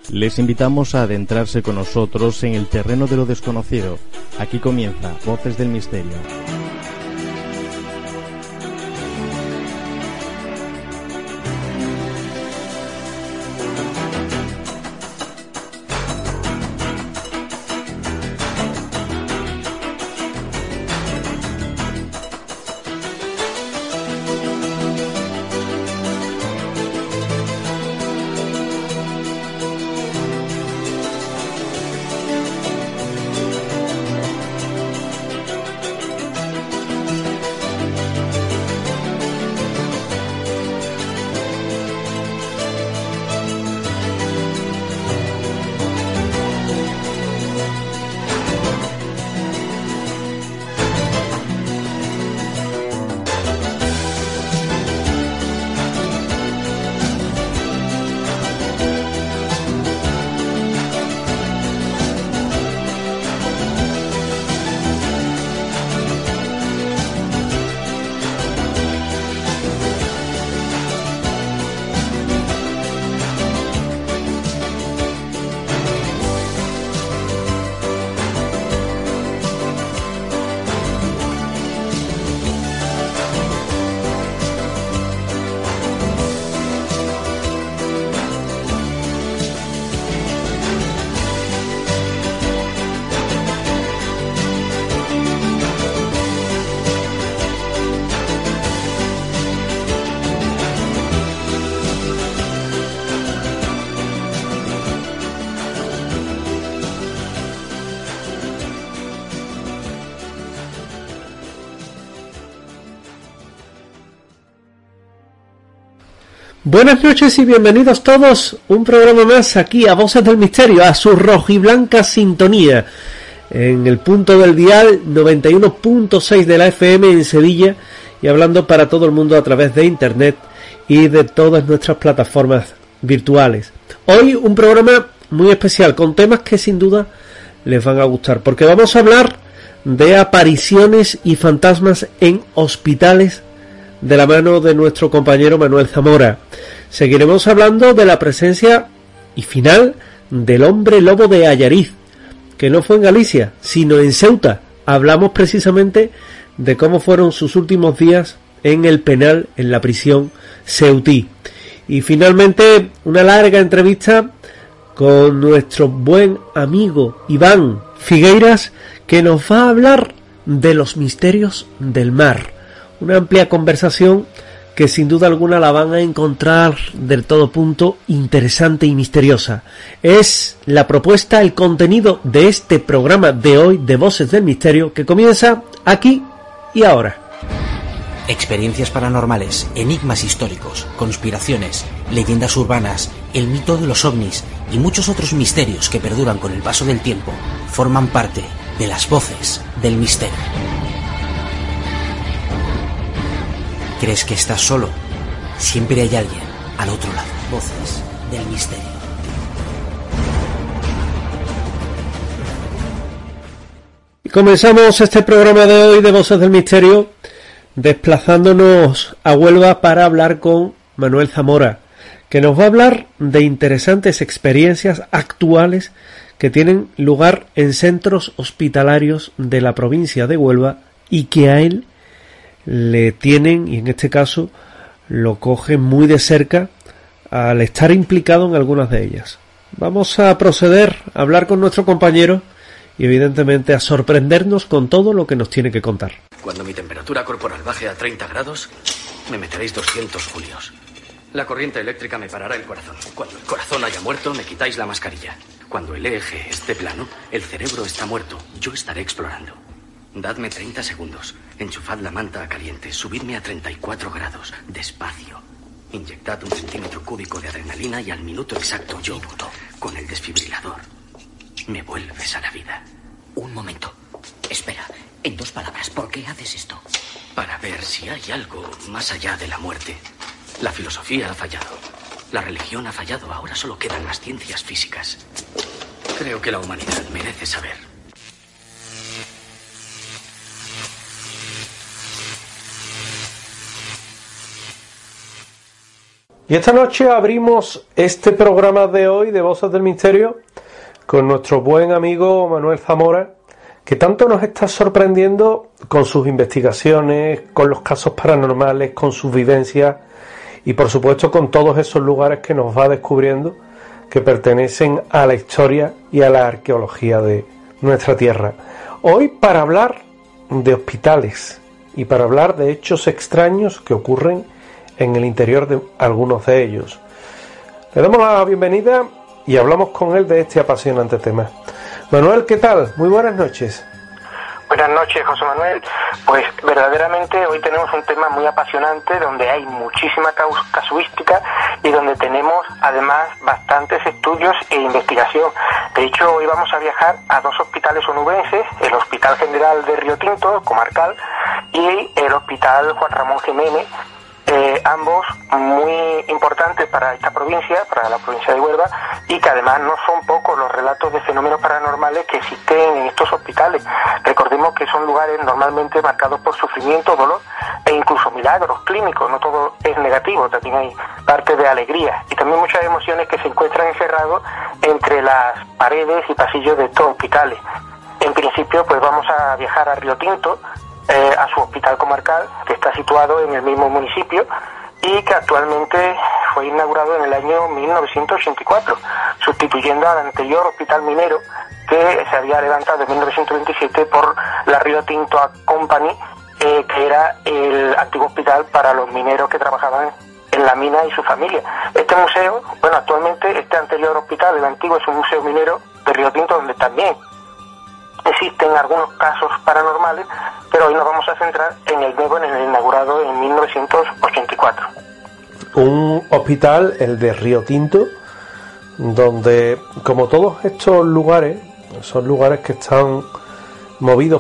Les invitamos a adentrarse con nosotros en el terreno de lo desconocido. Aquí comienza Voces del Misterio. Buenas noches y bienvenidos todos, un programa más aquí a Voces del Misterio, a su rojiblanca sintonía, en el punto del dial 91.6 de la FM en Sevilla y hablando para todo el mundo a través de internet y de todas nuestras plataformas virtuales. Hoy un programa muy especial con temas que sin duda les van a gustar, porque vamos a hablar de apariciones y fantasmas en hospitales de la mano de nuestro compañero Manuel Zamora. Seguiremos hablando de la presencia y final del hombre lobo de Allariz, que no fue en Galicia, sino en Ceuta. Hablamos precisamente de cómo fueron sus últimos días en el penal, en la prisión ceutí. Y finalmente una larga entrevista con nuestro buen amigo Iván Figueiras, que nos va a hablar de los misterios del mar. Una amplia conversación que sin duda alguna la van a encontrar del todo punto interesante y misteriosa. Es la propuesta, el contenido de este programa de hoy de Voces del Misterio, que comienza aquí y ahora. Experiencias paranormales, enigmas históricos, conspiraciones, leyendas urbanas, el mito de los ovnis y muchos otros misterios que perduran con el paso del tiempo forman parte de las Voces del Misterio. ¿Crees que estás solo? Siempre hay alguien al otro lado. Voces del Misterio. Y comenzamos este programa de hoy de Voces del Misterio desplazándonos a Huelva para hablar con Manuel Zamora, que nos va a hablar de interesantes experiencias actuales que tienen lugar en centros hospitalarios de la provincia de Huelva y que a él le tienen, y en este caso lo cogen muy de cerca al estar implicado en algunas de ellas. Vamos a proceder a hablar con nuestro compañero y evidentemente a sorprendernos con todo lo que nos tiene que contar. Cuando mi temperatura corporal baje a 30 grados, me meteréis 200 julios. La corriente eléctrica me parará el corazón. Cuando el corazón haya muerto, me quitáis la mascarilla. Cuando el eje esté plano, el cerebro está muerto. Yo estaré explorando. Dadme 30 segundos. Enchufad la manta caliente. Subidme a 34 grados. Despacio. Inyectad 1 centímetro cúbico de adrenalina y al minuto exacto yo, con el desfibrilador, me vuelves a la vida. Un momento. Espera. En 2 palabras, ¿por qué haces esto? Para ver si hay algo más allá de la muerte. La filosofía ha fallado. La religión ha fallado. Ahora solo quedan las ciencias físicas. Creo que la humanidad merece saber. Y esta noche abrimos este programa de hoy de Voces del Misterio con nuestro buen amigo Manuel Zamora, que tanto nos está sorprendiendo con sus investigaciones, con los casos paranormales, con sus vivencias y por supuesto con todos esos lugares que nos va descubriendo que pertenecen a la historia y a la arqueología de nuestra tierra. Hoy para hablar de hospitales y para hablar de hechos extraños que ocurren en el interior de algunos de ellos. Le damos la bienvenida y hablamos con él de este apasionante tema. Manuel, ¿qué tal? Muy buenas noches. Buenas noches, José Manuel. Pues verdaderamente hoy tenemos un tema muy apasionante donde hay muchísima casuística y donde tenemos además bastantes estudios e investigación. De hecho, hoy vamos a viajar a dos hospitales onubenses, el Hospital General de Río Tinto, comarcal, y el Hospital Juan Ramón Jiménez, ambos muy importantes para esta provincia, para la provincia de Huelva, y que además no son pocos los relatos de fenómenos paranormales que existen en estos hospitales. Recordemos que son lugares normalmente marcados por sufrimiento, dolor e incluso milagros clínicos. No todo es negativo, también hay parte de alegría y también muchas emociones que se encuentran encerrados entre las paredes y pasillos de estos hospitales. En principio, pues vamos a viajar a Río Tinto, a su hospital comarcal, que está situado en el mismo municipio y que actualmente fue inaugurado en el año 1984, sustituyendo al anterior hospital minero que se había levantado en 1927 por la Río Tinto Company, que era el antiguo hospital para los mineros que trabajaban en la mina y su familia. Este museo, bueno, actualmente este anterior hospital, el antiguo, es un museo minero de Río Tinto donde también existen algunos casos paranormales, pero hoy nos vamos a centrar en el nuevo, en el inaugurado en 1984. Un hospital, el de Río Tinto, donde, como todos estos lugares, son lugares que están movidos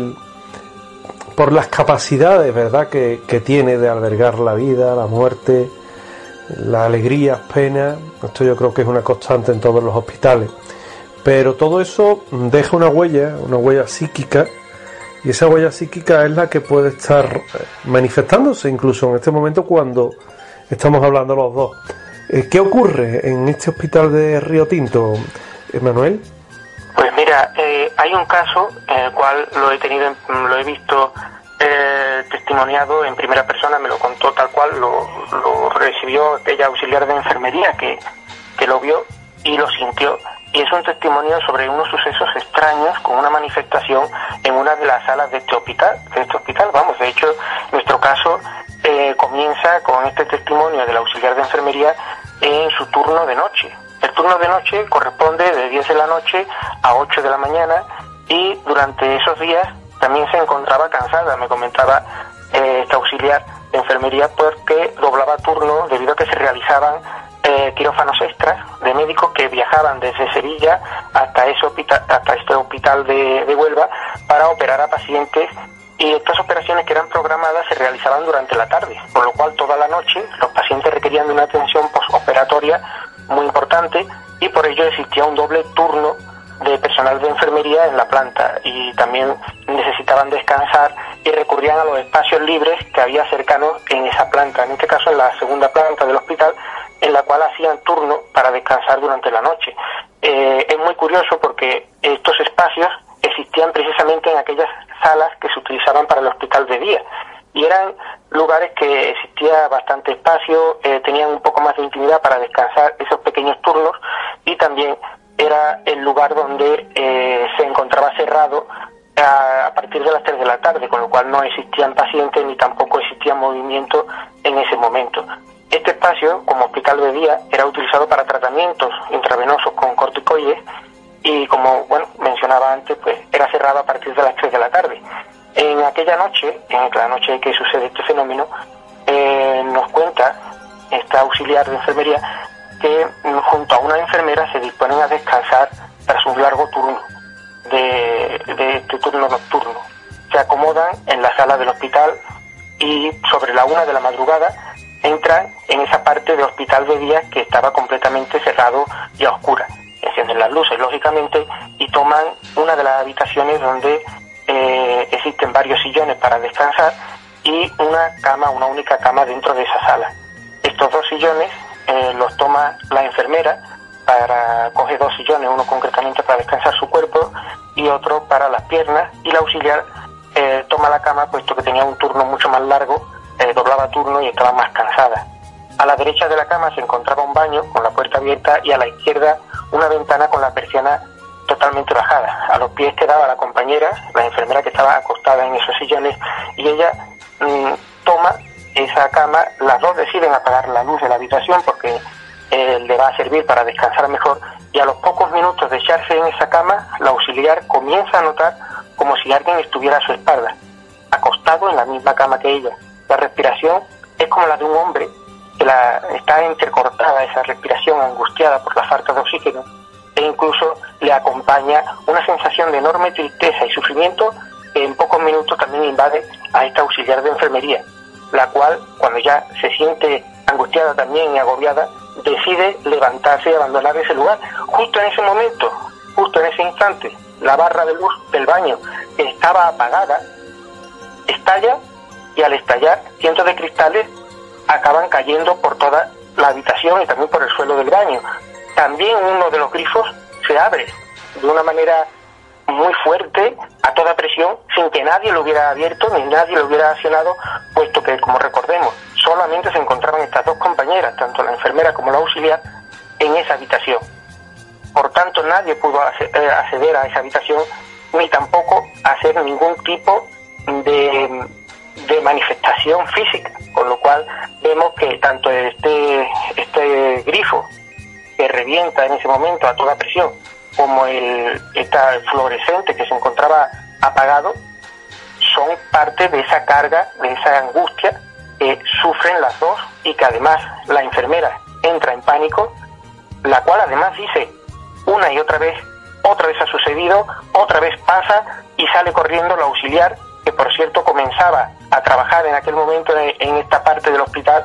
por las capacidades, ¿verdad?, que tiene de albergar la vida, la muerte, la alegría, pena. Esto yo creo que es una constante en todos los hospitales. Pero todo eso deja una huella psíquica, y esa huella psíquica es la que puede estar manifestándose incluso en este momento cuando estamos hablando los dos. ¿Qué ocurre en este hospital de Río Tinto, Manuel? Pues mira, hay un caso en el cual lo he visto testimoniado en primera persona, me lo contó tal cual, lo recibió aquella auxiliar de enfermería que lo vio y lo sintió. Y es un testimonio sobre unos sucesos extraños con una manifestación en una de las salas de este hospital. Vamos, de hecho, nuestro caso comienza con este testimonio del auxiliar de enfermería en su turno de noche. El turno de noche corresponde de 10 de la noche a 8 de la mañana y durante esos días también se encontraba cansada, me comentaba esta auxiliar de enfermería, porque doblaba turno debido a que se realizaban quirófanos extras de médicos que viajaban desde Sevilla hasta este hospital de Huelva para operar a pacientes, y estas operaciones que eran programadas se realizaban durante la tarde, por lo cual toda la noche los pacientes requerían de una atención postoperatoria muy importante y por ello existía un doble turno de personal de enfermería en la planta, y también necesitaban descansar y recurrían a los espacios libres que había cercanos en esa planta, en este caso en la segunda planta del hospital, en la cual hacían turno para descansar durante la noche. Es muy curioso porque estos espacios existían precisamente en aquellas salas que se utilizaban para el hospital de día, y eran lugares que existía bastante espacio, tenían un poco más de intimidad para descansar esos pequeños turnos, y también era el lugar donde se encontraba cerrado a partir de las 3 de la tarde, con lo cual no existían pacientes ni tampoco existía movimiento en ese momento. Este espacio, como hospital de día, era utilizado para tratamientos intravenosos con corticoides y, como mencionaba antes, pues era cerrado a partir de las 3 de la tarde. En aquella noche, en la noche que sucede este fenómeno, nos cuenta esta auxiliar de enfermería que junto a una enfermera se disponen a descansar tras un largo turno de este turno nocturno. Se acomodan en la sala del hospital y sobre la 1 de la madrugada entran en esa parte del hospital de día que estaba completamente cerrado y a oscuras. Encienden las luces, lógicamente, y toman una de las habitaciones donde existen varios sillones para descansar y una única cama dentro de esa sala. estos 2 sillones los toma la enfermera, coge 2 sillones, uno concretamente para descansar su cuerpo y otro para las piernas, y la auxiliar toma la cama, puesto que tenía un turno mucho más largo, doblaba turno y estaba más cansada. A la derecha de la cama se encontraba un baño con la puerta abierta y a la izquierda una ventana con la persiana totalmente bajada. A los pies quedaba la compañera, la enfermera, que estaba acostada en esos sillones, y ella toma esa cama. Las dos deciden apagar la luz de la habitación porque le va a servir para descansar mejor, y a los pocos minutos de echarse en esa cama, la auxiliar comienza a notar como si alguien estuviera a su espalda, acostado en la misma cama que ella. La respiración es como la de un hombre, que está entrecortada esa respiración, angustiada por la falta de oxígeno, e incluso le acompaña una sensación de enorme tristeza y sufrimiento que en pocos minutos también invade a esta auxiliar de enfermería, la cual, cuando ya se siente angustiada también y agobiada, decide levantarse y abandonar ese lugar. Justo en ese momento, justo en ese instante, la barra de luz del baño, que estaba apagada, estalla, y al estallar, cientos de cristales acaban cayendo por toda la habitación y también por el suelo del baño. También uno de los grifos se abre de una manera muy fuerte, a toda presión, sin que nadie lo hubiera abierto ni nadie lo hubiera accionado, puesto que, como recordemos, solamente se encontraban estas 2 compañeras, tanto la enfermera como la auxiliar, en esa habitación. Por tanto, nadie pudo acceder a esa habitación, ni tampoco hacer ningún tipo de manifestación física, con lo cual vemos que tanto este grifo que revienta en ese momento a toda presión, como el fluorescente que se encontraba apagado, son parte de esa carga, de esa angustia que sufren las dos, y que además la enfermera entra en pánico, la cual además dice una y otra vez ha sucedido, otra vez pasa, y sale corriendo la auxiliar, que por cierto comenzaba a trabajar en aquel momento en esta parte del hospital,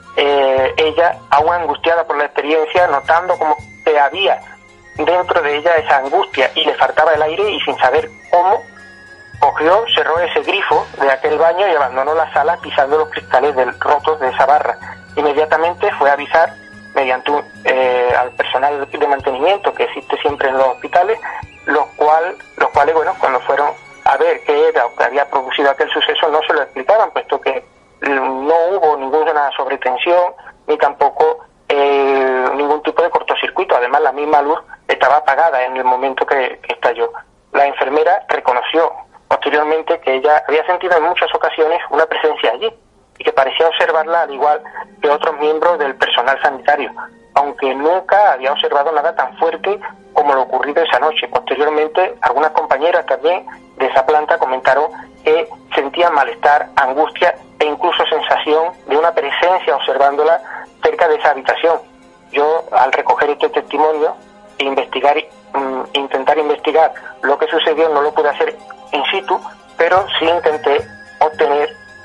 ella, aún angustiada por la experiencia, notando como que había dentro de ella esa angustia y le faltaba el aire, y sin saber cómo, cogió, cerró ese grifo de aquel baño y abandonó la sala pisando los cristales rotos de esa barra. Inmediatamente fue a avisar mediante al personal de mantenimiento que existe siempre en los hospitales, los cuales, bueno, cuando fueron a ver qué era o que había producido aquel suceso, no se lo explicaban, puesto que no hubo ninguna sobretensión ni tampoco ningún tipo de cortocircuito. Además, la misma luz estaba apagada en el momento que estalló. La enfermera reconoció posteriormente que ella había sentido en muchas ocasiones una presencia allí y que parecía observarla al igual que otros miembros del personal sanitario, aunque nunca había observado nada tan fuerte como lo ocurrido esa noche. Posteriormente, algunas compañeras también de esa planta comentaron que sentían malestar, angustia e incluso sensación de una presencia observándola cerca de esa habitación. Yo, al recoger este testimonio e intentar investigar lo que sucedió, no lo pude hacer in situ, pero sí intenté obtener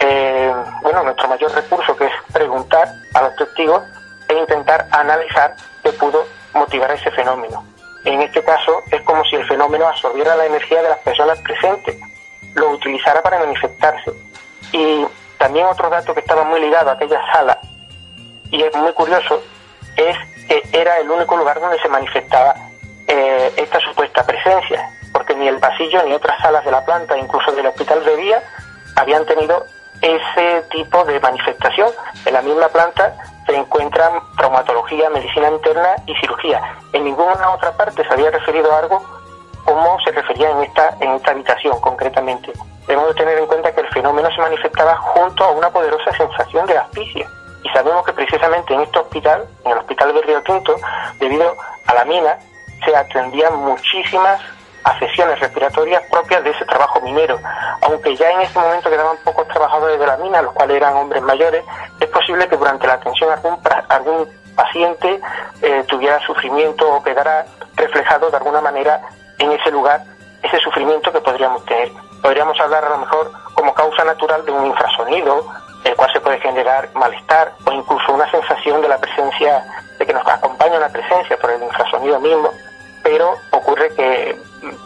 nuestro mayor recurso, que es preguntar a los testigos e intentar analizar qué pudo motivar ese fenómeno. En este caso es como si el fenómeno absorbiera la energía de las personas presentes, lo utilizara para manifestarse. Y también otro dato que estaba muy ligado a aquella sala, y es muy curioso, es que era el único lugar donde se manifestaba esta supuesta presencia, porque ni el pasillo ni otras salas de la planta, incluso del hospital de día, habían tenido ese tipo de manifestación. En la misma planta se encuentran traumatología, medicina interna y cirugía. En ninguna otra parte se había referido a algo como se refería en esta habitación concretamente. Debemos de tener en cuenta que el fenómeno se manifestaba junto a una poderosa sensación de asfixia. Y sabemos que precisamente en este hospital, en el hospital de Río Tinto, debido a la mina, se atendían muchísimas afecciones respiratorias propias de ese trabajo minero. Aunque ya en este momento quedaban pocos trabajadores de la mina, los cuales eran hombres mayores, es posible que durante la atención algún paciente tuviera sufrimiento o quedara reflejado de alguna manera en ese lugar, ese sufrimiento que podríamos tener. Podríamos hablar a lo mejor como causa natural de un infrasonido, el cual se puede generar malestar o incluso una sensación de la presencia, de que nos acompaña una presencia por el infrasonido mismo, pero ocurre que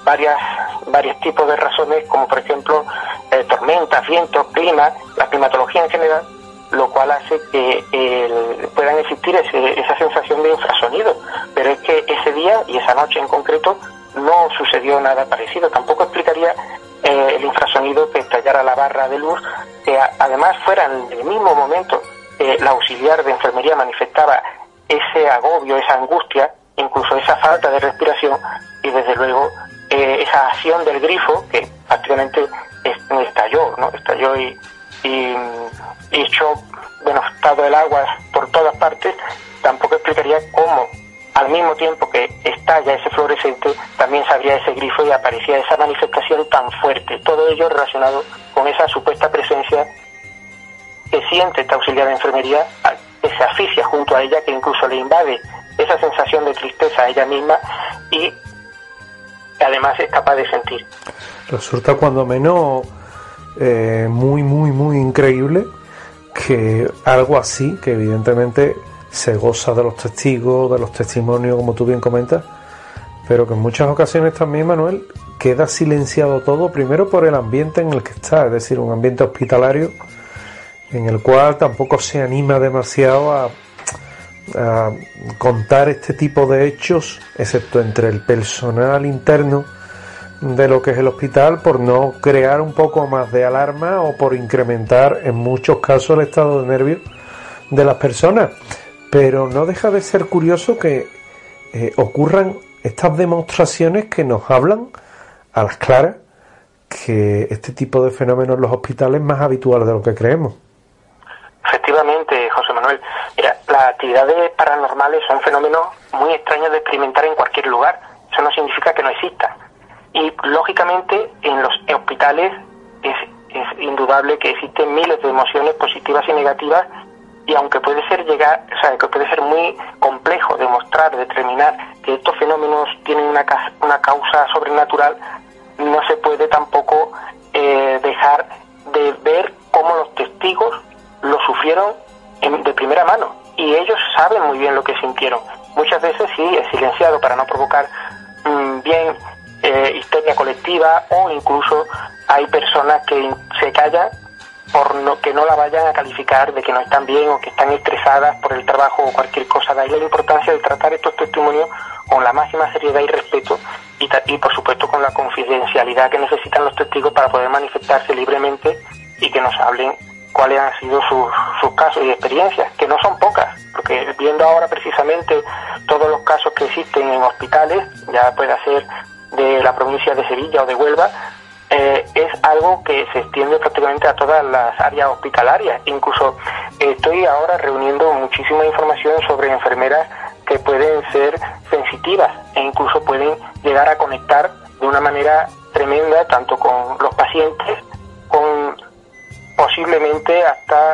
varios tipos de razones, como por ejemplo tormentas, vientos, clima, la climatología en general, lo cual hace que puedan existir esa sensación de infrasonido. Pero es que ese día y esa noche en concreto no sucedió nada parecido. Tampoco explicaría el infrasonido que estallara la barra de luz, que además fuera en el mismo momento la auxiliar de enfermería manifestaba ese agobio, esa angustia, incluso esa falta de respiración, y desde luego esa acción del grifo que prácticamente estalló y echó estado el agua por todas partes. Tampoco explicaría cómo al mismo tiempo que estalla ese fluorescente también se abría ese grifo y aparecía esa manifestación tan fuerte. Todo ello relacionado con esa supuesta presencia que siente esta auxiliar de enfermería, que se asfixia junto a ella, que incluso le invade esa sensación de tristeza a ella misma y además es capaz de sentir. Resulta cuando menos muy increíble que algo así, que evidentemente se goza de los testigos, de los testimonios, como tú bien comentas, pero que en muchas ocasiones también, Manuel, queda silenciado todo, primero por el ambiente en el que está, es decir, un ambiente hospitalario en el cual tampoco se anima demasiado a contar este tipo de hechos, excepto entre el personal interno de lo que es el hospital, por no crear un poco más de alarma o por incrementar en muchos casos el estado de nervios de las personas. Pero no deja de ser curioso que ocurran estas demostraciones que nos hablan a las claras que este tipo de fenómenos en los hospitales es más habitual de lo que creemos. Efectivamente, José Manuel. Mira, las actividades paranormales son fenómenos muy extraños de experimentar en cualquier lugar. Eso no significa que no existan. Y, lógicamente, en los hospitales es indudable que existen miles de emociones positivas y negativas, y aunque puede ser que puede ser muy complejo demostrar, determinar que estos fenómenos tienen una causa sobrenatural, no se puede tampoco dejar de ver cómo los testigos lo sufrieron de primera mano, y ellos saben muy bien lo que sintieron. Muchas veces sí es silenciado para no provocar histeria colectiva, o incluso hay personas que se callan por que no la vayan a calificar de que no están bien o que están estresadas por el trabajo o cualquier cosa. De ahí la importancia de tratar estos testimonios con la máxima seriedad y respeto, y por supuesto con la confidencialidad que necesitan los testigos para poder manifestarse libremente y que nos hablen cuáles han sido sus casos y experiencias, que no son pocas, porque viendo ahora precisamente todos los casos que existen en hospitales, ya puede ser de la provincia de Sevilla o de Huelva, es algo que se extiende prácticamente a todas las áreas hospitalarias. Incluso estoy ahora reuniendo muchísima información sobre enfermeras que pueden ser sensitivas e incluso pueden llegar a conectar de una manera tremenda tanto con los pacientes, con posiblemente hasta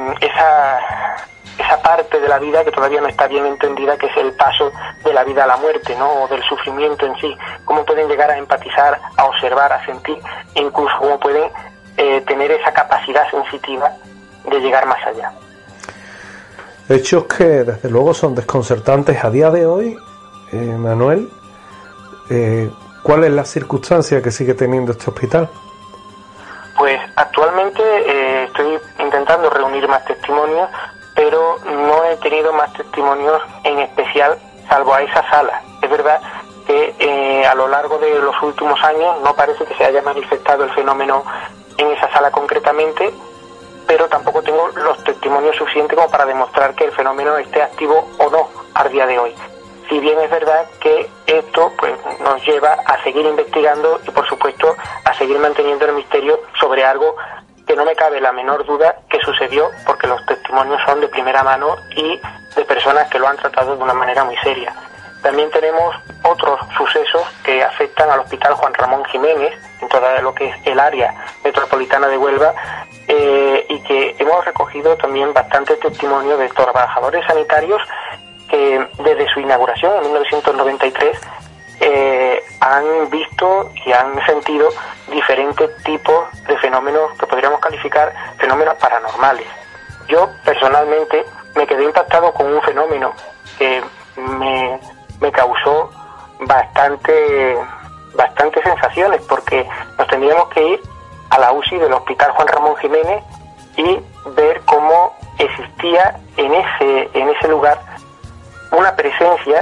esa parte de la vida que todavía no está bien entendida, que es el paso de la vida a la muerte, ¿no? O del sufrimiento en sí. Cómo pueden llegar a empatizar, a observar, a sentir, e incluso cómo pueden tener esa capacidad sensitiva de llegar más allá. Hechos que desde luego son desconcertantes a día de hoy. Manuel, ¿cuál es la circunstancia que sigue teniendo este hospital? Pues actualmente estoy intentando reunir más testimonios, pero no he tenido más testimonios en especial, salvo a esa sala. Es verdad que a lo largo de los últimos años no parece que se haya manifestado el fenómeno en esa sala concretamente, pero tampoco tengo los testimonios suficientes como para demostrar que el fenómeno esté activo o no al día de hoy. Si bien es verdad que esto pues nos lleva a seguir investigando y, por supuesto, a seguir manteniendo el misterio sobre algo que no me cabe la menor duda que sucedió, porque los testimonios son de primera mano y de personas que lo han tratado de una manera muy seria. También tenemos otros sucesos que afectan al Hospital Juan Ramón Jiménez, en toda lo que es el área metropolitana de Huelva, y que hemos recogido también bastantes testimonios de trabajadores sanitarios que desde su inauguración en 1993 han visto y han sentido diferentes tipos de fenómenos que podríamos calificar fenómenos paranormales. Yo personalmente me quedé impactado con un fenómeno que me causó bastantes sensaciones, porque nos tendríamos que ir a la UCI del Hospital Juan Ramón Jiménez y ver cómo existía en ese lugar una presencia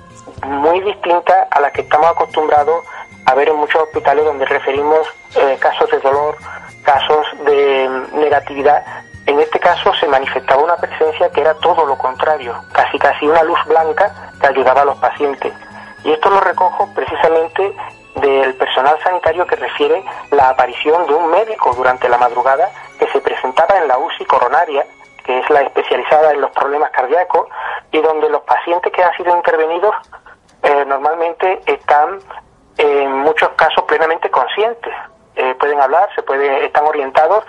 muy distinta a la que estamos acostumbrados a ver en muchos hospitales donde referimos casos de dolor, casos de negatividad. En este caso se manifestaba una presencia que era todo lo contrario, casi una luz blanca que ayudaba a los pacientes. Y esto lo recojo precisamente del personal sanitario que refiere la aparición de un médico durante la madrugada que se presentaba en la UCI coronaria, que es la especializada en los problemas cardíacos, y donde los pacientes que han sido intervenidos normalmente están en muchos casos plenamente conscientes, pueden hablar, están orientados,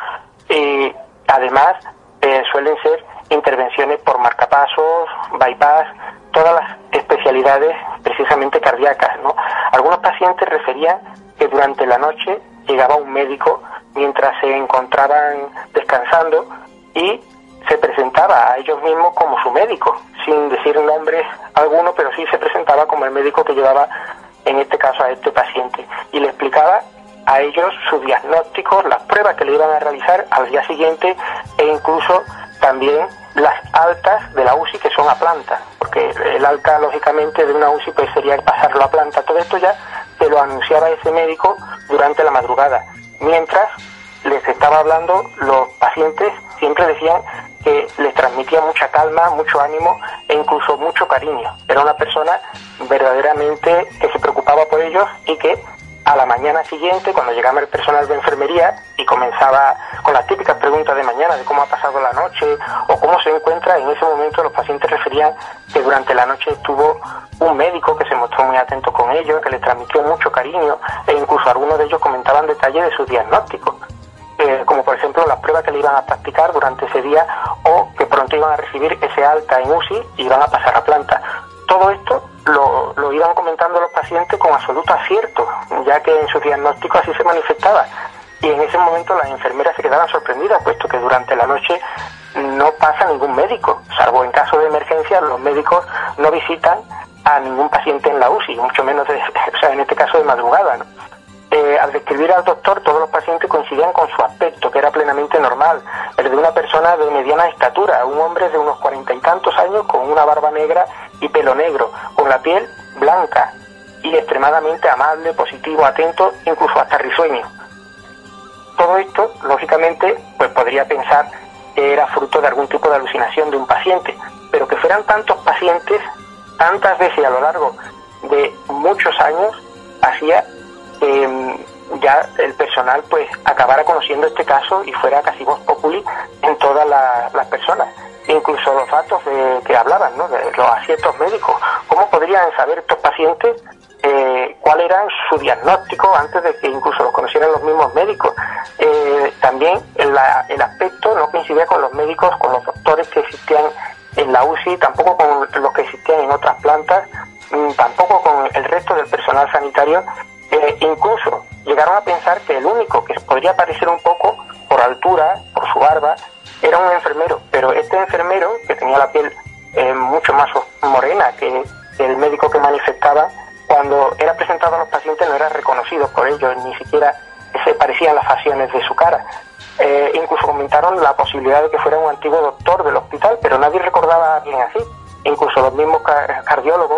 y además suelen ser intervenciones por marcapasos, bypass, todas las especialidades precisamente cardíacas, ¿no? Algunos pacientes referían que durante la noche llegaba un médico mientras se encontraban descansando y se presentaba a ellos mismos como su médico, sin decir nombre alguno, pero sí se presentaba como el médico que llevaba, en este caso, a este paciente, y le explicaba a ellos sus diagnósticos, las pruebas que le iban a realizar al día siguiente, e incluso también las altas de la UCI, que son a planta, porque el alta, lógicamente, de una UCI pues sería pasarlo a planta. Todo esto ya se lo anunciaba ese médico durante la madrugada. Mientras les estaba hablando, los pacientes siempre decían que les transmitía mucha calma, mucho ánimo e incluso mucho cariño. Era una persona verdaderamente que se preocupaba por ellos, y que a la mañana siguiente, cuando llegaba el personal de enfermería y comenzaba con las típicas preguntas de mañana, de cómo ha pasado la noche o cómo se encuentra, en ese momento los pacientes referían que durante la noche estuvo un médico que se mostró muy atento con ellos, que les transmitió mucho cariño, e incluso algunos de ellos comentaban detalles de sus diagnósticos, como por ejemplo las pruebas que le iban a practicar durante ese día, o que pronto iban a recibir ese alta en UCI y iban a pasar a planta. Todo esto lo iban comentando los pacientes con absoluto acierto, ya que en su diagnóstico así se manifestaba. Y en ese momento las enfermeras se quedaban sorprendidas, puesto que durante la noche no pasa ningún médico, salvo en caso de emergencia. Los médicos no visitan a ningún paciente en la UCI, mucho menos en este caso de madrugada, ¿no? Al describir al doctor, todos los pacientes coincidían con su aspecto, que era plenamente normal, el de una persona de mediana estatura, un hombre de unos 40 y tantos años, con una barba negra y pelo negro, con la piel blanca y extremadamente amable, positivo, atento, incluso hasta risueño. Todo esto, lógicamente, pues podría pensar que era fruto de algún tipo de alucinación de un paciente, pero que fueran tantos pacientes, tantas veces a lo largo de muchos años, hacía que ya el personal pues acabara conociendo este caso y fuera casi vox populi en todas las personas. Incluso los datos que hablaban, ¿no?, de los aciertos médicos. ¿Cómo podrían saber estos pacientes cuál era su diagnóstico antes de que incluso los conocieran los mismos médicos? También el aspecto no coincidía con los médicos, con los doctores que existían en la UCI, tampoco con los que existían en otras plantas, tampoco con el resto del personal sanitario. Incluso llegaron a pensar que el único que podría parecer un poco por altura, por su barba, era un enfermero, pero este enfermero, que tenía la piel mucho más morena que el médico que manifestaba, cuando era presentado a los pacientes no era reconocido por ellos, ni siquiera se parecían las facciones de su cara. Incluso comentaron la posibilidad de que fuera un antiguo doctor del hospital, pero nadie recordaba a alguien así. Incluso los mismos cardiólogos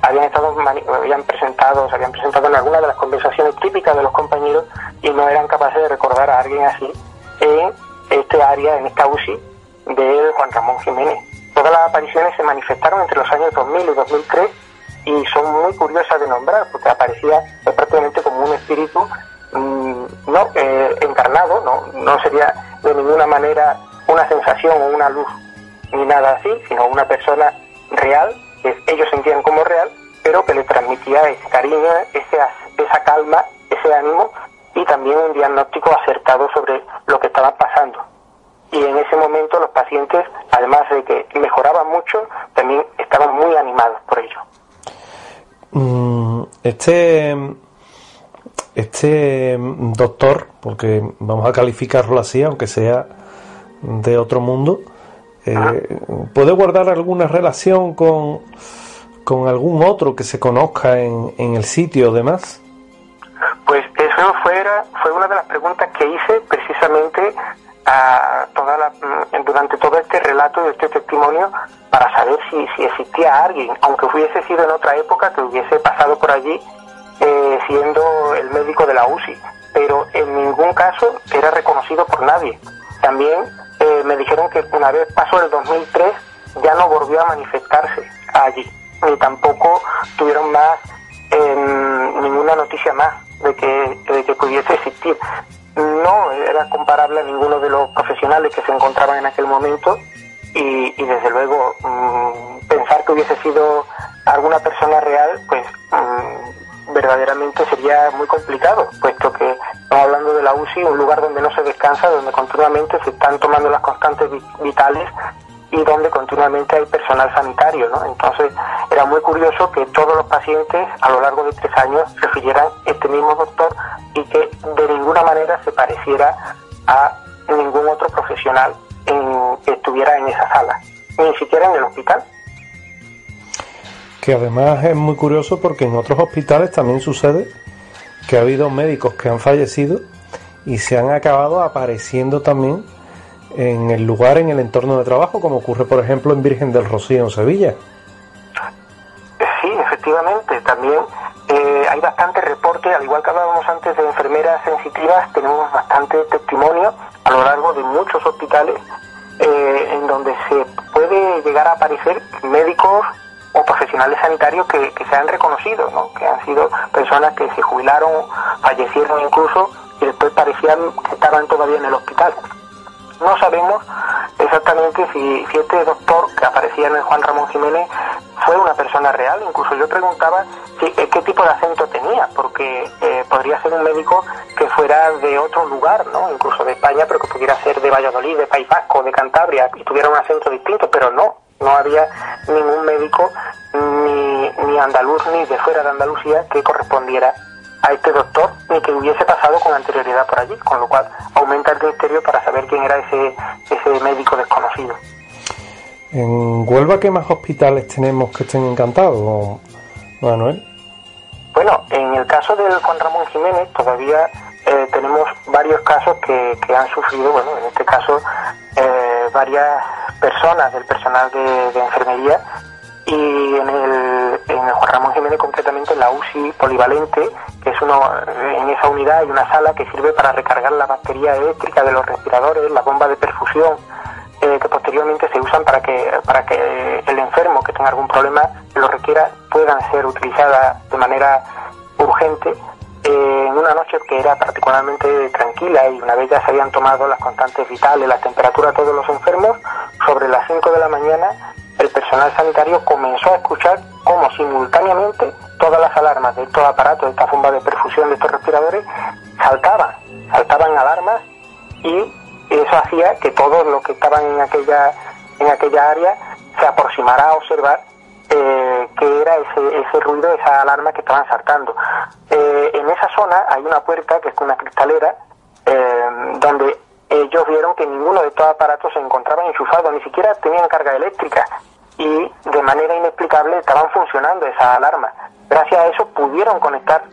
se habían presentado en alguna de las conversaciones típicas de los compañeros, y no eran capaces de recordar a alguien así en este área, en esta UCI de Juan Ramón Jiménez. Todas las apariciones se manifestaron entre los años 2000 y 2003 y son muy curiosas de nombrar, porque aparecía prácticamente como un espíritu encarnado, no sería de ninguna manera una sensación o una luz ni nada así, sino una persona real, que ellos sentían como real, pero que le transmitía ese cariño, esa calma, ese ánimo, y también un diagnóstico acertado sobre lo que estaba pasando. Y en ese momento los pacientes, además de que mejoraban mucho, también estaban muy animados por ello. Este doctor, porque vamos a calificarlo así, aunque sea de otro mundo, ¿puede guardar alguna relación con algún otro que se conozca en el sitio o demás? Pues eso fue una de las preguntas que hice precisamente durante todo este relato y este testimonio para saber si existía alguien, aunque hubiese sido en otra época, que hubiese pasado por allí siendo el médico de la UCI, pero en ningún caso era reconocido por nadie. También me dijeron que una vez pasó el 2003 ya no volvió a manifestarse allí, ni tampoco tuvieron más ninguna noticia más de que pudiese existir. No era comparable a ninguno de los profesionales que se encontraban en aquel momento y desde luego pensar que hubiese sido alguna persona real, pues verdaderamente sería muy complicado, puesto que estamos hablando de la UCI, un lugar donde no se descansa, donde continuamente se están tomando las constantes vitales y donde continuamente hay personal sanitario, ¿no? Entonces era muy curioso que todos los pacientes a lo largo de 3 años refirieran este mismo doctor y que de ninguna manera se pareciera a ningún otro profesional que estuviera en esa sala, ni siquiera en el hospital. Que además es muy curioso porque en otros hospitales también sucede que ha habido médicos que han fallecido y se han acabado apareciendo también en el lugar, en el entorno de trabajo, como ocurre por ejemplo en Virgen del Rocío en Sevilla. Sí, efectivamente, también hay bastante reporte, al igual que hablábamos antes de enfermeras sensitivas, tenemos bastante testimonio a lo largo de muchos hospitales en donde se puede llegar a aparecer médicos o profesionales sanitarios que se han reconocido, ¿no? Que han sido personas que se jubilaron, fallecieron incluso, y después parecían que estaban todavía en el hospital. No sabemos exactamente si este doctor que aparecía en el Juan Ramón Jiménez fue una persona real. Incluso yo preguntaba qué tipo de acento tenía, porque podría ser un médico que fuera de otro lugar, ¿no? Incluso de España, pero que pudiera ser de Valladolid, de País Vasco, de Cantabria, y tuviera un acento distinto, pero no había ningún médico ni andaluz ni de fuera de Andalucía que correspondiera a este doctor, ni que hubiese pasado con anterioridad por allí, con lo cual aumenta el misterio para saber quién era ese médico desconocido. En Huelva, ¿qué más hospitales tenemos que estén encantados, Manuel? Bueno, en el caso del Juan Ramón Jiménez todavía tenemos varios casos que han sufrido, bueno, en este caso varias personas del personal de enfermería, y en el Juan Ramón Jiménez concretamente la UCI polivalente, que es en esa unidad hay una sala que sirve para recargar la batería eléctrica de los respiradores, la bomba de perfusión, que posteriormente se usan para que el enfermo que tenga algún problema lo requiera puedan ser utilizadas de manera urgente. En una noche que era particularmente tranquila y una vez ya se habían tomado las constantes vitales, la temperatura a todos los enfermos, sobre las 5 de la mañana el personal sanitario comenzó a escuchar cómo simultáneamente todas las alarmas de estos aparatos, de esta bomba de perfusión, de estos respiradores, saltaban alarmas, y eso hacía que todos los que estaban en aquella área se aproximara a observar qué era ese ruido, esa alarma que estaban saltando. En esa zona hay una puerta que es una cristalera donde ellos vieron que ninguno de estos aparatos se encontraba enchufado, ni siquiera tenían carga eléctrica, y de manera inexplicable estaban funcionando esas alarmas. Gracias a eso pudieron conectar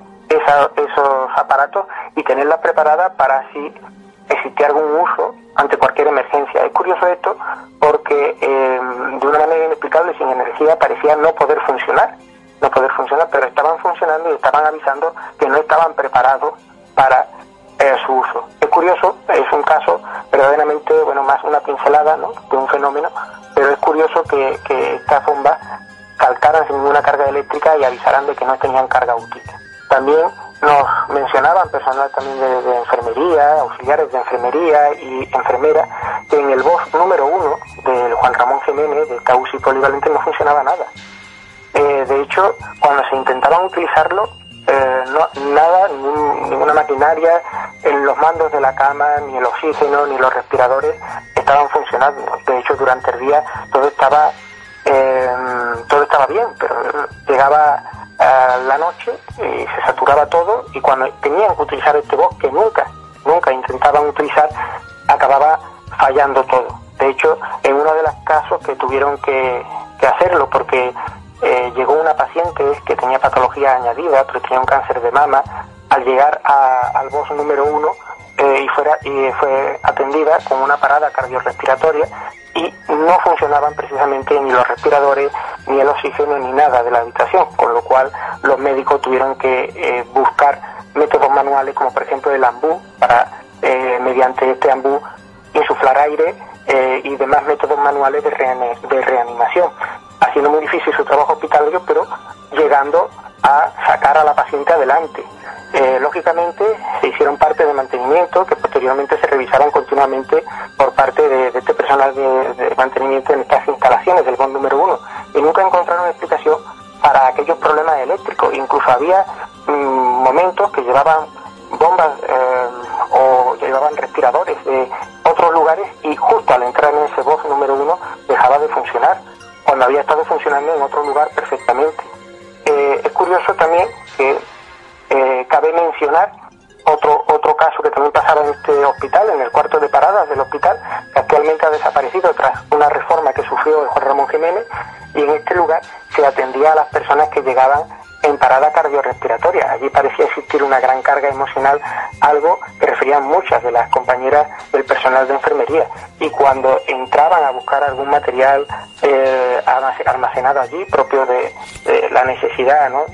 esos aparatos y tenerlas preparadas para si existía algún uso ante cualquier emergencia. Es curioso esto porque de una manera inexplicable, sin energía, parecía no poder funcionar, pero estaban funcionando y estaban avisando que no estaban preparados para su uso. Es curioso, es un caso verdaderamente, más una pincelada, ¿no?, de un fenómeno, pero es curioso que estas bombas saltaran sin ninguna carga eléctrica y avisaran de que no tenían carga útil. También nos mencionaban personal también de enfermería, auxiliares de enfermería y enfermeras, que en el BOS número 1 del Juan Ramón Jiménez, de esta UCI polivalente, no funcionaba nada. De hecho, cuando se intentaban utilizarlo, ninguna maquinaria, en los mandos de la cama, ni el oxígeno, ni los respiradores estaban funcionando. De hecho, durante el día todo estaba bien, pero llegaba la noche y se saturaba todo, y cuando tenían que utilizar este box, que nunca intentaban utilizar, acababa fallando todo. De hecho, en uno de los casos que tuvieron que hacerlo, porque llegó una paciente que tenía patología añadida, pero tenía un cáncer de mama, al llegar al box número 1 y fue atendida con una parada cardiorrespiratoria y no funcionaban precisamente ni los respiradores, ni el oxígeno, ni nada de la habitación, con lo cual los médicos tuvieron que buscar métodos manuales, como por ejemplo el ambú, para mediante este ambú insuflar aire y demás métodos manuales de reanimación, haciendo muy difícil su trabajo hospitalario, pero llegando a sacar a la paciente adelante. Lógicamente se hicieron parte de mantenimiento que posteriormente se revisaron continuamente por parte de este personal de mantenimiento en estas instalaciones del BON número 1, y nunca encontraron explicación para aquellos problemas eléctricos. Incluso había momentos que llevaban bombas o llevaban respiradores de otros lugares y justo al entrar en ese BON número 1 dejaba de funcionar cuando había estado funcionando en otro lugar perfectamente. Es curioso también que cabe mencionar otro caso que también pasaba en este hospital, en el cuarto de paradas del hospital, que actualmente ha desaparecido tras una reforma que sufrió el Juan Ramón Jiménez, y en este lugar se atendía a las personas que llegaban en parada cardiorrespiratoria. Allí parecía existir una gran carga emocional, algo que referían muchas de las compañeras del personal de enfermería, y cuando entraban a buscar algún material almacenado allí, propio de la necesidad, ¿no?,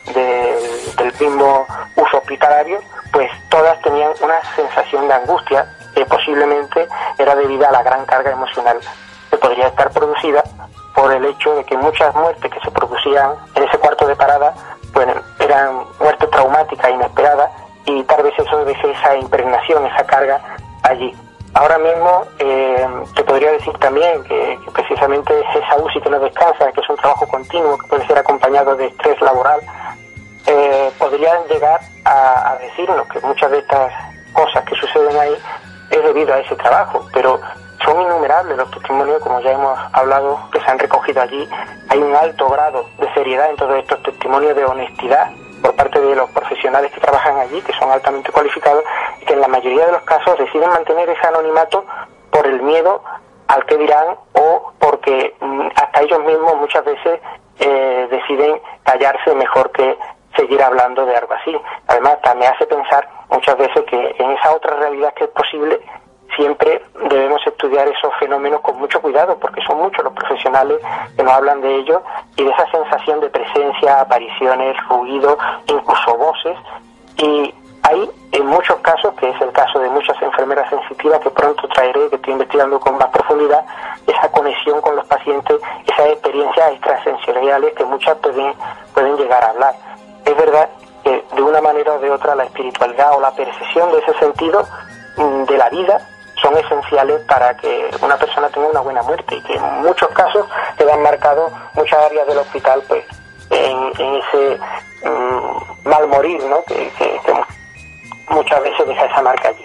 del mismo uso hospitalario, pues todas tenían una sensación de angustia que posiblemente era debida a la gran carga emocional que podría estar producida por el hecho de que muchas muertes que se producían en ese cuarto de parada pues eran muertes traumáticas, inesperadas, y tal vez eso dejó esa impregnación, esa carga allí. Ahora mismo te podría decir también que precisamente esa UCI que no descansa, que es un trabajo continuo que puede ser acompañado de estrés laboral, podrían llegar a decirnos que muchas de estas cosas que suceden ahí es debido a ese trabajo, pero son innumerables los testimonios, como ya hemos hablado, que se han recogido allí. Hay un alto grado de seriedad en todos estos testimonios, de honestidad por parte de los profesionales que trabajan allí, que son altamente cualificados, y que en la mayoría de los casos deciden mantener ese anonimato por el miedo al que dirán, o porque hasta ellos mismos muchas veces deciden callarse mejor que seguir hablando de algo así. Además, me hace pensar muchas veces que en esa otra realidad que es posible, siempre debemos estudiar esos fenómenos con mucho cuidado, porque son muchos los profesionales que nos hablan de ello, y de esa sensación de presencia, apariciones, ruido, incluso voces. Y hay en muchos casos, que es el caso de muchas enfermeras sensitivas que pronto traeré, que estoy investigando con más profundidad, esa conexión con los pacientes, esas experiencias extrasensoriales que muchas pueden llegar a hablar. Es verdad que de una manera o de otra la espiritualidad o la percepción de ese sentido de la vida son esenciales para que una persona tenga una buena muerte, y que en muchos casos quedan marcados muchas áreas del hospital pues en ese mal morir, ¿no?, que muchas veces deja esa marca allí.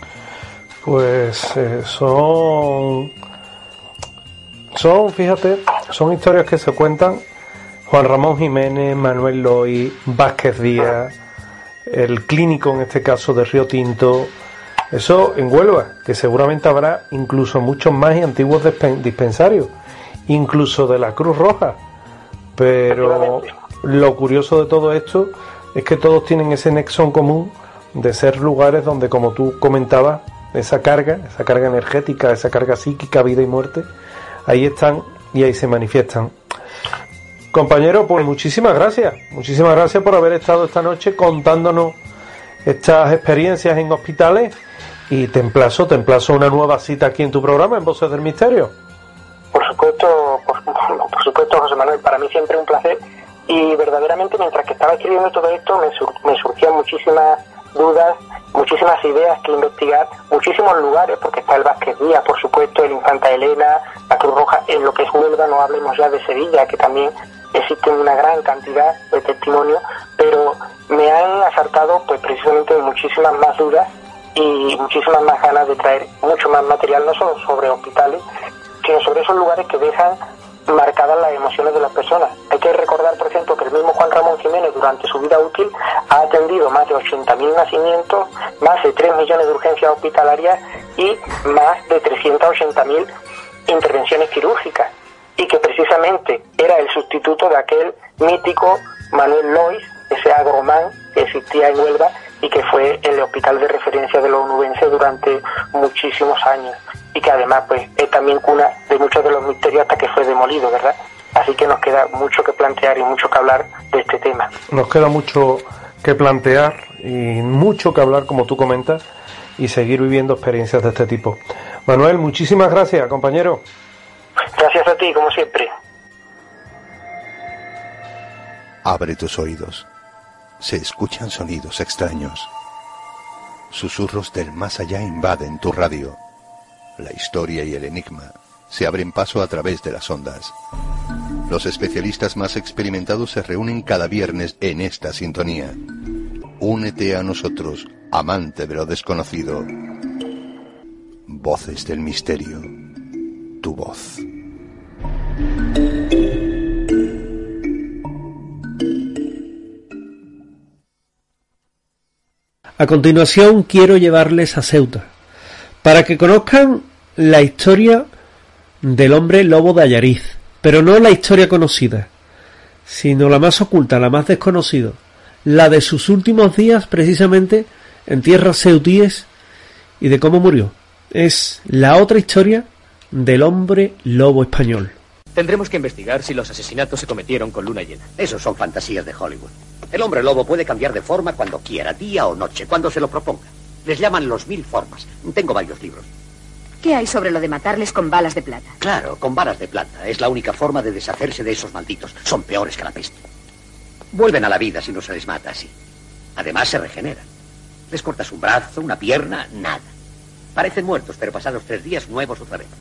Pues fíjate, son historias que se cuentan. Juan Ramón Jiménez, Manuel Loy, Vázquez Díaz, el clínico en este caso de Río Tinto, eso en Huelva, que seguramente habrá incluso muchos más y antiguos dispensarios, incluso de la Cruz Roja. Pero lo curioso de todo esto es que todos tienen ese nexo en común de ser lugares donde, como tú comentabas, esa carga energética, esa carga psíquica, vida y muerte, ahí están y ahí se manifiestan. Compañero, pues muchísimas gracias por haber estado esta noche contándonos estas experiencias en hospitales, y te emplazo a una nueva cita aquí en tu programa, en Voces del Misterio. Por supuesto, José Manuel, para mí siempre un placer, y verdaderamente mientras que estaba escribiendo todo esto me surgían muchísimas dudas, muchísimas ideas que investigar, muchísimos lugares, porque está el Vázquez Díaz, por supuesto, el Infanta Elena, la Cruz Roja, en lo que es Huelva, no hablemos ya de Sevilla, que también existen una gran cantidad de testimonios, pero me han asaltado pues precisamente muchísimas más dudas y muchísimas más ganas de traer mucho más material, no solo sobre hospitales, sino sobre esos lugares que dejan marcadas las emociones de las personas. Hay que recordar, por ejemplo, que el mismo Juan Ramón Jiménez durante su vida útil ha atendido más de 80.000 nacimientos, más de 3 millones de urgencias hospitalarias y más de 380.000 intervenciones quirúrgicas, y que precisamente era el sustituto de aquel mítico Manuel Lois, ese agromán que existía en Huelva y que fue el hospital de referencia de los onubenses durante muchísimos años, y que además pues es también cuna de muchos de los misterios hasta que fue demolido, ¿verdad? Así que nos queda mucho que plantear y mucho que hablar de este tema. Nos queda mucho que plantear y mucho que hablar, como tú comentas, y seguir viviendo experiencias de este tipo. Manuel, muchísimas gracias, compañero. Gracias a ti, como siempre. Abre tus oídos. Se escuchan sonidos extraños. Susurros del más allá invaden tu radio. La historia y el enigma se abren paso a través de las ondas. Los especialistas más experimentados se reúnen cada viernes en esta sintonía. Únete a nosotros, amante de lo desconocido. Voces del misterio. Tu voz. A continuación quiero llevarles a Ceuta, para que conozcan la historia del hombre lobo de Allariz, pero no la historia conocida, sino la más oculta, la más desconocida, la de sus últimos días precisamente en tierras ceutíes y de cómo murió. Es la otra historia del hombre lobo español. Tendremos que investigar si los asesinatos se cometieron con luna llena. Esos son fantasías de Hollywood. El hombre lobo puede cambiar de forma cuando quiera, día o noche, cuando se lo proponga. Les llaman los 1000 formas. Tengo varios libros. ¿Qué hay sobre lo de matarles con balas de plata? Claro, con balas de plata. Es la única forma de deshacerse de esos malditos. Son peores que la peste. Vuelven a la vida si no se les mata así. Además se regeneran. Les cortas un brazo, una pierna, nada. Parecen muertos, pero pasados 3 días nuevos otra vez.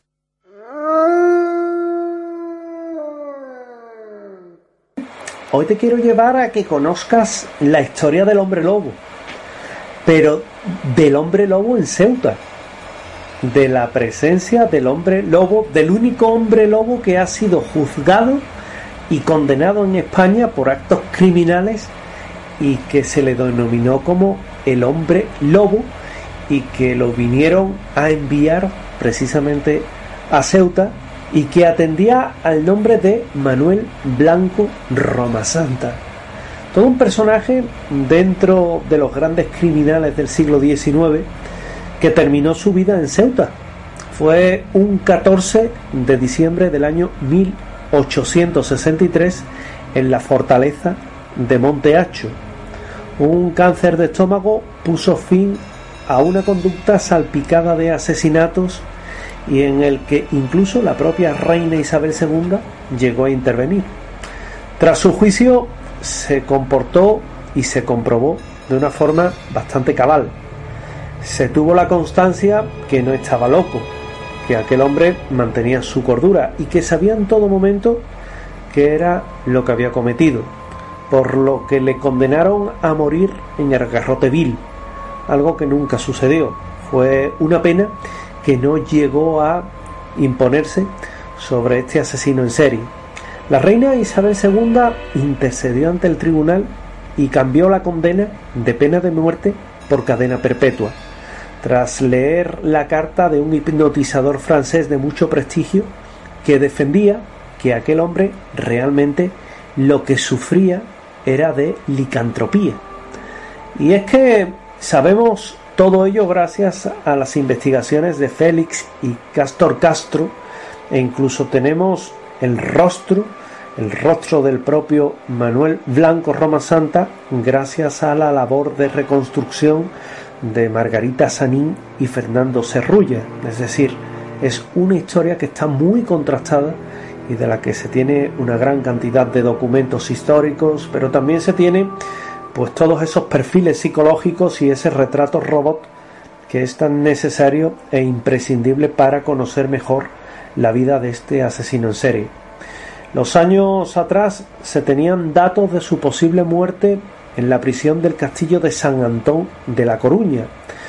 Hoy te quiero llevar a que conozcas la historia del hombre lobo, pero del hombre lobo en Ceuta, de la presencia del hombre lobo, del único hombre lobo que ha sido juzgado y condenado en España por actos criminales y que se le denominó como el hombre lobo y que lo vinieron a enviar precisamente a Ceuta, y que atendía al nombre de Manuel Blanco Romasanta. Todo un personaje dentro de los grandes criminales del siglo XIX que terminó su vida en Ceuta. Fue un 14 de diciembre del año 1863 en la fortaleza de Monte Hacho. Un cáncer de estómago puso fin a una conducta salpicada de asesinatos y en el que incluso la propia reina Isabel II llegó a intervenir. Tras su juicio se comportó y se comprobó de una forma bastante cabal. Se tuvo la constancia que no estaba loco, que aquel hombre mantenía su cordura y que sabía en todo momento qué era lo que había cometido, por lo que le condenaron a morir en el garrote vil, algo que nunca sucedió. Fue una pena que no llegó a imponerse sobre este asesino en serie. La reina Isabel II intercedió ante el tribunal y cambió la condena de pena de muerte por cadena perpetua, tras leer la carta de un hipnotizador francés de mucho prestigio que defendía que aquel hombre realmente lo que sufría era de licantropía. Y es que sabemos todo ello gracias a las investigaciones de Félix y Castor Castro, e incluso tenemos el rostro del propio Manuel Blanco Romasanta gracias a la labor de reconstrucción de Margarita Sanín y Fernando Serrulla. Es decir, es una historia que está muy contrastada y de la que se tiene una gran cantidad de documentos históricos, pero también se tiene pues todos esos perfiles psicológicos y ese retrato robot que es tan necesario e imprescindible para conocer mejor la vida de este asesino en serie. Los años atrás se tenían datos de su posible muerte en la prisión del castillo de San Antón de La Coruña.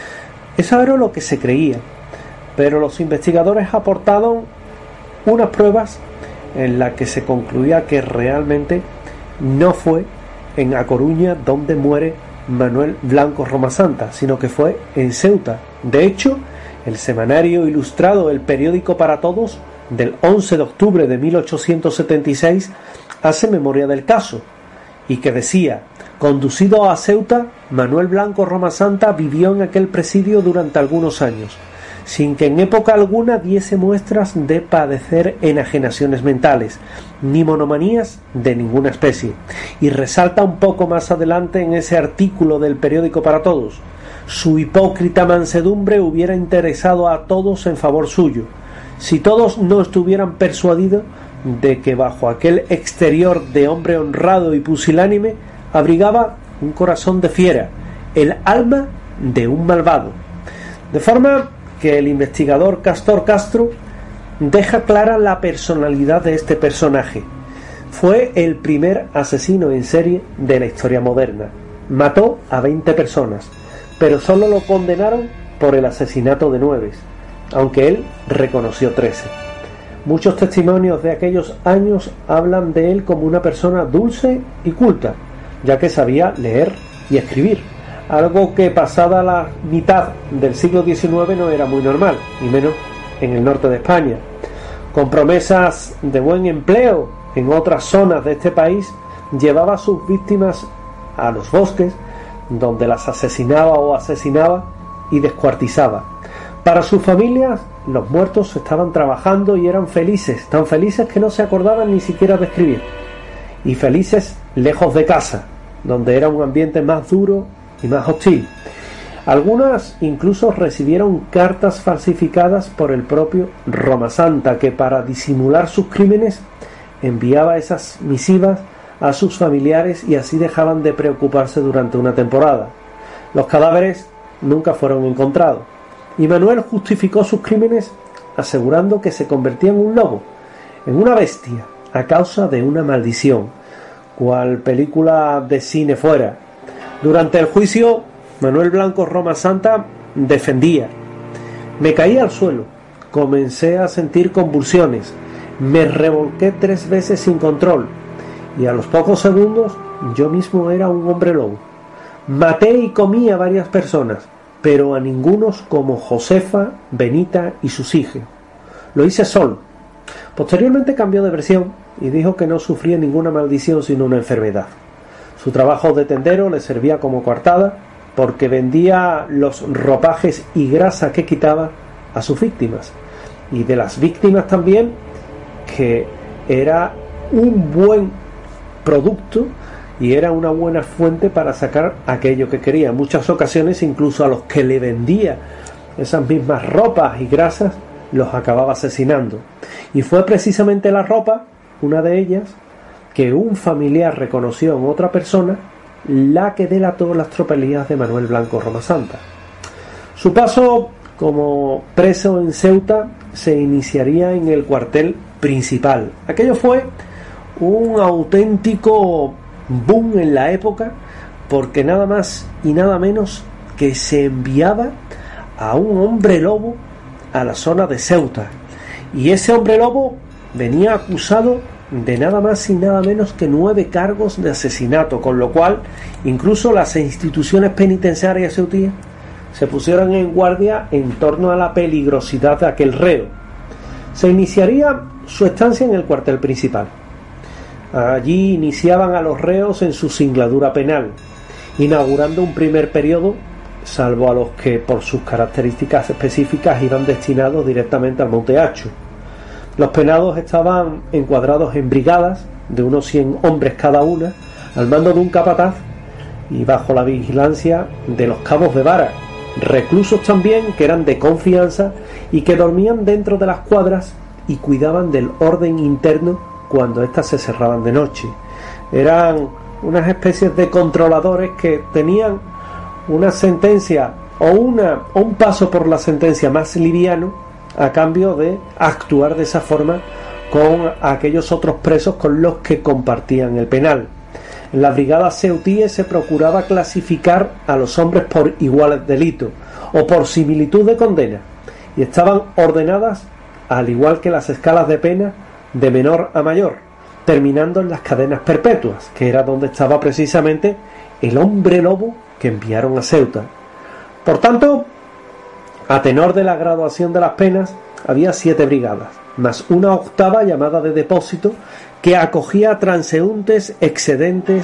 Eso era lo que se creía, pero los investigadores aportaron unas pruebas en las que se concluía que realmente no fue en A Coruña donde muere Manuel Blanco Romasanta, sino que fue en Ceuta. De hecho, el semanario ilustrado El Periódico para Todos del 11 de octubre de 1876 hace memoria del caso y que decía: Conducido a Ceuta, Manuel Blanco Romasanta vivió en aquel presidio durante algunos años, sin que en época alguna diese muestras de padecer enajenaciones mentales, ni monomanías de ninguna especie. Y resalta un poco más adelante en ese artículo del periódico Para Todos: su hipócrita mansedumbre hubiera interesado a todos en favor suyo, si todos no estuvieran persuadidos de que bajo aquel exterior de hombre honrado y pusilánime abrigaba un corazón de fiera, el alma de un malvado. De forma que el investigador Castor Castro deja clara la personalidad de este personaje. Fue el primer asesino en serie de la historia moderna. Mató a 20 personas, pero solo lo condenaron por el asesinato de 9, aunque él reconoció 13. Muchos testimonios de aquellos años hablan de él como una persona dulce y culta, ya que sabía leer y escribir, algo que pasada la mitad del siglo XIX no era muy normal, y menos en el norte de España. Con promesas de buen empleo en otras zonas de este país, llevaba a sus víctimas a los bosques, donde las asesinaba o asesinaba y descuartizaba. Para sus familias, los muertos estaban trabajando y eran felices, tan felices que no se acordaban ni siquiera de escribir, y felices lejos de casa, donde era un ambiente más duro y más hostil. Algunas incluso recibieron cartas falsificadas por el propio Romasanta, que para disimular sus crímenes enviaba esas misivas a sus familiares y así dejaban de preocuparse durante una temporada. Los cadáveres nunca fueron encontrados, y Manuel justificó sus crímenes asegurando que se convertía en un lobo, en una bestia, a causa de una maldición, cual película de cine fuera. Durante el juicio, Manuel Blanco Romasanta defendía: me caí al suelo, comencé a sentir convulsiones, me revolqué 3 veces sin control, y a los pocos segundos yo mismo era un hombre lobo. Maté y comí a varias personas, pero a ningunos como Josefa, Benita y sus hijos. Lo hice solo. Posteriormente cambió de versión y dijo que no sufría ninguna maldición sino una enfermedad. Su trabajo de tendero le servía como coartada, porque vendía los ropajes y grasa que quitaba a sus víctimas, y de las víctimas también, que era un buen producto y era una buena fuente para sacar aquello que quería. En muchas ocasiones incluso a los que le vendía esas mismas ropas y grasas los acababa asesinando, y fue precisamente la ropa, una de ellas, que un familiar reconoció en otra persona, la que delató las tropelías de Manuel Blanco Romasanta. Su paso como preso en Ceuta se iniciaría en el cuartel principal. Aquello fue un auténtico boom en la época, porque nada más y nada menos que se enviaba a un hombre lobo a la zona de Ceuta, y ese hombre lobo venía acusado de nada más y nada menos que 9 cargos de asesinato, con lo cual incluso las instituciones penitenciarias ceutíes se pusieron en guardia en torno a la peligrosidad de aquel reo. Se iniciaría su estancia en el cuartel principal. Allí iniciaban a los reos en su singladura penal, inaugurando un primer periodo, salvo a los que por sus características específicas iban destinados directamente al Monte Hacho. Los penados estaban encuadrados en brigadas de unos 100 hombres cada una, al mando de un capataz y bajo la vigilancia de los cabos de vara, reclusos también que eran de confianza y que dormían dentro de las cuadras y cuidaban del orden interno cuando éstas se cerraban de noche. Eran unas especies de controladores que tenían una sentencia o un paso por la sentencia más liviano, a cambio de actuar de esa forma con aquellos otros presos con los que compartían el penal. En las brigadas ceutíes se procuraba clasificar a los hombres por iguales delitos o por similitud de condena, y estaban ordenadas al igual que las escalas de pena de menor a mayor, terminando en las cadenas perpetuas, que era donde estaba precisamente el hombre lobo que enviaron a Ceuta. Por tanto, a tenor de la graduación de las penas, había 7 brigadas, más una octava llamada de depósito, que acogía a transeúntes, excedentes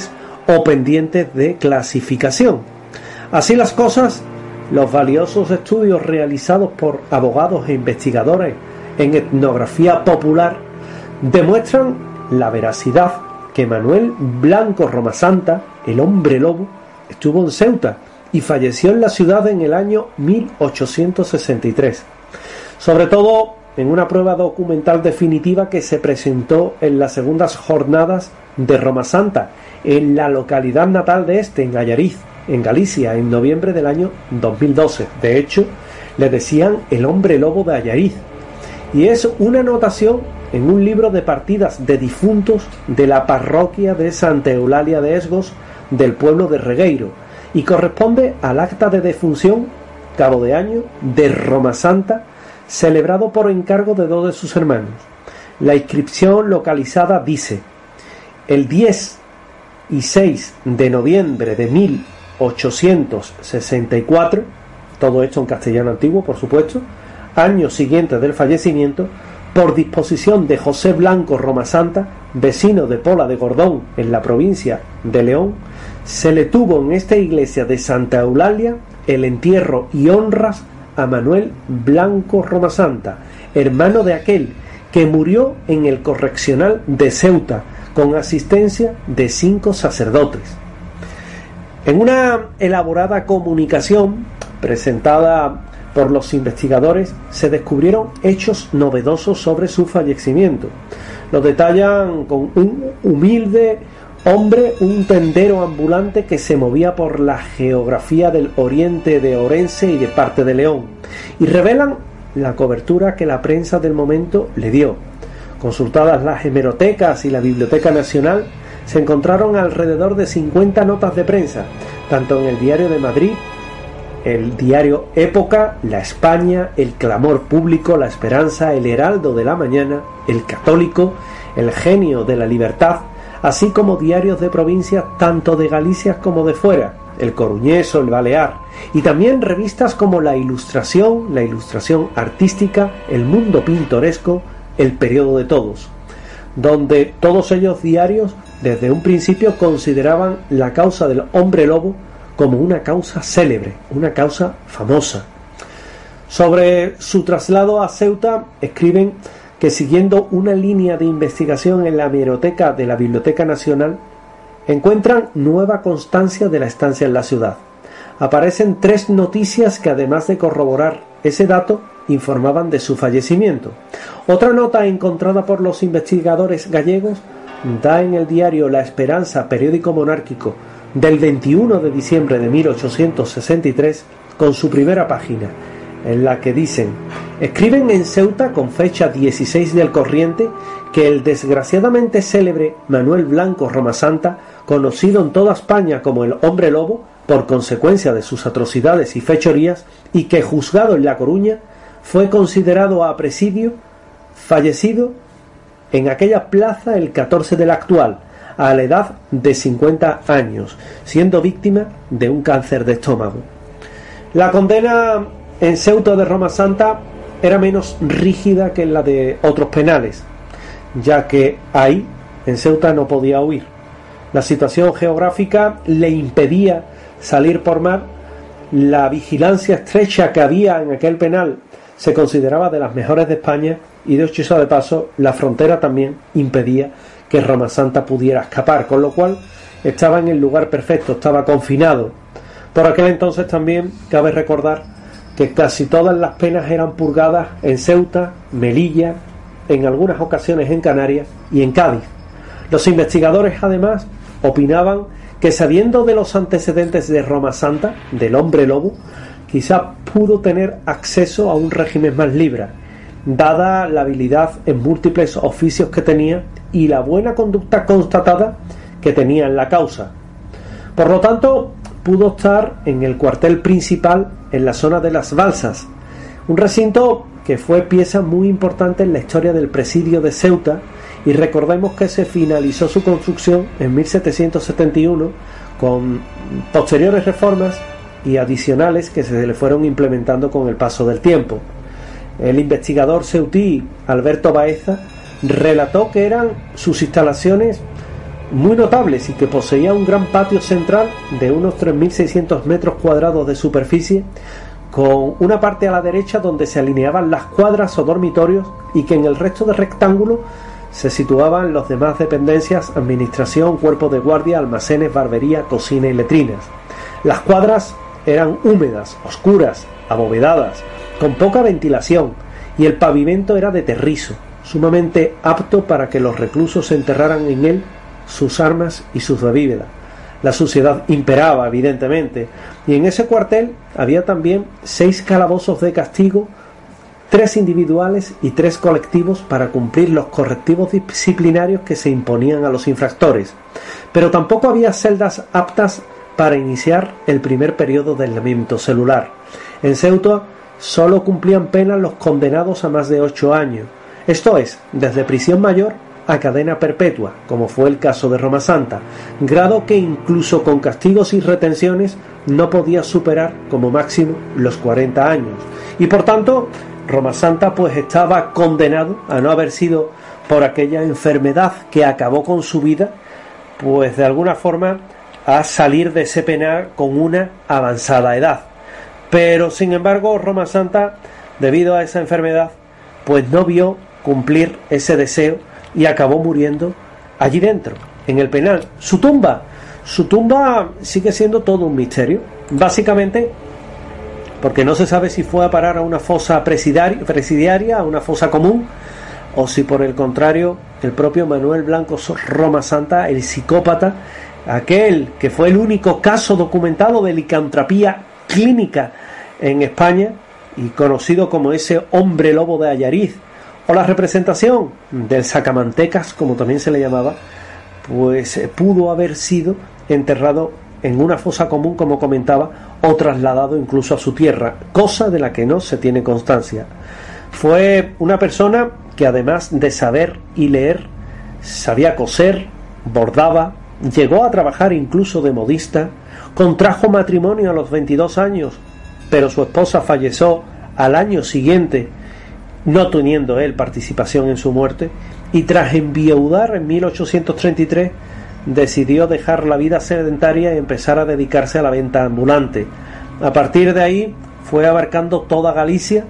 o pendientes de clasificación. Así las cosas, los valiosos estudios realizados por abogados e investigadores en etnografía popular demuestran la veracidad que Manuel Blanco Romasanta, el hombre lobo, estuvo en Ceuta y falleció en la ciudad en el año 1863. Sobre todo en una prueba documental definitiva que se presentó en las segundas jornadas de Romasanta, en la localidad natal de este, en Allariz, en Galicia, en noviembre del año 2012. De hecho, le decían el hombre lobo de Allariz. Y es una anotación en un libro de partidas de difuntos de la parroquia de Santa Eulalia de Esgos, del pueblo de Regueiro, y corresponde al acta de defunción, cabo de año, de Romasanta, celebrado por encargo de dos de sus hermanos. La inscripción localizada dice: el 10 y 6 de noviembre de 1864, todo esto en castellano antiguo, por supuesto, año siguiente del fallecimiento, por disposición de José Blanco Romasanta, vecino de Pola de Gordón, en la provincia de León, se le tuvo en esta iglesia de Santa Eulalia el entierro y honras a Manuel Blanco Romasanta, hermano de aquel que murió en el correccional de Ceuta, con asistencia de 5 sacerdotes. En una elaborada comunicación presentada por los investigadores, se descubrieron hechos novedosos sobre su fallecimiento. Lo detallan con un humilde hombre, un tendero ambulante que se movía por la geografía del oriente de Orense y de parte de León, y revelan la cobertura que la prensa del momento le dio. Consultadas las hemerotecas y la Biblioteca Nacional, se encontraron alrededor de 50 notas de prensa, tanto en el Diario de Madrid, el diario Época, La España, El Clamor Público, La Esperanza, El Heraldo de la Mañana, El Católico, El Genio de la Libertad, así como diarios de provincias tanto de Galicia como de fuera, El Coruñés o El Balear, y también revistas como La Ilustración Artística, El Mundo Pintoresco, El Periodo de Todos, donde todos ellos diarios desde un principio consideraban la causa del hombre lobo como una causa célebre, una causa famosa. Sobre su traslado a Ceuta escriben que, siguiendo una línea de investigación en la hemeroteca de la Biblioteca Nacional, encuentran nueva constancia de la estancia en la ciudad. Aparecen 3 noticias que, además de corroborar ese dato, informaban de su fallecimiento. Otra nota encontrada por los investigadores gallegos da en el diario La Esperanza, periódico monárquico, del 21 de diciembre de 1863, con su primera página, en la que dicen: escriben en Ceuta con fecha 16 del corriente que el desgraciadamente célebre Manuel Blanco Romasanta, conocido en toda España como el hombre lobo por consecuencia de sus atrocidades y fechorías, y que, juzgado en La Coruña, fue considerado a presidio, fallecido en aquella plaza el 14 del actual, a la edad de 50 años, siendo víctima de un cáncer de estómago. La condena en Ceuta de Romasanta era menos rígida que en la de otros penales, ya que ahí, en Ceuta, no podía huir. La situación geográfica le impedía salir por mar. La vigilancia estrecha que había en aquel penal se consideraba de las mejores de España, y de hecho de paso, la frontera también impedía que Romasanta pudiera escapar, con lo cual estaba en el lugar perfecto, estaba confinado. Por aquel entonces también cabe recordar que casi todas las penas eran purgadas en Ceuta, Melilla, en algunas ocasiones en Canarias y en Cádiz. Los investigadores además opinaban que, sabiendo de los antecedentes de Romasanta, del hombre lobo, quizá pudo tener acceso a un régimen más libre, dada la habilidad en múltiples oficios que tenía y la buena conducta constatada que tenía en la causa. Por lo tanto, pudo estar en el cuartel principal en la zona de las Balsas, un recinto que fue pieza muy importante en la historia del presidio de Ceuta, y recordemos que se finalizó su construcción en 1771 con posteriores reformas y adicionales que se le fueron implementando con el paso del tiempo. El investigador ceutí Alberto Baeza relató que eran sus instalaciones muy notables y que poseía un gran patio central de unos 3.600 metros cuadrados de superficie, con una parte a la derecha donde se alineaban las cuadras o dormitorios y que en el resto del rectángulo se situaban las demás dependencias: administración, cuerpo de guardia, almacenes, barbería, cocina y letrinas. Las cuadras eran húmedas, oscuras, abovedadas, con poca ventilación, y el pavimento era de terrizo, sumamente apto para que los reclusos enterraran en él sus armas y sus bebidas. La suciedad imperaba, evidentemente, y en ese cuartel había también 6 calabozos de castigo, 3 individuales y 3 colectivos, para cumplir los correctivos disciplinarios que se imponían a los infractores. Pero tampoco había celdas aptas para iniciar el primer periodo de aislamiento celular. En Ceuta solo cumplían penas los condenados a más de 8 años, esto es, desde prisión mayor a cadena perpetua, como fue el caso de Roma Santa, grado que incluso con castigos y retenciones no podía superar como máximo los 40 años. Y por tanto, Roma Santa pues estaba condenado a no haber sido por aquella enfermedad que acabó con su vida, pues de alguna forma a salir de ese penal con una avanzada edad. Pero sin embargo, Roma Santa, debido a esa enfermedad, pues no vio cumplir ese deseo y acabó muriendo allí dentro, en el penal. Su tumba sigue siendo todo un misterio, básicamente porque no se sabe si fue a parar a una fosa presidiaria, a una fosa común, o si por el contrario el propio Manuel Blanco Roma Santa, el psicópata, aquel que fue el único caso documentado de licantropía clínica en España y conocido como ese hombre lobo de Allariz, o la representación del sacamantecas, como también se le llamaba, pues pudo haber sido enterrado en una fosa común, como comentaba, o trasladado incluso a su tierra, cosa de la que no se tiene constancia. Fue una persona que, además de saber y leer, sabía coser, bordaba, llegó a trabajar incluso de modista, contrajo matrimonio a los 22 años, pero su esposa falleció al año siguiente, no teniendo él participación en su muerte, y tras enviudar en 1833 decidió dejar la vida sedentaria y empezar a dedicarse a la venta ambulante. A partir de ahí fue abarcando toda Galicia,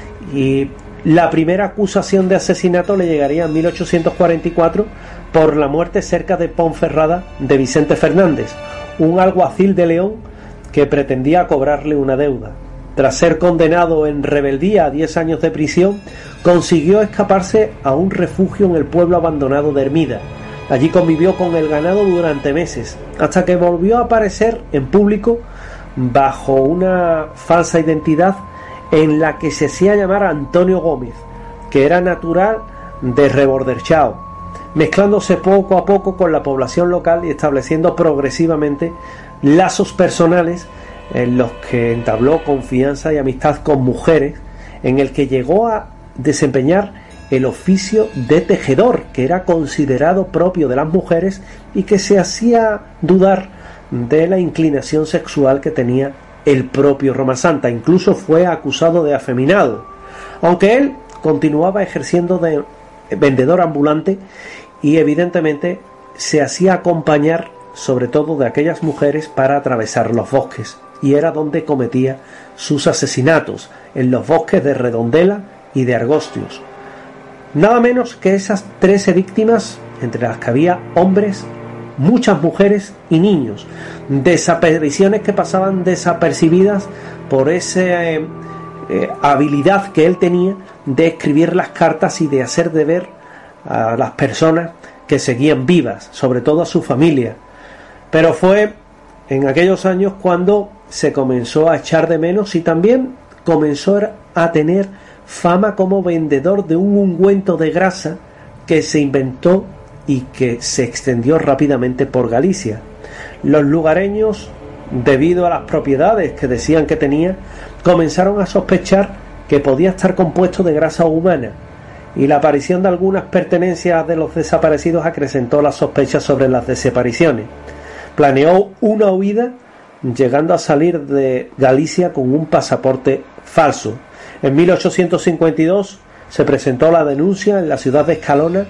y la primera acusación de asesinato le llegaría en 1844 por la muerte cerca de Ponferrada de Vicente Fernández, un alguacil de León que pretendía cobrarle una deuda. Tras ser condenado en rebeldía a 10 años de prisión, consiguió escaparse a un refugio en el pueblo abandonado de Hermida. Allí convivió con el ganado durante meses, hasta que volvió a aparecer en público bajo una falsa identidad en la que se hacía llamar Antonio Gómez, que era natural de Reborderchao, mezclándose poco a poco con la población local y estableciendo progresivamente lazos personales en los que entabló confianza y amistad con mujeres, en el que llegó a desempeñar el oficio de tejedor, que era considerado propio de las mujeres y que se hacía dudar de la inclinación sexual que tenía el propio Roma Santa. Incluso fue acusado de afeminado, aunque él continuaba ejerciendo de vendedor ambulante y evidentemente se hacía acompañar sobre todo de aquellas mujeres para atravesar los bosques, y era donde cometía sus asesinatos, en los bosques de Redondela y de Argostios. Nada menos que esas 13 víctimas, entre las que había hombres, muchas mujeres y niños, desapariciones que pasaban desapercibidas por esa habilidad que él tenía de escribir las cartas y de hacer de ver a las personas que seguían vivas, sobre todo a su familia. Pero fue en aquellos años cuando se comenzó a echar de menos y también comenzó a tener fama como vendedor de un ungüento de grasa que se inventó y que se extendió rápidamente por Galicia. Los lugareños, debido a las propiedades que decían que tenía, comenzaron a sospechar que podía estar compuesto de grasa humana, y la aparición de algunas pertenencias de los desaparecidos acrecentó las sospechas sobre las desapariciones. Planeó una huida, llegando a salir de Galicia con un pasaporte falso. En 1852 se presentó la denuncia en la ciudad de Escalona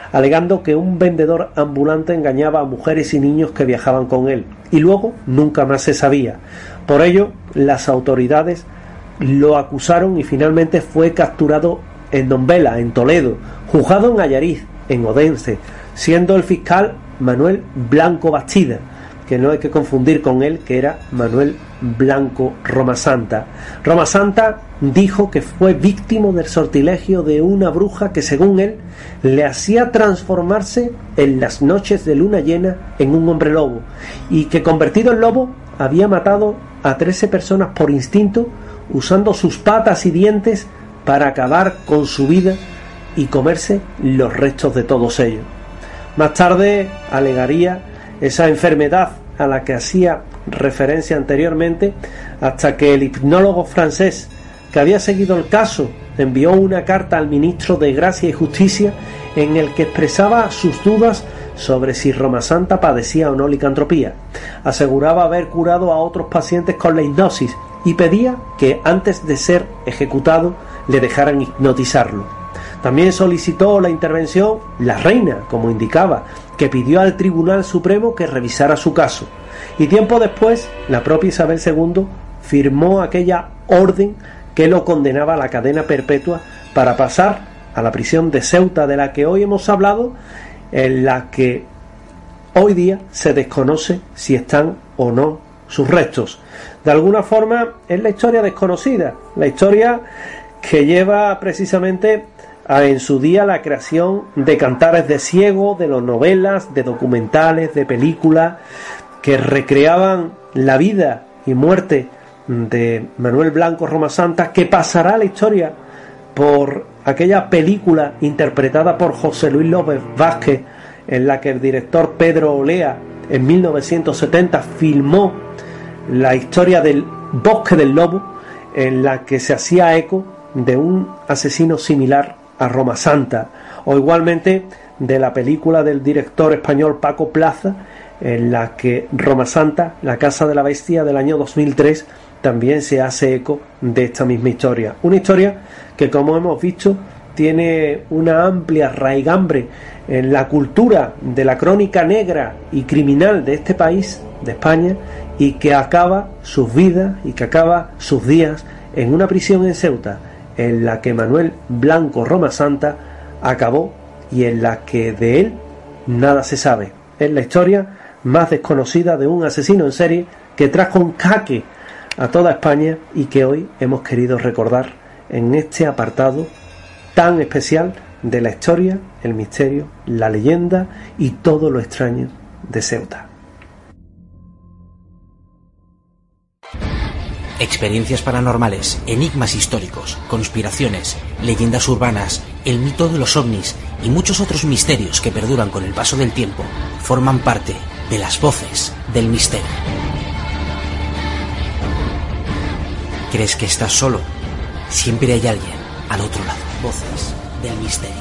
alegando que un vendedor ambulante engañaba a mujeres y niños que viajaban con él, y luego nunca más se sabía. Por ello, las autoridades lo acusaron y finalmente fue capturado en Don Vela, en Toledo, juzgado en Allariz, en Odense, siendo el fiscal Manuel Blanco Bastida, que no hay que confundir con él, que era Manuel Blanco Romasanta. Romasanta dijo que fue víctima del sortilegio de una bruja que, según él, le hacía transformarse en las noches de luna llena en un hombre lobo, y que, convertido en lobo, había matado a 13 personas por instinto, usando sus patas y dientes para acabar con su vida y comerse los restos de todos ellos. Más tarde alegaría esa enfermedad a la que hacía referencia anteriormente, hasta que el hipnólogo francés que había seguido el caso envió una carta al ministro de Gracia y Justicia en el que expresaba sus dudas sobre si Romasanta padecía o no licantropía. Aseguraba haber curado a otros pacientes con la hipnosis y pedía que antes de ser ejecutado le dejaran hipnotizarlo. También solicitó la intervención la reina, como indicaba, que pidió al Tribunal Supremo que revisara su caso. Y tiempo después, la propia Isabel II firmó aquella orden que lo condenaba a la cadena perpetua para pasar a la prisión de Ceuta, de la que hoy hemos hablado, en la que hoy día se desconoce si están o no sus restos. De alguna forma es la historia desconocida, la historia que lleva precisamente en su día la creación de Cantares de Ciego, de las novelas, de documentales, de películas que recreaban la vida y muerte de Manuel Blanco Romasanta, que pasará a la historia por aquella película interpretada por José Luis López Vázquez, en la que el director Pedro Olea en 1970 filmó la historia del Bosque del Lobo, en la que se hacía eco de un asesino similar a Romasanta, o igualmente de la película del director español Paco Plaza, en la que Romasanta, La Casa de la Bestia del año 2003, también se hace eco de esta misma historia. Una historia que, como hemos visto, tiene una amplia raigambre en la cultura de la crónica negra y criminal de este país, de España, y que acaba sus vidas y que acaba sus días en una prisión en Ceuta, en la que Manuel Blanco Romasanta acabó y en la que de él nada se sabe. Es la historia más desconocida de un asesino en serie que trajo un jaque a toda España y que hoy hemos querido recordar en este apartado tan especial de la historia, el misterio, la leyenda y todo lo extraño de Ceuta. Experiencias paranormales, enigmas históricos, conspiraciones, leyendas urbanas, el mito de los ovnis y muchos otros misterios que perduran con el paso del tiempo forman parte de las voces del misterio. ¿Crees que estás solo? Siempre hay alguien al otro lado. Voces del misterio.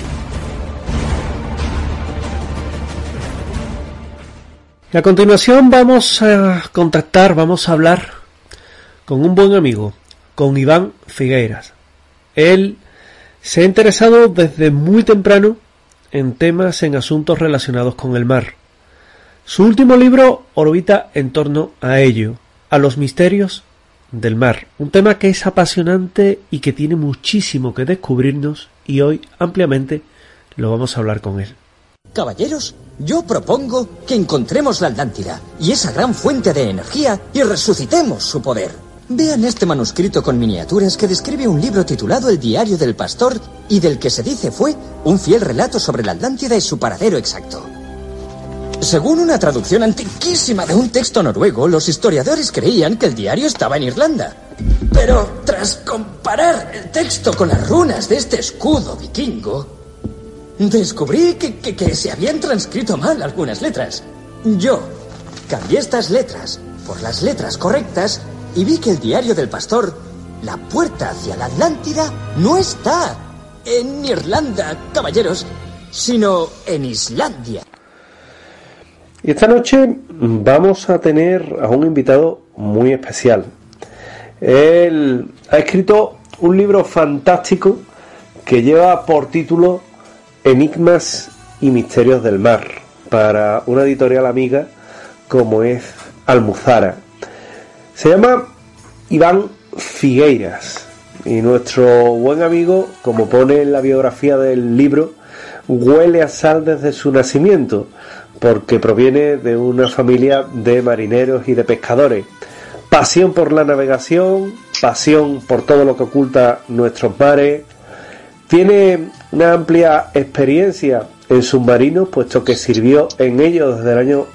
Y a continuación vamos a hablar con un buen amigo, con Iván Figueiras. Él se ha interesado desde muy temprano en temas, en asuntos relacionados con el mar. Su último libro orbita en torno a ello, a los misterios del mar, un tema que es apasionante y que tiene muchísimo que descubrirnos, y hoy ampliamente lo vamos a hablar con él. Caballeros, yo propongo que encontremos la Atlántida y esa gran fuente de energía y resucitemos su poder. Vean este manuscrito con miniaturas que describe un libro titulado El diario del pastor y del que se dice fue un fiel relato sobre la Atlántida y su paradero exacto. Según una traducción antiquísima de un texto noruego, los historiadores creían que el diario estaba en Irlanda. Pero tras comparar el texto con las runas de este escudo vikingo, descubrí que se habían transcrito mal algunas letras. Yo cambié estas letras por las letras correctas y vi que el diario del pastor, la puerta hacia la Atlántida, no está en Irlanda, caballeros, sino en Islandia. Y esta noche vamos a tener a un invitado muy especial. Él ha escrito un libro fantástico que lleva por título Enigmas y misterios del mar, para una editorial amiga como es Almuzara. Se llama Iván Figueiras, y nuestro buen amigo, como pone en la biografía del libro, huele a sal desde su nacimiento, porque proviene de una familia de marineros y de pescadores. Pasión por la navegación, pasión por todo lo que oculta nuestros mares. Tiene una amplia experiencia en submarinos, puesto que sirvió en ellos desde el año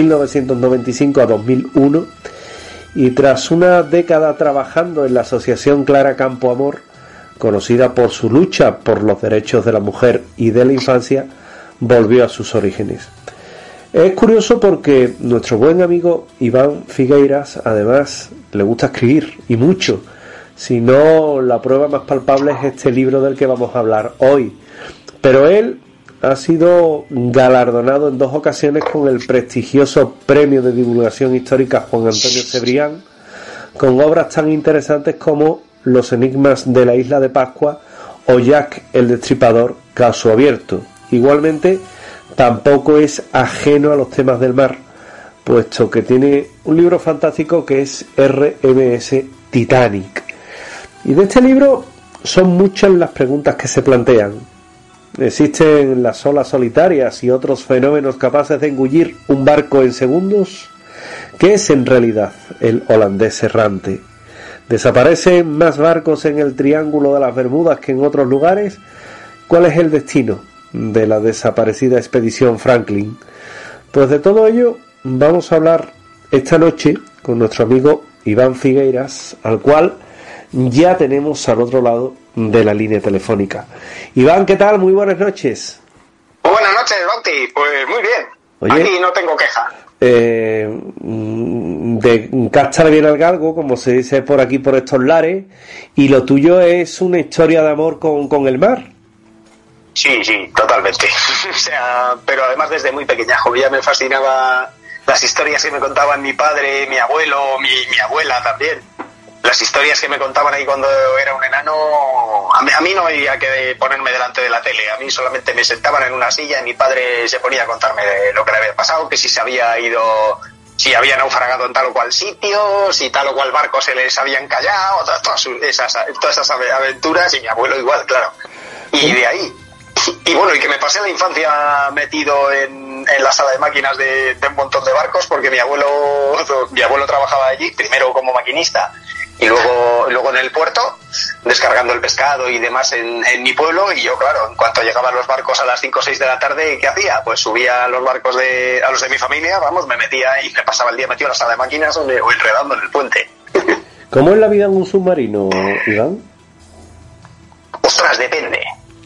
1995 a 2001, y tras una década trabajando en la Asociación Clara Campo Amor, conocida por su lucha por los derechos de la mujer y de la infancia, volvió a sus orígenes. Es curioso porque nuestro buen amigo Iván Figueiras además le gusta escribir, y mucho. Si no, la prueba más palpable es este libro del que vamos a hablar hoy. Pero él ha sido galardonado en 2 ocasiones con el prestigioso Premio de Divulgación Histórica Juan Antonio Cebrián, con obras tan interesantes como Los enigmas de la isla de Pascua o Jack el Destripador, caso abierto. Igualmente, tampoco es ajeno a los temas del mar, puesto que tiene un libro fantástico que es RMS Titanic. Y de este libro son muchas las preguntas que se plantean. ¿Existen las olas solitarias y otros fenómenos capaces de engullir un barco en segundos? ¿Qué es en realidad el holandés errante? ¿Desaparecen más barcos en el Triángulo de las Bermudas que en otros lugares? ¿Cuál es el destino de la desaparecida expedición Franklin? Pues de todo ello vamos a hablar esta noche con nuestro amigo Iván Figueiras, al cual ya tenemos al otro lado de la línea telefónica. Iván, ¿qué tal? Muy buenas noches. Buenas noches, Bauti. Pues muy bien. Oye, aquí no tengo queja. De cástale bien al galgo, como se dice por aquí, por estos lares, y lo tuyo es una historia de amor con el mar. Sí, totalmente. O sea, pero además desde muy pequeñajo ya me fascinaba las historias que me contaban mi padre, mi abuelo, mi abuela también. Las historias que me contaban ahí cuando era un enano, a mí no había que ponerme delante de la tele, a mí solamente me sentaban en una silla y mi padre se ponía a contarme de lo que le había pasado, que si se había ido, si había naufragado en tal o cual sitio, si tal o cual barco se les había encallado, todas esas aventuras, y mi abuelo igual, claro. Y de ahí, y bueno, y que me pasé la infancia metido en la sala de máquinas de un montón de barcos, porque mi abuelo trabajaba allí, primero como maquinista, y luego en el puerto, descargando el pescado y demás en mi pueblo. Y yo, claro, en cuanto llegaban los barcos a las 5 o 6 de la tarde, ¿qué hacía? Pues subía a los barcos a los de mi familia, me metía y me pasaba el día metido en la sala de máquinas o enredando en el puente. ¿Cómo es la vida en un submarino, Iván? Ostras, depende.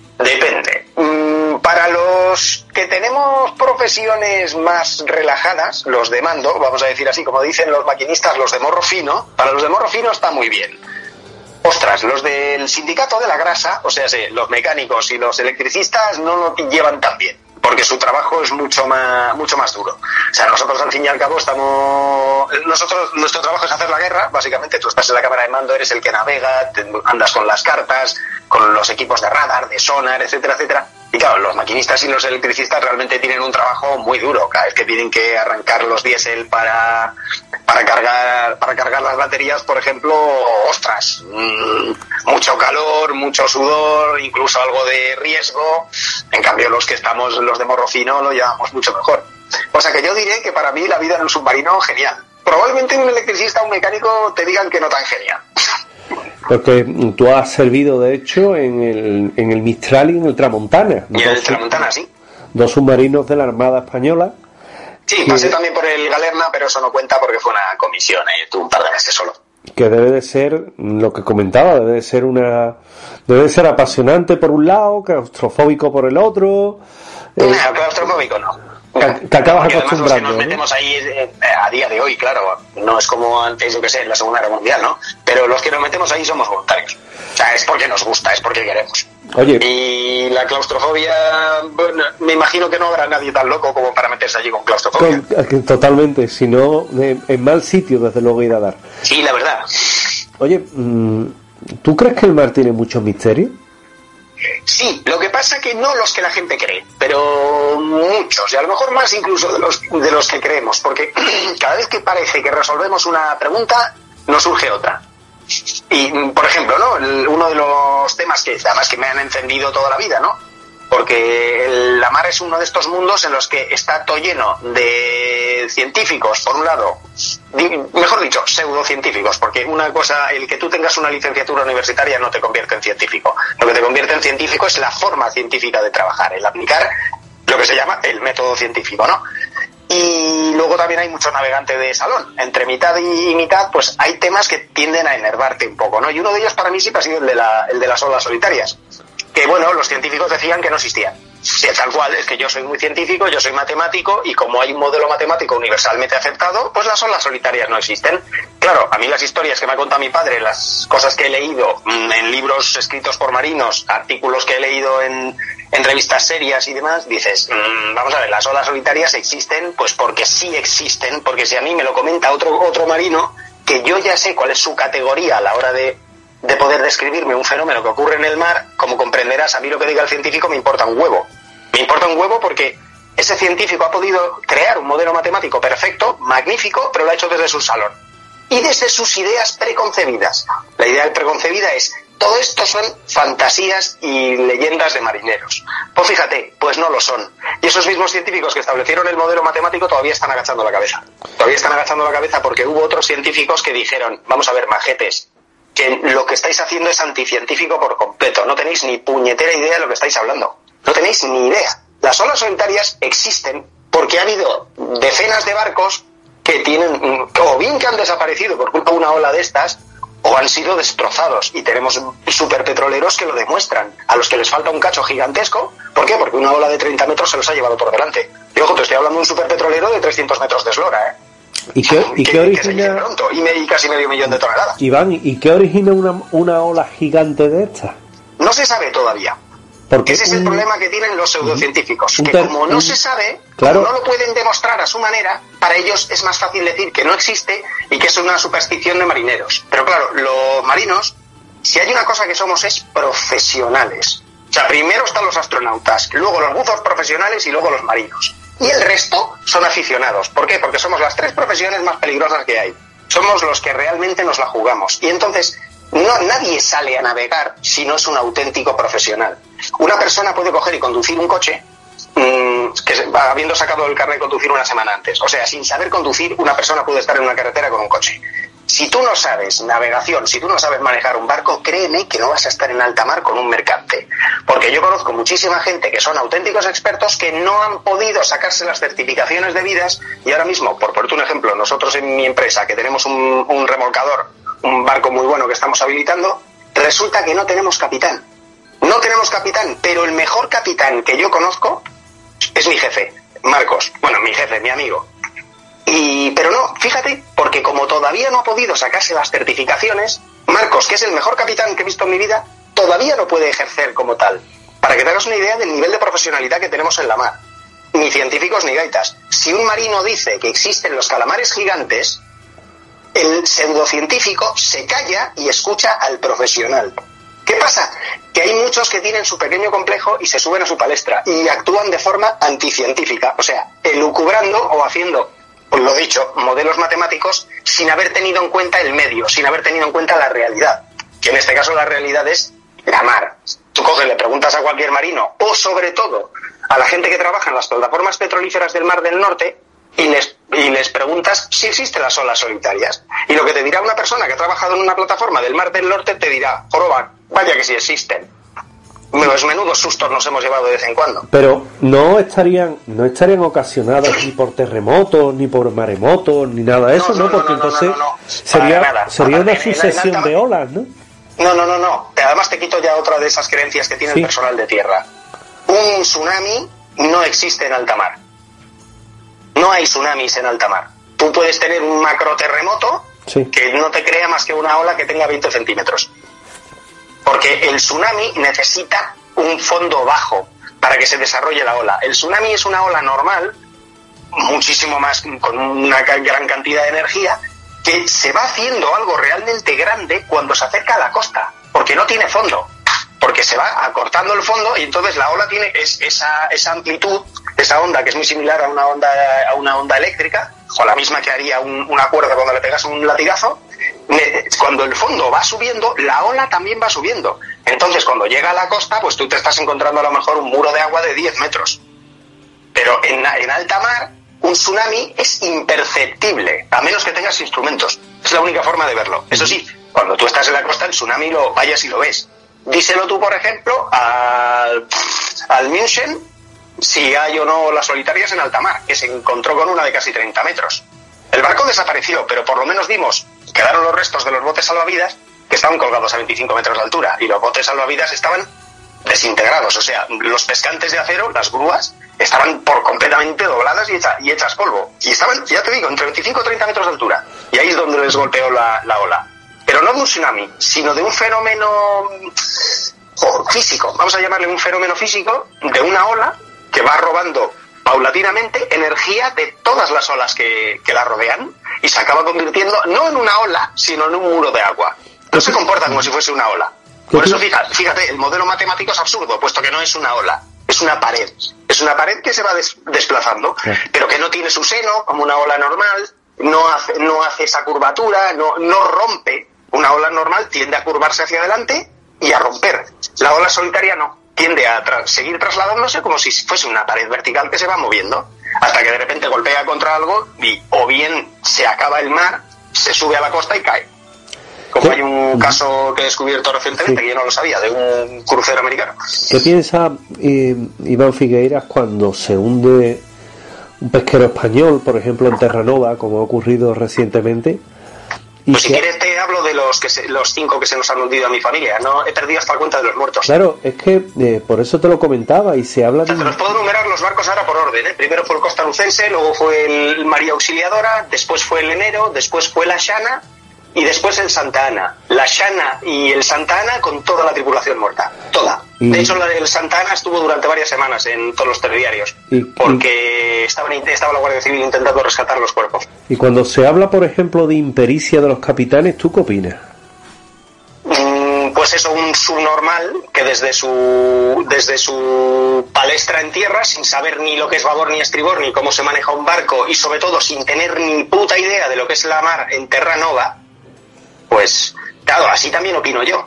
Para los que tenemos profesiones más relajadas, los de mando, vamos a decir así, como dicen los maquinistas, los de morro fino, para los de morro fino está muy bien. Ostras, los del sindicato de la grasa, o sea, los mecánicos y los electricistas no lo llevan tan bien, porque su trabajo es mucho más duro. O sea, nosotros al fin y al cabo nuestro trabajo es hacer la guerra, básicamente. Tú estás en la cámara de mando, eres el que navega, andas con las cartas, con los equipos de radar, de sonar, etcétera, etcétera. Y claro, los maquinistas y los electricistas realmente tienen un trabajo muy duro. Cada vez que tienen que arrancar los diésel para cargar las baterías, por ejemplo, ostras, mucho calor, mucho sudor, incluso algo de riesgo. En cambio, los de morro fino lo llevamos mucho mejor. O sea que yo diré que para mí la vida en un submarino, genial. Probablemente un electricista o un mecánico te digan que no tan genial. Porque tú has servido, de hecho, en el Mistral y en el Tramontana. Y en el Tramontana, sí. 2 submarinos de la Armada Española. Sí, pasé también por el Galerna, pero eso no cuenta porque fue una comisión, estuve un par de meses solo. Que debe de ser, lo que comentaba, debe de ser apasionante por un lado, claustrofóbico por el otro. No, claustrofóbico no. Te acabas acostumbrando. Los que nos metemos ahí a día de hoy, claro, no es como antes, yo que sé, en la Segunda Guerra Mundial, ¿no? Pero los que nos metemos ahí somos voluntarios. O sea, es porque nos gusta, es porque queremos. Oye. Y la claustrofobia, bueno, me imagino que no habrá nadie tan loco como para meterse allí con claustrofobia. Totalmente, si no, en mal sitio, desde luego, ir a dar. Sí, la verdad. Oye, ¿tú crees que el mar tiene muchos misterios? Sí, lo que pasa que no los que la gente cree, pero muchos, y a lo mejor más incluso de los que creemos, porque cada vez que parece que resolvemos una pregunta, nos surge otra. Y, por ejemplo, ¿no? Uno de los temas que además que me han encendido toda la vida, ¿no? Porque la mar es uno de estos mundos en los que está todo lleno de científicos, por un lado, mejor dicho, pseudocientíficos, porque una cosa, el que tú tengas una licenciatura universitaria no te convierte en científico. Lo que te convierte en científico es la forma científica de trabajar, el aplicar lo que se llama el método científico, ¿no? Y luego también hay mucho navegante de salón. Entre mitad y mitad, pues hay temas que tienden a enervarte un poco, ¿no? Y uno de ellos para mí siempre ha sido el de las olas solitarias. Que bueno, los científicos decían que no existían. Sí, tal cual, es que yo soy muy científico, yo soy matemático, y como hay un modelo matemático universalmente aceptado, pues las olas solitarias no existen. Claro, a mí las historias que me ha contado mi padre, las cosas que he leído en libros escritos por marinos, artículos que he leído en revistas serias y demás, dices, vamos a ver, las olas solitarias existen, pues porque sí existen, porque si a mí me lo comenta otro marino, que yo ya sé cuál es su categoría a la hora de poder describirme un fenómeno que ocurre en el mar, como comprenderás, a mí lo que diga el científico me importa un huevo. Me importa un huevo porque ese científico ha podido crear un modelo matemático perfecto, magnífico, pero lo ha hecho desde su salón. Y desde sus ideas preconcebidas. La idea preconcebida es, todo esto son fantasías y leyendas de marineros. Pues fíjate, pues no lo son. Y esos mismos científicos que establecieron el modelo matemático todavía están agachando la cabeza. Todavía están agachando la cabeza porque hubo otros científicos que dijeron, vamos a ver, majetes, que lo que estáis haciendo es anticientífico por completo. No tenéis ni puñetera idea de lo que estáis hablando. No tenéis ni idea. Las olas solitarias existen porque ha habido decenas de barcos que tienen, o bien que han desaparecido por culpa de una ola de estas, o han sido destrozados. Y tenemos superpetroleros que lo demuestran, a los que les falta un cacho gigantesco. ¿Por qué? Porque una ola de 30 metros se los ha llevado por delante. Y ojo, te estoy hablando de un superpetrolero de 300 metros de eslora, ¿eh? ¿Y qué origina? Pronto, y casi medio millón de toneladas. Iván, ¿y qué origina una ola gigante de esta? No se sabe todavía. Porque ese es el problema que tienen los pseudocientíficos, que como no se sabe, claro, como no lo pueden demostrar a su manera, para ellos es más fácil decir que no existe y que es una superstición de marineros. Pero claro, los marinos, si hay una cosa que somos es profesionales. O sea, primero están los astronautas, luego los buzos profesionales y luego los marinos. Y el resto son aficionados. ¿Por qué? Porque somos las tres profesiones más peligrosas que hay. Somos los que realmente nos la jugamos. Y entonces, nadie sale a navegar si no es un auténtico profesional. Una persona puede coger y conducir un coche habiendo sacado el carnet de conducir una semana antes. O sea, sin saber conducir, una persona puede estar en una carretera con un coche. Si tú no sabes navegación, si tú no sabes manejar un barco, créeme que no vas a estar en alta mar con un mercante. Porque yo conozco muchísima gente que son auténticos expertos que no han podido sacarse las certificaciones debidas, y ahora mismo, por ponerte un ejemplo, nosotros en mi empresa, que tenemos un remolcador, un barco muy bueno que estamos habilitando, resulta que no tenemos capitán. No tenemos capitán, pero el mejor capitán que yo conozco es mi jefe, Marcos. Bueno, mi jefe, mi amigo. Pero no, fíjate, porque como todavía no ha podido sacarse las certificaciones, Marcos, que es el mejor capitán que he visto en mi vida, todavía no puede ejercer como tal. Para que te hagas una idea del nivel de profesionalidad que tenemos en la mar. Ni científicos ni gaitas. Si un marino dice que existen los calamares gigantes, el pseudocientífico se calla y escucha al profesional. ¿Qué pasa? Que hay muchos que tienen su pequeño complejo y se suben a su palestra y actúan de forma anticientífica, o sea, elucubrando o haciendo, pues lo dicho, modelos matemáticos sin haber tenido en cuenta el medio, sin haber tenido en cuenta la realidad, que en este caso la realidad es la mar. Tú coges, le preguntas a cualquier marino, o sobre todo a la gente que trabaja en las plataformas petrolíferas del Mar del Norte, y les preguntas si existen las olas solitarias. Y lo que te dirá una persona que ha trabajado en una plataforma del Mar del Norte te dirá, joroba, vaya que sí existen. Pues menudos sustos nos hemos llevado de vez en cuando. Pero no estarían ocasionadas ni por terremotos, ni por maremotos, ni nada de eso, ¿no? Porque entonces sería una sucesión de olas, ¿no? No. Además te quito ya otra de esas creencias que tiene el personal de tierra. Un tsunami no existe en alta mar. No hay tsunamis en alta mar. Tú puedes tener un macroterremoto que no te crea más que una ola que tenga 20 centímetros. Porque el tsunami necesita un fondo bajo para que se desarrolle la ola. El tsunami es una ola normal, muchísimo más, con una gran cantidad de energía, que se va haciendo algo realmente grande cuando se acerca a la costa, porque no tiene fondo. porque se va acortando el fondo y entonces la ola tiene esa amplitud, esa onda que es muy similar a una onda eléctrica, o la misma que haría una cuerda cuando le pegas un latigazo. Cuando el fondo va subiendo, la ola también va subiendo. Entonces, cuando llega a la costa, pues tú te estás encontrando a lo mejor un muro de agua de 10 metros. Pero en alta mar, un tsunami es imperceptible, a menos que tengas instrumentos. Es la única forma de verlo. Eso sí, cuando tú estás en la costa, el tsunami lo vayas y lo ves. Díselo tú, por ejemplo, al München, si hay o no olas solitarias en alta mar, que se encontró con una de casi 30 metros. El barco desapareció, pero por lo menos quedaron los restos de los botes salvavidas que estaban colgados a 25 metros de altura, y los botes salvavidas estaban desintegrados, o sea, los pescantes de acero, las grúas, estaban completamente dobladas y hechas polvo. Y estaban, ya te digo, entre 25 y 30 metros de altura. Y ahí es donde les golpeó la ola. Pero no de un tsunami, sino de un fenómeno físico. Vamos a llamarle un fenómeno físico de una ola que va robando paulatinamente energía de todas las olas que la rodean y se acaba convirtiendo no en una ola, sino en un muro de agua. No se comporta como si fuese una ola. Por eso, fíjate, el modelo matemático es absurdo, puesto que no es una ola, es una pared. Es una pared que se va desplazando, pero que no tiene su seno, como una ola normal, no hace esa curvatura, no rompe. Una ola normal tiende a curvarse hacia adelante y a romper. La ola solitaria no, tiende a seguir trasladándose como si fuese una pared vertical que se va moviendo, hasta que de repente golpea contra algo y o bien se acaba el mar, se sube a la costa y cae. Como hay un caso que he descubierto recientemente, que yo no lo sabía, de un crucero americano. ¿Qué piensa Iván Figueiras cuando se hunde un pesquero español, por ejemplo en Terranova, como ha ocurrido recientemente? Pues si quieres te hablo de los 5 que se nos han hundido a mi familia. No he perdido hasta la cuenta de los muertos. Claro, es que por eso te lo comentaba y se habla de... Te los puedo numerar los barcos ahora por orden, ¿eh? Primero fue el Costa Lucense, luego fue el María Auxiliadora, después fue el Enero, después fue la Shana y después el Santa Ana. La Shana y el Santa Ana con toda la tripulación muerta, toda. De hecho, el Santa Ana estuvo durante varias semanas en todos los telediarios, porque estaba la Guardia Civil intentando rescatar los cuerpos. Y cuando se habla, por ejemplo, de impericia de los capitanes, ¿tú qué opinas? Pues eso, un subnormal que desde su palestra en tierra, sin saber ni lo que es babor ni estribor, ni cómo se maneja un barco, y sobre todo sin tener ni puta idea de lo que es la mar en Terranova, pues claro, así también opino yo.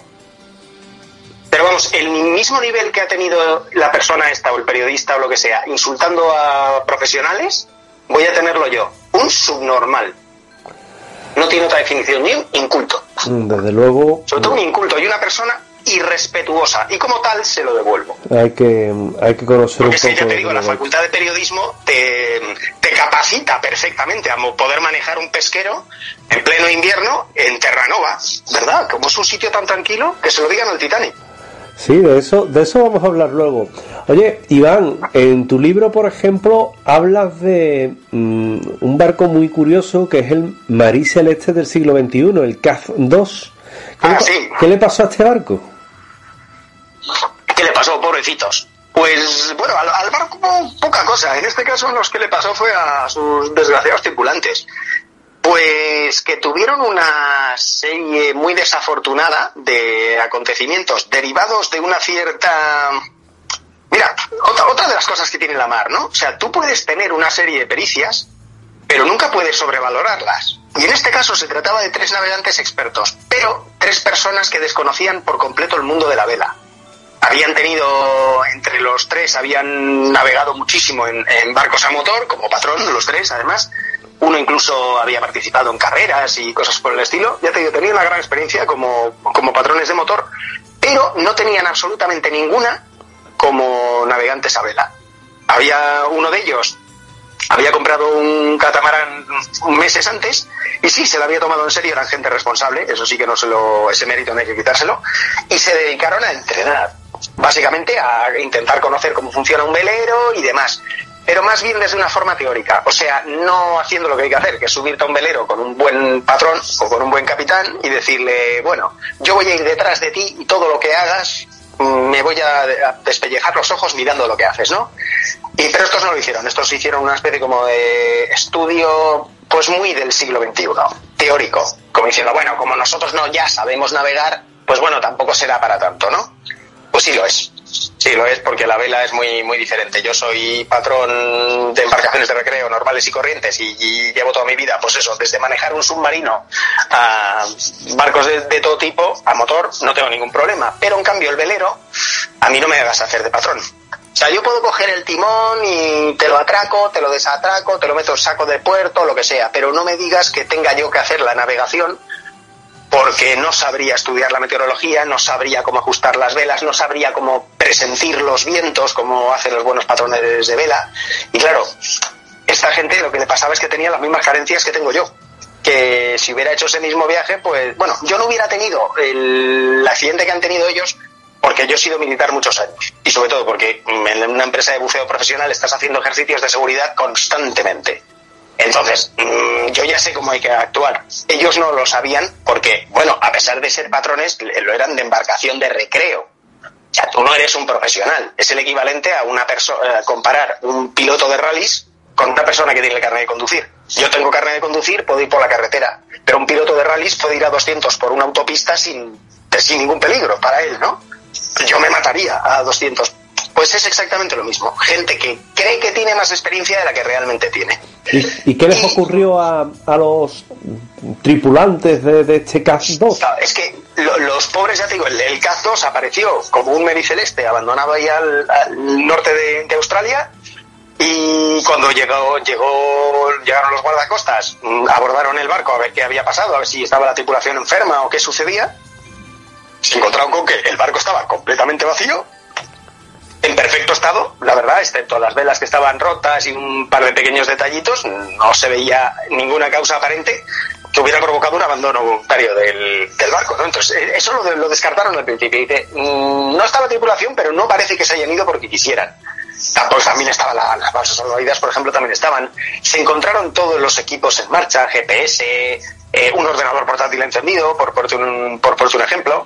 Pero vamos, el mismo nivel que ha tenido la persona esta o el periodista o lo que sea, insultando a profesionales, voy a tenerlo yo. Un subnormal. No tiene otra definición, ni un inculto. Desde luego. Sobre todo un inculto y una persona irrespetuosa. Y como tal, se lo devuelvo. Hay que conocer. Porque un poco. Es que ya te digo, la facultad de periodismo te capacita perfectamente a poder manejar un pesquero en pleno invierno en Terranova, ¿verdad? Como es un sitio tan tranquilo, que se lo digan al Titanic. Sí, de eso vamos a hablar luego. Oye, Iván, en tu libro, por ejemplo, hablas de un barco muy curioso que es el Marie Celeste del siglo XXI, el CAF 2. Sí. ¿Qué le pasó a este barco? ¿Qué le pasó, pobrecitos? Pues, bueno, al barco poca cosa. En este caso, lo que le pasó fue a sus desgraciados tripulantes. Pues que tuvieron una serie muy desafortunada de acontecimientos derivados de una cierta... Mira, otra de las cosas que tiene la mar, ¿no? O sea, tú puedes tener una serie de pericias, pero nunca puedes sobrevalorarlas. Y en este caso se trataba de 3 navegantes expertos, pero 3 personas que desconocían por completo el mundo de la vela. Habían tenido, entre los 3, habían navegado muchísimo en barcos a motor, como patrón, los 3 además. Uno incluso había participado en carreras y cosas por el estilo. Ya te digo, tenían una gran experiencia como patrones de motor, pero no tenían absolutamente ninguna como navegantes a vela. Había uno de ellos, había comprado un catamarán meses antes y sí, se lo había tomado en serio, eran gente responsable, eso sí que ese mérito no hay que quitárselo, y se dedicaron a entrenar, básicamente a intentar conocer cómo funciona un velero y demás. Pero más bien desde una forma teórica, o sea, no haciendo lo que hay que hacer, que es subirte a un velero con un buen patrón o con un buen capitán y decirle, bueno, yo voy a ir detrás de ti y todo lo que hagas me voy a despellejar los ojos mirando lo que haces, ¿no? Pero estos no lo hicieron, estos hicieron una especie como de estudio, pues muy del siglo XXI, teórico, como diciendo, bueno, como nosotros ya sabemos navegar, pues bueno, tampoco será para tanto, ¿no? Pues sí lo es. Sí, lo es, porque la vela es muy, muy diferente. Yo soy patrón de embarcaciones de recreo normales y corrientes y llevo toda mi vida, pues eso, desde manejar un submarino a barcos de todo tipo, a motor, no tengo ningún problema. Pero en cambio el velero, a mí no me hagas hacer de patrón. O sea, yo puedo coger el timón y te lo atraco, te lo desatraco, te lo meto en saco de puerto, lo que sea, pero no me digas que tenga yo que hacer la navegación, porque no sabría estudiar la meteorología, no sabría cómo ajustar las velas, no sabría cómo presentir los vientos como hacen los buenos patrones de vela. Y claro, esta gente lo que le pasaba es que tenía las mismas carencias que tengo yo, que si hubiera hecho ese mismo viaje, pues bueno, yo no hubiera tenido el accidente que han tenido ellos, porque yo he sido militar muchos años, y sobre todo porque en una empresa de buceo profesional estás haciendo ejercicios de seguridad constantemente. Entonces, yo ya sé cómo hay que actuar. Ellos no lo sabían porque, bueno, a pesar de ser patrones, lo eran de embarcación de recreo. O sea, tú no eres un profesional. Es el equivalente a una persona, comparar un piloto de rallies con una persona que tiene el carnet de conducir. Yo tengo carnet de conducir, puedo ir por la carretera, pero un piloto de rallies puede ir a 200 por una autopista sin ningún peligro para él, ¿no? Yo me mataría a 200. Pues es exactamente lo mismo. Gente que cree que tiene más experiencia de la que realmente tiene. ¿Y qué les ocurrió a los tripulantes de este CAZ-2? Es que los pobres, ya te digo, el CAZ-2 apareció como un mericeleste abandonado ahí al norte de Australia, y cuando llegaron los guardacostas, abordaron el barco a ver qué había pasado, a ver si estaba la tripulación enferma o qué sucedía. Se encontraron con que el barco estaba completamente vacío, en perfecto estado, la verdad, excepto las velas que estaban rotas y un par de pequeños detallitos. No se veía ninguna causa aparente que hubiera provocado un abandono voluntario del barco, ¿no? Entonces, eso lo descartaron al principio. Y dice, no está la tripulación, pero no parece que se hayan ido porque quisieran. También estaban las balsas salvavidas, por ejemplo, también estaban. Se encontraron todos los equipos en marcha, GPS, un ordenador portátil encendido, por ponerte un ejemplo.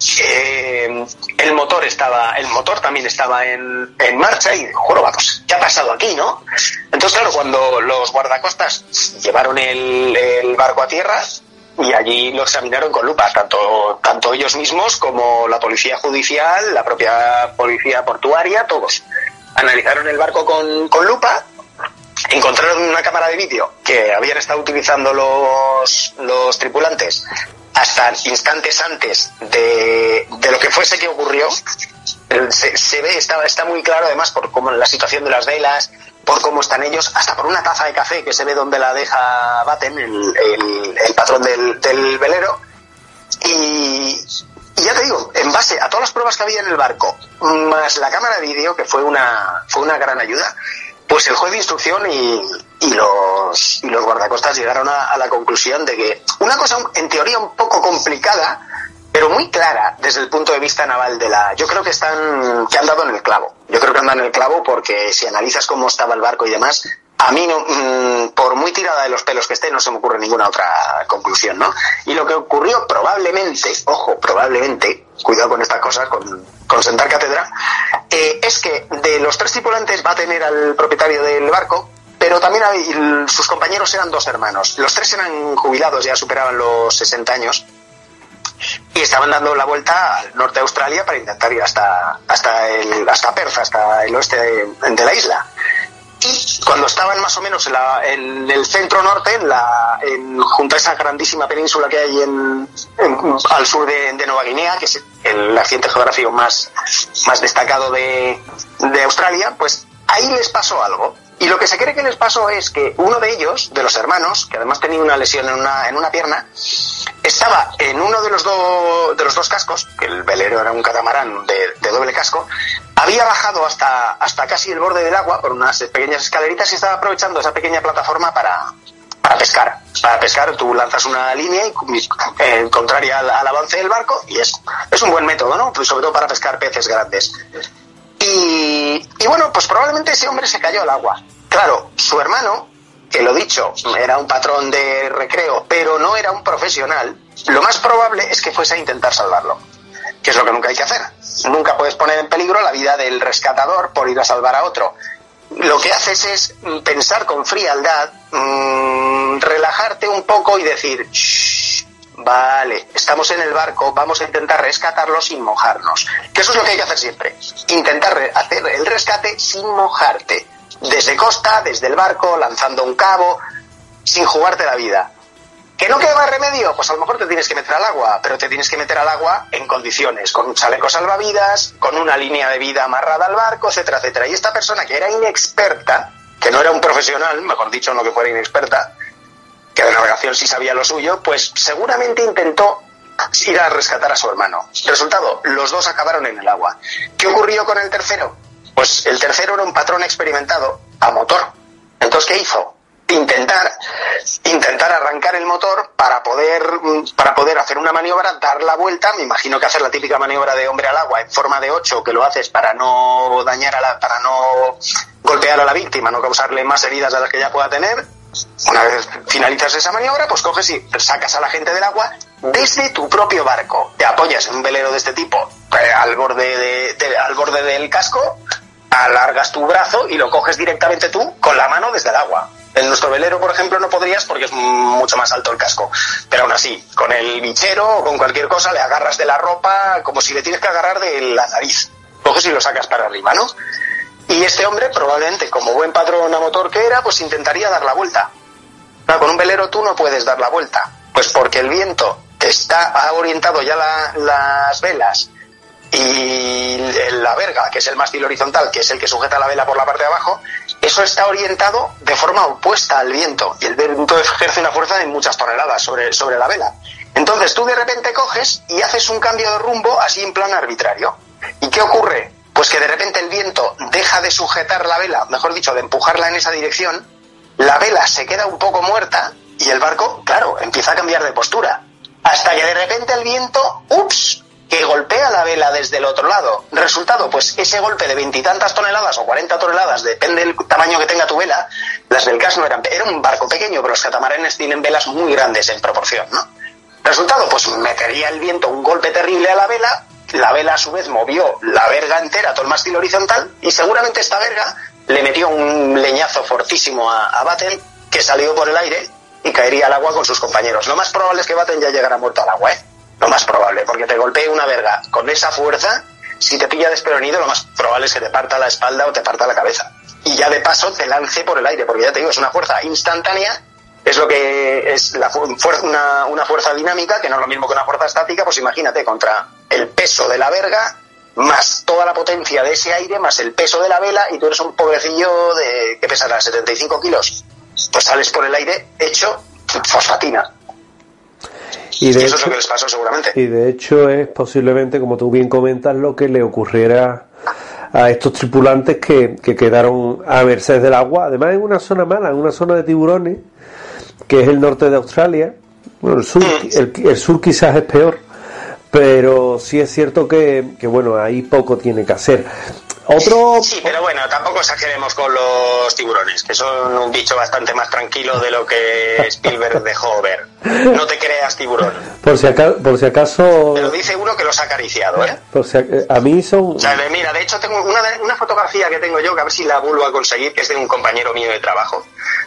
El motor también estaba en marcha, y jorobados, ¿qué ha pasado aquí, no? Entonces, claro, cuando los guardacostas llevaron el barco a tierra, y allí lo examinaron con lupa, tanto ellos mismos como la policía judicial, la propia policía portuaria, todos. Analizaron el barco con lupa, encontraron una cámara de vídeo que habían estado utilizando los tripulantes hasta instantes antes de lo que fuese que ocurrió. Se ve, está muy claro, además, por cómo la situación de las velas, por cómo están ellos, hasta por una taza de café que se ve donde la deja Batten, el patrón del velero. Y ya te digo, en base a todas las pruebas que había en el barco, más la cámara de vídeo, que fue una gran ayuda, pues el juez de instrucción y los guardacostas llegaron a la conclusión de que una cosa en teoría un poco complicada, pero muy clara desde el punto de vista naval yo creo que han dado en el clavo. Yo creo que han dado en el clavo, porque si analizas cómo estaba el barco y demás, a mí no, por muy tirada de los pelos que esté, no se me ocurre ninguna otra conclusión, ¿no? Y lo que ocurrió probablemente, cuidado con estas cosas, con sentar cátedra, es que de los 3 tripulantes va a tener al propietario del barco, pero también sus compañeros eran 2 hermanos. Los 3 eran jubilados, ya superaban los 60 años, y estaban dando la vuelta al norte de Australia para intentar ir hasta Perth, hasta el oeste de la isla. Y cuando estaban más o menos en el centro norte, junto a esa grandísima península que hay al sur de Nueva Guinea, que es el accidente geográfico más destacado de Australia, pues ahí les pasó algo. Y lo que se cree que les pasó es que uno de ellos, de los hermanos, que además tenía una lesión en una pierna, estaba en uno de los dos cascos, que el velero era un catamarán de doble casco, había bajado hasta casi el borde del agua por unas pequeñas escaleritas, y estaba aprovechando esa pequeña plataforma para pescar. Para pescar tú lanzas una línea y contraria al avance del barco, y es un buen método, ¿no? Pues sobre todo para pescar peces grandes. Y bueno, pues probablemente ese hombre se cayó al agua. Claro, su hermano, que lo dicho, era un patrón de recreo, pero no era un profesional, lo más probable es que fuese a intentar salvarlo, que es lo que nunca hay que hacer. Nunca puedes poner en peligro la vida del rescatador por ir a salvar a otro. Lo que haces es pensar con frialdad, relajarte un poco y decir, vale, estamos en el barco, vamos a intentar rescatarlo sin mojarnos. Que eso es lo que hay que hacer siempre. Intentar hacer el rescate sin mojarte. Desde costa, desde el barco, lanzando un cabo, sin jugarte la vida. ¿Que no queda más remedio? Pues a lo mejor te tienes que meter al agua, pero te tienes que meter al agua en condiciones, con un chaleco salvavidas, con una línea de vida amarrada al barco, etcétera, etcétera. Y esta persona que era inexperta, que no era un profesional, mejor dicho, no que fuera inexperta, que de navegación sí sabía lo suyo, pues seguramente intentó ir a rescatar a su hermano. Resultado, los dos acabaron en el agua. ¿Qué ocurrió con el tercero? Pues el tercero era un patrón experimentado a motor. Entonces, ¿qué hizo? Intentar arrancar el motor para poder hacer una maniobra, dar la vuelta. Me imagino que hacer la típica maniobra de hombre al agua en forma de 8, que lo haces para no para no golpear a la víctima, no causarle más heridas de las que ya pueda tener. Una vez finalizas esa maniobra, pues coges y sacas a la gente del agua desde tu propio barco. Te apoyas en un velero de este tipo al borde del casco, alargas tu brazo y lo coges directamente tú con la mano desde el agua. En nuestro velero, por ejemplo, no podrías porque es mucho más alto el casco. Pero aún así, con el bichero o con cualquier cosa le agarras de la ropa como si le tienes que agarrar de la nariz. Coges y lo sacas para arriba, ¿no? Y este hombre, probablemente, como buen patrón a motor que era, pues intentaría dar la vuelta. Claro, con un velero tú no puedes dar la vuelta. Pues porque el viento ha orientado ya las velas y la verga, que es el mástil horizontal, que es el que sujeta la vela por la parte de abajo, eso está orientado de forma opuesta al viento, y el viento ejerce una fuerza de muchas toneladas sobre la vela. Entonces tú de repente coges y haces un cambio de rumbo así en plan arbitrario. ¿Y qué ocurre? Pues que de repente el viento deja de sujetar la vela, mejor dicho, de empujarla en esa dirección, la vela se queda un poco muerta y el barco, claro, empieza a cambiar de postura. Hasta que de repente el viento, que golpea la vela desde el otro lado. Resultado, pues ese golpe de 20 y tantas toneladas o 40 toneladas, depende del tamaño que tenga tu vela. Las del CAS no era un barco pequeño, pero los catamaranes tienen velas muy grandes en proporción, ¿no? Resultado, pues metería el viento un golpe terrible a la vela a su vez movió la verga entera, todo el mástil horizontal, y seguramente esta verga le metió un leñazo fortísimo a Batten, que salió por el aire y caería al agua con sus compañeros. Lo más probable es que Batten ya llegara muerto al agua, Lo más probable, porque te golpee una verga con esa fuerza, si te pilla desprevenido, lo más probable es que te parta la espalda o te parta la cabeza. Y ya de paso te lance por el aire, porque ya te digo, es una fuerza instantánea, es lo que es una fuerza dinámica, que no es lo mismo que una fuerza estática. Pues imagínate, contra el peso de la verga, más toda la potencia de ese aire, más el peso de la vela, y tú eres un pobrecillo que pesará 75 kilos. Pues sales por el aire hecho fosfatina. Y eso es lo que les pasó seguramente. Y de hecho es posiblemente, como tú bien comentas, lo que le ocurriera a estos tripulantes que quedaron a merced del agua, además en una zona mala, en una zona de tiburones, que es el norte de Australia. Bueno, el sur quizás es peor, pero sí es cierto que bueno, ahí poco tiene que hacer. Sí, pero bueno, tampoco exageremos con los tiburones, que son un bicho bastante más tranquilo de lo que Spielberg dejó ver. No te creas tiburón. Por si acaso... Te lo dice uno que los ha acariciado, ¿eh? A mí son... O sea, mira, de hecho tengo una fotografía que tengo yo, que a ver si la vuelvo a conseguir, que es de un compañero mío de trabajo,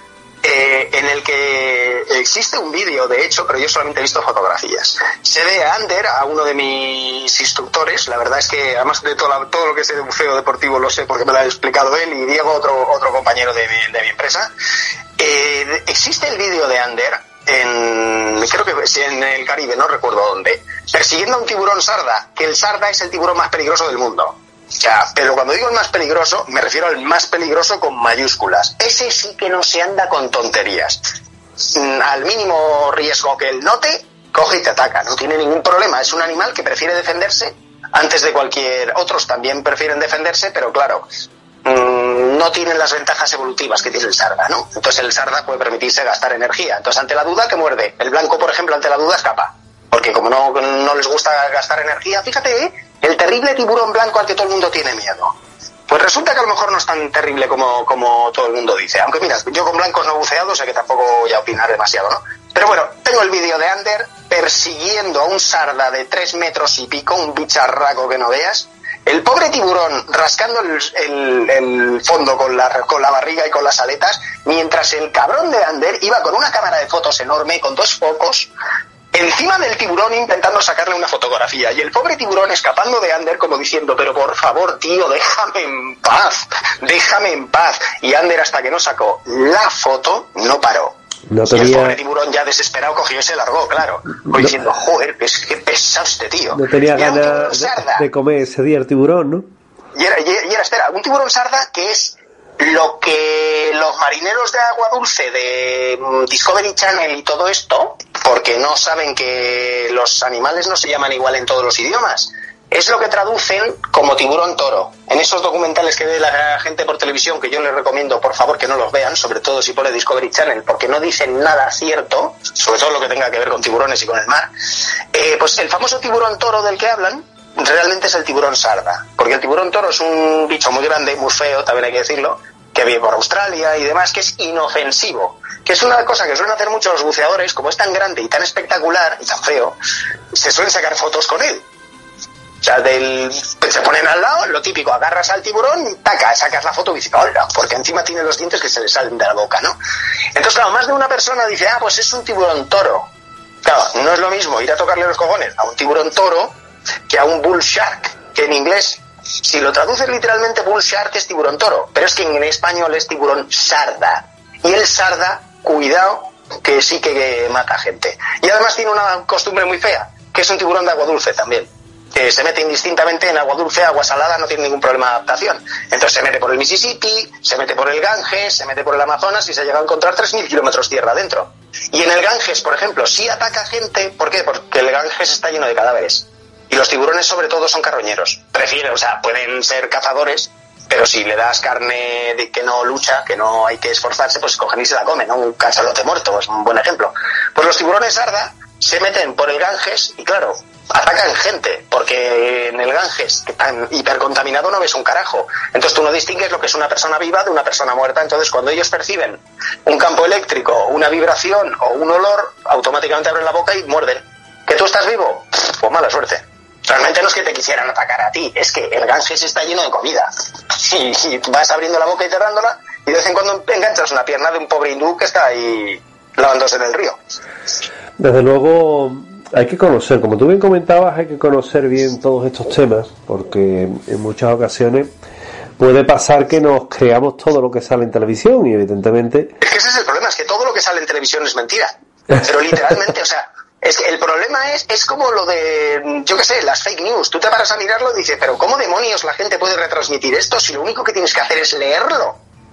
en el que existe un vídeo, de hecho, pero yo solamente he visto fotografías. Se ve a Ander, a uno de mis instructores. La verdad es que además de todo lo que sé de buceo deportivo lo sé porque me lo ha explicado él, y Diego, otro compañero de mi empresa. Existe el vídeo de Ander creo que es en el Caribe, no recuerdo dónde, persiguiendo a un tiburón sarda, que el sarda es el tiburón más peligroso del mundo. O sea, pero cuando digo el más peligroso, me refiero al más peligroso con mayúsculas. Ese sí que no se anda con tonterías. Al mínimo riesgo que él note, coge y te ataca. No tiene ningún problema. Es un animal que prefiere defenderse antes de cualquier... Otros también prefieren defenderse, pero claro, no tienen las ventajas evolutivas que tiene el sarda, ¿no? Entonces el sarda puede permitirse gastar energía. Entonces ante la duda, ¿qué muerde? El blanco, por ejemplo, ante la duda escapa. Porque como no les gusta gastar energía, fíjate, el terrible tiburón blanco al que todo el mundo tiene miedo. Pues resulta que a lo mejor no es tan terrible como todo el mundo dice. Aunque mira, yo con blancos no he buceado, o sea que tampoco voy a opinar demasiado, ¿no? Pero bueno, tengo el vídeo de Ander persiguiendo a un sarda de 3 metros y pico, un bicharraco que no veas. El pobre tiburón rascando el fondo con la barriga y con las aletas, mientras el cabrón de Ander iba con una cámara de fotos enorme, con 2 focos, encima del tiburón intentando sacarle una fotografía, y el pobre tiburón escapando de Ander como diciendo, pero por favor, tío, déjame en paz, y Ander, hasta que no sacó la foto, no paró. No tenía... Y el pobre tiburón, ya desesperado, cogió y se largó, claro, diciendo, joder, es que pesado este tío. No tenía ganas de comer ese día el tiburón, ¿no? Y era un tiburón sarda, que es lo que los marineros de agua dulce de Discovery Channel y todo esto, porque no saben que los animales no se llaman igual en todos los idiomas, es lo que traducen como tiburón toro. En esos documentales que ve la gente por televisión, que yo les recomiendo por favor que no los vean, sobre todo si pone Discovery Channel, porque no dicen nada cierto, sobre todo lo que tenga que ver con tiburones y con el mar, pues el famoso tiburón toro del que hablan realmente es el tiburón sarda, porque el tiburón toro es un bicho muy grande, muy feo, también hay que decirlo, que vive por Australia y demás, que es inofensivo, que es una cosa que suelen hacer muchos los buceadores, como es tan grande y tan espectacular y tan feo, se suelen sacar fotos con él. O sea, se ponen al lado, lo típico, agarras al tiburón y taca, sacas la foto y dices, hola, porque encima tiene los dientes que se le salen de la boca, ¿no? Entonces, claro, más de una persona dice, pues es un tiburón toro. Claro, no es lo mismo ir a tocarle los cojones a un tiburón toro que a un bull shark, que en inglés, si lo traduces literalmente, bull shark es tiburón toro, pero es que en español es tiburón sarda. Y el sarda, cuidado, que sí que mata gente. Y además tiene una costumbre muy fea, que es un tiburón de agua dulce también, que se mete indistintamente en agua dulce, agua salada, no tiene ningún problema de adaptación. Entonces se mete por el Mississippi, se mete por el Ganges, se mete por el Amazonas y se llega a encontrar 3.000 kilómetros tierra adentro. Y en el Ganges, por ejemplo, sí ataca gente. ¿Por qué? Porque el Ganges está lleno de cadáveres. Y los tiburones sobre todo son carroñeros. Pueden ser cazadores, pero si le das carne de que no lucha, que no hay que esforzarse, pues cogen y se la comen, ¿no? Un cachalote muerto es un buen ejemplo. Pues los tiburones sarda se meten por el Ganges y claro, atacan gente, porque en el Ganges, que tan hipercontaminado, no ves un carajo. Entonces tú no distingues lo que es una persona viva de una persona muerta. Entonces cuando ellos perciben un campo eléctrico, una vibración o un olor, automáticamente abren la boca y muerden. ¿Que tú estás vivo? Pues mala suerte. Realmente no es que te quisieran atacar a ti, es que el Ganges está lleno de comida. Y vas abriendo la boca y cerrándola, y de vez en cuando enganchas una pierna de un pobre hindú que está ahí lavándose en el río. Desde luego hay que conocer, como tú bien comentabas, hay que conocer bien todos estos temas, porque en muchas ocasiones puede pasar que nos creamos todo lo que sale en televisión y evidentemente... Es que ese es el problema, es que todo lo que sale en televisión es mentira. Pero literalmente, o sea... Es que el problema es como lo de, yo qué sé, las fake news. Tú te paras a mirarlo y dices, pero ¿cómo demonios la gente puede retransmitir esto si lo único que tienes que hacer es leerlo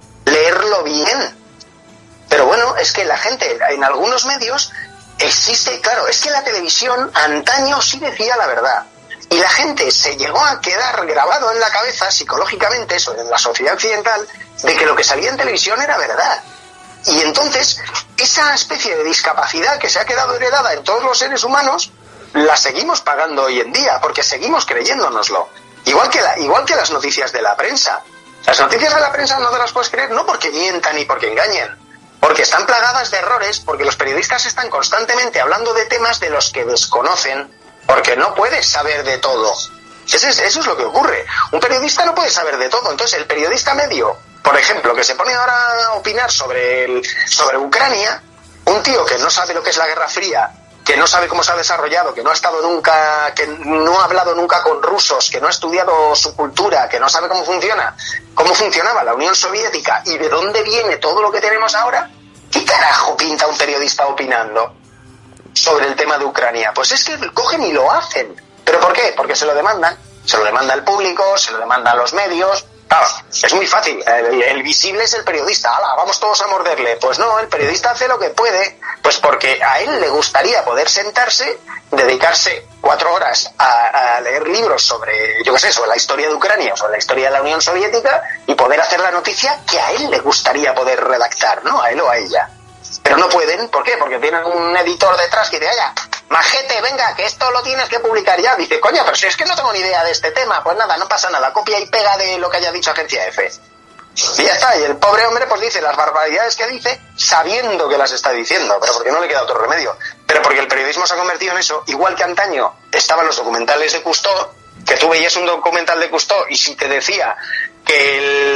bien? Pero bueno, es que la gente, en algunos medios, existe, claro, es que la televisión antaño sí decía la verdad. Y la gente se llegó a quedar grabado en la cabeza, psicológicamente, eso, en la sociedad occidental, de que lo que salía en televisión era verdad. Y entonces, esa especie de discapacidad que se ha quedado heredada en todos los seres humanos, la seguimos pagando hoy en día, porque seguimos creyéndonoslo. Igual que las noticias de la prensa. Las noticias de la prensa no te las puedes creer, no porque mientan ni porque engañen, porque están plagadas de errores, porque los periodistas están constantemente hablando de temas de los que desconocen, porque no puedes saber de todo. Eso es lo que ocurre. Un periodista no puede saber de todo. Entonces, el periodista medio, por ejemplo, que se pone ahora a opinar sobre Ucrania, un tío que no sabe lo que es la Guerra Fría, que no sabe cómo se ha desarrollado, que no ha estado nunca, que no ha hablado nunca con rusos, que no ha estudiado su cultura, que no sabe cómo funcionaba la Unión Soviética y de dónde viene todo lo que tenemos ahora, ¿qué carajo pinta un periodista opinando sobre el tema de Ucrania? Pues es que cogen y lo hacen. ¿Pero por qué? Porque se lo demandan. Se lo demanda el público, se lo demandan los medios. Claro, es muy fácil. El visible es el periodista. ¡Hala, vamos todos a morderle! Pues no, el periodista hace lo que puede, pues porque a él le gustaría poder sentarse, dedicarse 4 horas a leer libros sobre, yo qué sé, sobre la historia de Ucrania o sobre la historia de la Unión Soviética y poder hacer la noticia que a él le gustaría poder redactar, ¿no? A él o a ella. Pero no pueden. ¿Por qué? Porque tienen un editor detrás que dice, ¡aya, majete, venga, que esto lo tienes que publicar ya! Dice, coño, pero si es que no tengo ni idea de este tema. Pues nada, no pasa nada, copia y pega de lo que haya dicho Agencia F. Y ya está, y el pobre hombre pues dice las barbaridades que dice sabiendo que las está diciendo, pero porque no le queda otro remedio. Pero porque el periodismo se ha convertido en eso, igual que antaño estaban los documentales de Cousteau, que tú veías un documental de Cousteau y si te decía que el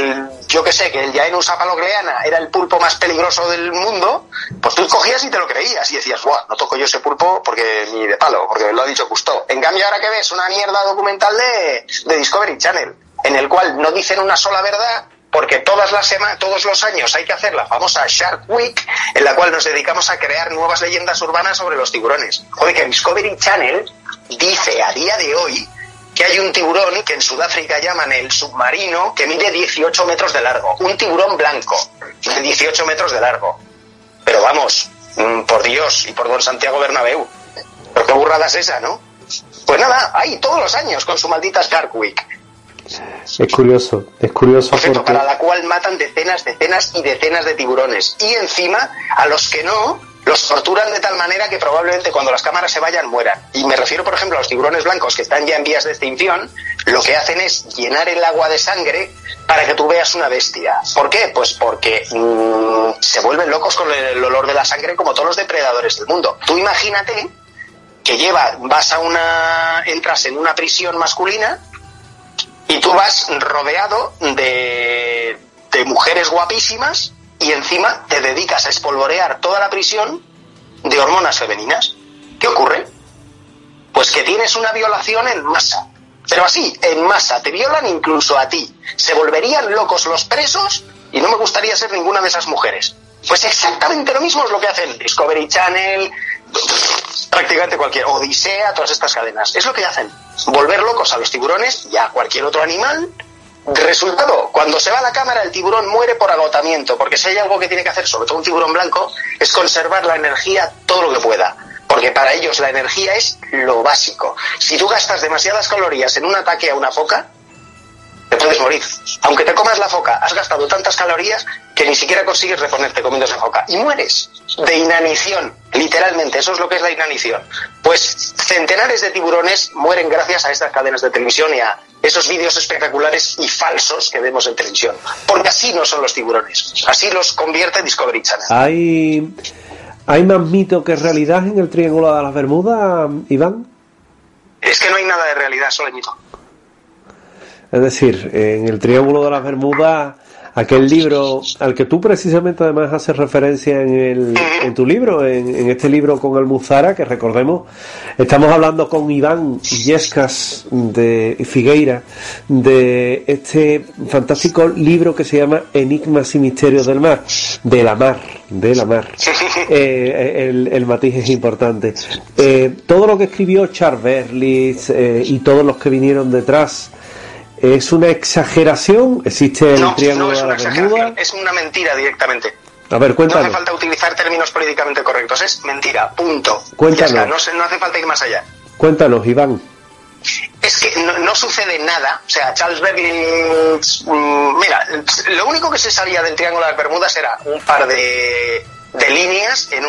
yo que sé, que el Yaenus apalogleana era el pulpo más peligroso del mundo, pues tú cogías y te lo creías y decías, ¡buah! No toco yo ese pulpo porque ni de palo, porque lo ha dicho Cousteau. En cambio, ahora que ves una mierda documental de Discovery Channel, en el cual no dicen una sola verdad, porque todos los años hay que hacer la famosa Shark Week, en la cual nos dedicamos a crear nuevas leyendas urbanas sobre los tiburones. Joder, que Discovery Channel dice a día de hoy que hay un tiburón que en Sudáfrica llaman el submarino, que mide 18 metros de largo. Un tiburón blanco de 18 metros de largo. Pero vamos, por Dios y por don Santiago Bernabéu. Pero qué burrada es esa, ¿no? Pues nada, ahí todos los años con su maldita Shark Week. Es curioso Por cierto, porque... para la cual matan decenas y decenas de tiburones. Y encima, a los que no, los torturan de tal manera que probablemente cuando las cámaras se vayan mueran. Y me refiero, por ejemplo, a los tiburones blancos que están ya en vías de extinción. Lo que hacen es llenar el agua de sangre para que tú veas una bestia. ¿Por qué? Pues porque se vuelven locos con el olor de la sangre como todos los depredadores del mundo. Tú imagínate que entras en una prisión masculina y tú vas rodeado de mujeres guapísimas y encima te dedicas a espolvorear toda la prisión de hormonas femeninas. ¿Qué ocurre? Pues que tienes una violación en masa. Pero así, en masa, te violan incluso a ti. Se volverían locos los presos y no me gustaría ser ninguna de esas mujeres. Pues exactamente lo mismo es lo que hacen Discovery Channel, prácticamente cualquier, Odisea, todas estas cadenas. Es lo que hacen, volver locos a los tiburones y a cualquier otro animal. Resultado, cuando se va a la cámara el tiburón muere por agotamiento, porque si hay algo que tiene que hacer, sobre todo un tiburón blanco, es conservar la energía todo lo que pueda. Porque para ellos la energía es lo básico. Si tú gastas demasiadas calorías en un ataque a una foca, te puedes morir. Aunque te comas la foca, has gastado tantas calorías que ni siquiera consigues reponerte comiendo esa foca. Y mueres de inanición, literalmente. Eso es lo que es la inanición. Pues centenares de tiburones mueren gracias a estas cadenas de televisión y a esos vídeos espectaculares y falsos que vemos en televisión. Porque así no son los tiburones. Así los convierte Discovery Channel. ¿Hay más mito que realidad en el Triángulo de las Bermudas, Iván? Es que no hay nada de realidad, solo hay mito. Es decir, en el Triángulo de las Bermudas, aquel libro al que tú precisamente además haces referencia en tu libro, en este libro con Almuzara, que recordemos, estamos hablando con Iván Illescas de Figueira, de este fantástico libro que se llama Enigmas y Misterios del Mar, de la mar. El matiz es importante. Todo lo que escribió Charles Berlitz y todos los que vinieron detrás, ¿es una exageración? ¿Existe el Triángulo de las Bermudas? Es una mentira directamente. A ver, cuéntanos. No hace falta utilizar términos políticamente correctos, es mentira, punto. Cuéntanos. Ya está, no hace falta ir más allá. Cuéntanos, Iván. Es que no sucede nada. O sea, Charles Berlitz... mira, lo único que se sabía del Triángulo de las Bermudas era un par de líneas en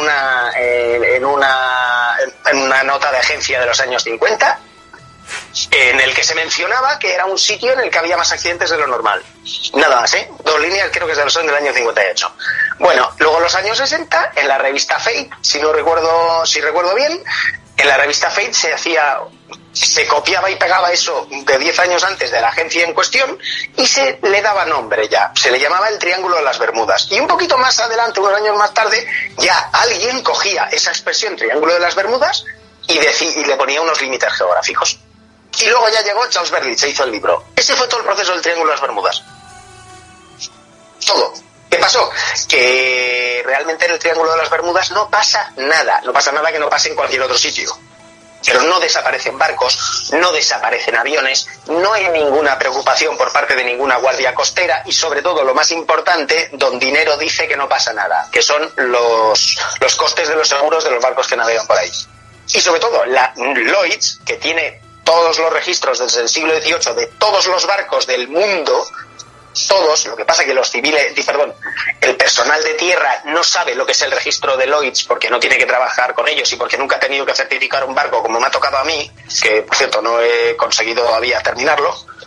una nota de agencia de los años 50, en el que se mencionaba que era un sitio en el que había más accidentes de lo normal. Nada más, 2 líneas, creo que son del año 58. Bueno, luego en los años 60, en la revista Fate, si recuerdo bien, en la revista Fate se copiaba y pegaba eso de 10 años antes de la agencia en cuestión y se le daba nombre ya. Se le llamaba el Triángulo de las Bermudas. Y un poquito más adelante, unos años más tarde, ya alguien cogía esa expresión Triángulo de las Bermudas y le ponía unos límites geográficos. Y luego ya llegó Charles Berlitz, se hizo el libro. Ese fue todo el proceso del Triángulo de las Bermudas. Todo. ¿Qué pasó? Que realmente en el Triángulo de las Bermudas no pasa nada. No pasa nada que no pase en cualquier otro sitio. Pero no desaparecen barcos, no desaparecen aviones, no hay ninguna preocupación por parte de ninguna guardia costera y sobre todo, lo más importante, don Dinero dice que no pasa nada, que son los costes de los seguros de los barcos que navegan por ahí. Y sobre todo, la Lloyd's, que tiene todos los registros desde el siglo XVIII de todos los barcos del mundo, todos, lo que pasa que el personal de tierra no sabe lo que es el registro de Lloyd's porque no tiene que trabajar con ellos y porque nunca ha tenido que certificar un barco como me ha tocado a mí, que por cierto no he conseguido todavía terminarlo,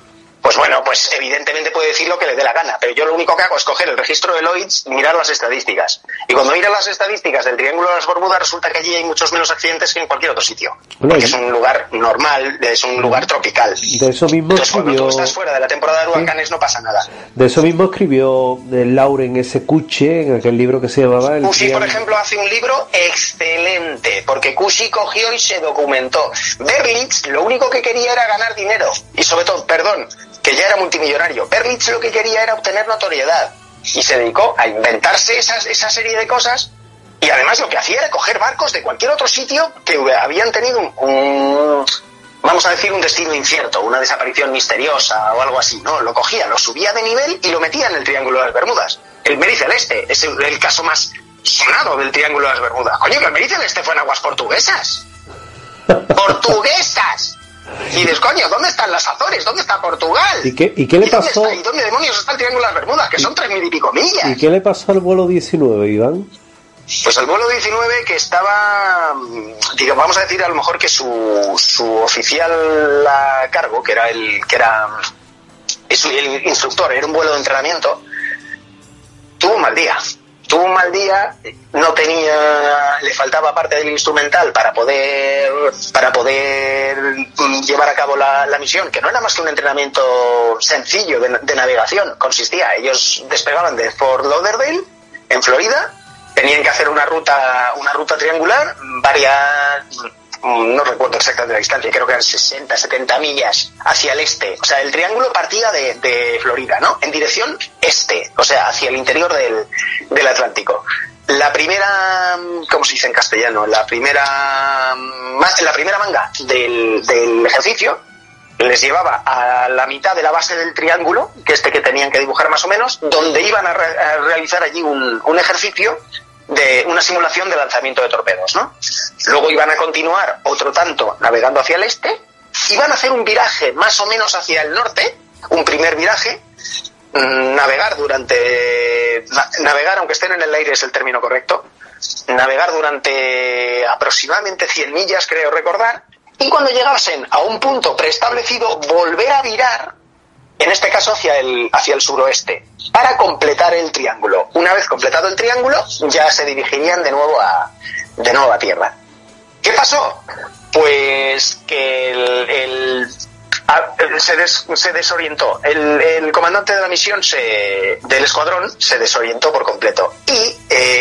pues bueno, pues evidentemente puede decir lo que le dé la gana, pero yo lo único que hago es coger el registro de Lloyds y mirar las estadísticas. Y cuando miras las estadísticas del Triángulo de las Bermudas, resulta que allí hay muchos menos accidentes que en cualquier otro sitio. Porque es un lugar normal, es un lugar tropical. De eso mismo Entonces, escribió... cuando tú estás fuera de la temporada de huracanes no pasa nada. De eso mismo escribió Lauren S. Cucci en aquel libro que se llamaba... Cushy, por ejemplo, hace un libro excelente, porque Cushy cogió y se documentó. Berlitz lo único que quería era ganar dinero, y sobre todo, que ya era multimillonario. Berlitz lo que quería era obtener notoriedad, y se dedicó a inventarse esa serie de cosas, y además lo que hacía era coger barcos de cualquier otro sitio que habían tenido vamos a decir, un destino incierto, una desaparición misteriosa o algo así. No, lo cogía, lo subía de nivel y lo metía en el Triángulo de las Bermudas. El Mary Celeste es el caso más sonado del Triángulo de las Bermudas. Coño, que el Mary Celeste fue en aguas portuguesas. ¡Portuguesas! Y dices, coño, ¿dónde están las Azores? ¿Dónde está Portugal? ¿Y qué le pasó? ¿Y dónde demonios está el Triángulo de las Bermudas? Que son 3.000 y pico millas. ¿Y qué le pasó al vuelo 19, Iván? Pues el vuelo 19, que estaba, digamos, vamos a decir a lo mejor que su oficial a cargo, que era el instructor, era un vuelo de entrenamiento, tuvo un mal día, le faltaba parte del instrumental para poder llevar a cabo la misión, que no era más que un entrenamiento sencillo de navegación. Ellos despegaban de Fort Lauderdale, en Florida, tenían que hacer una ruta triangular, no recuerdo exactamente la distancia, creo que eran 60, 70 millas hacia el este. O sea, el triángulo partía de Florida, ¿no? En dirección este, o sea, hacia el interior del Atlántico. La primera, ¿cómo se dice en castellano? La primera manga del ejercicio les llevaba a la mitad de la base del triángulo, que tenían que dibujar más o menos, donde iban a realizar allí un ejercicio de una simulación de lanzamiento de torpedos, ¿no? Luego iban a continuar otro tanto navegando hacia el este, iban a hacer un viraje más o menos hacia el norte, un primer viraje, navegar, aunque estén en el aire es el término correcto, navegar durante aproximadamente 100 millas, creo recordar, y cuando llegasen a un punto preestablecido, volver a virar, en este caso hacia el suroeste, para completar el triángulo. Una vez completado el triángulo, ya se dirigirían de nuevo a tierra. ¿Qué pasó? Pues que se desorientó. El comandante de la misión del escuadrón se desorientó por completo. Y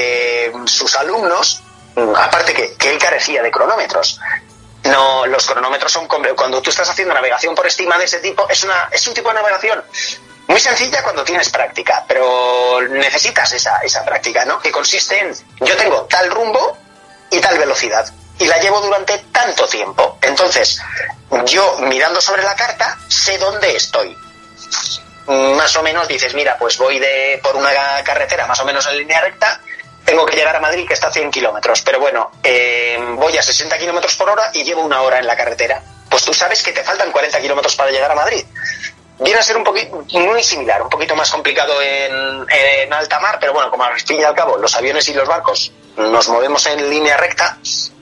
sus alumnos, aparte que él carecía de cronómetros. No, los cronómetros son cuando tú estás haciendo navegación por estima de ese tipo, es un tipo de navegación muy sencilla cuando tienes práctica, pero necesitas esa práctica, ¿no? Que consiste en, yo tengo tal rumbo y tal velocidad, y la llevo durante tanto tiempo. Entonces, yo mirando sobre la carta, sé dónde estoy. Más o menos dices, mira, pues voy por una carretera más o menos en línea recta, tengo que llegar a Madrid, que está a 100 kilómetros, pero bueno, voy a 60 kilómetros por hora y llevo 1 hora en la carretera. Pues tú sabes que te faltan 40 kilómetros para llegar a Madrid. Viene a ser un poquito muy similar, un poquito más complicado en alta mar, pero bueno, como al fin y al cabo los aviones y los barcos nos movemos en línea recta,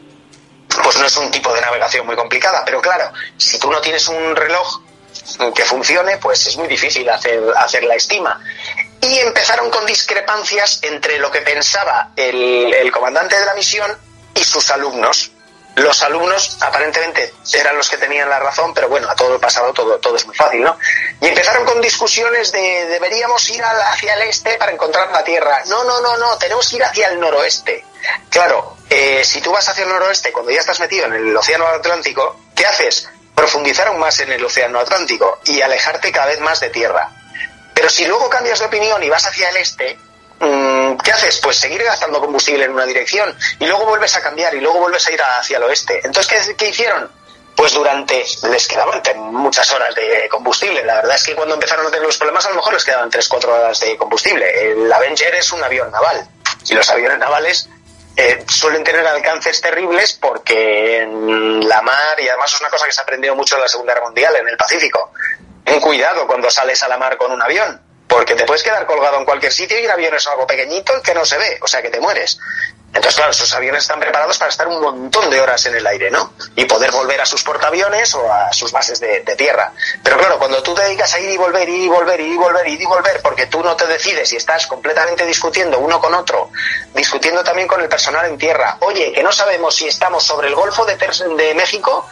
pues no es un tipo de navegación muy complicada. Pero claro, si tú no tienes un reloj que funcione, pues es muy difícil hacer la estima. Y empezaron con discrepancias entre lo que pensaba el comandante de la misión y sus alumnos. Los alumnos aparentemente eran los que tenían la razón, pero bueno, a todo el pasado todo es muy fácil, ¿no? Y empezaron con discusiones de deberíamos ir hacia el este para encontrar la Tierra. No, tenemos que ir hacia el noroeste. Claro, si tú vas hacia el noroeste cuando ya estás metido en el océano Atlántico, ¿qué haces? Profundizar aún más en el océano Atlántico y alejarte cada vez más de tierra. Pero si luego cambias de opinión y vas hacia el este, ¿qué haces? Pues seguir gastando combustible en una dirección y luego vuelves a cambiar y luego vuelves a ir hacia el oeste. Entonces, ¿qué hicieron? Pues les quedaban muchas horas de combustible. La verdad es que cuando empezaron a tener los problemas, a lo mejor les quedaban 3-4 horas de combustible. El Avenger es un avión naval y los aviones navales suelen tener alcances terribles porque en la mar, y además es una cosa que se aprendió mucho en la Segunda Guerra Mundial, en el Pacífico. Ten cuidado cuando sales a la mar con un avión, porque te puedes quedar colgado en cualquier sitio y el avión es algo pequeñito y que no se ve, o sea que te mueres. Entonces, claro, esos aviones están preparados para estar un montón de horas en el aire, ¿no? Y poder volver a sus portaaviones o a sus bases de tierra. Pero claro, cuando tú te dedicas a ir y volver, ir y volver, ir y volver, ir y volver, porque tú no te decides y estás completamente discutiendo uno con otro, discutiendo también con el personal en tierra. Oye, que no sabemos si estamos sobre el Golfo de México,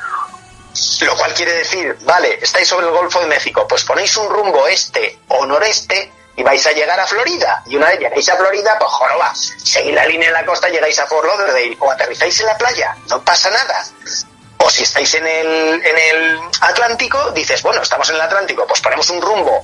lo cual quiere decir, vale, estáis sobre el Golfo de México, pues ponéis un rumbo este o noreste y vais a llegar a Florida. Y una vez llegáis a Florida, pues joroba, seguid la línea de la costa, llegáis a Fort Lauderdale o aterrizáis en la playa, no pasa nada. O si estáis en el Atlántico, dices, bueno, estamos en el Atlántico, pues ponemos un rumbo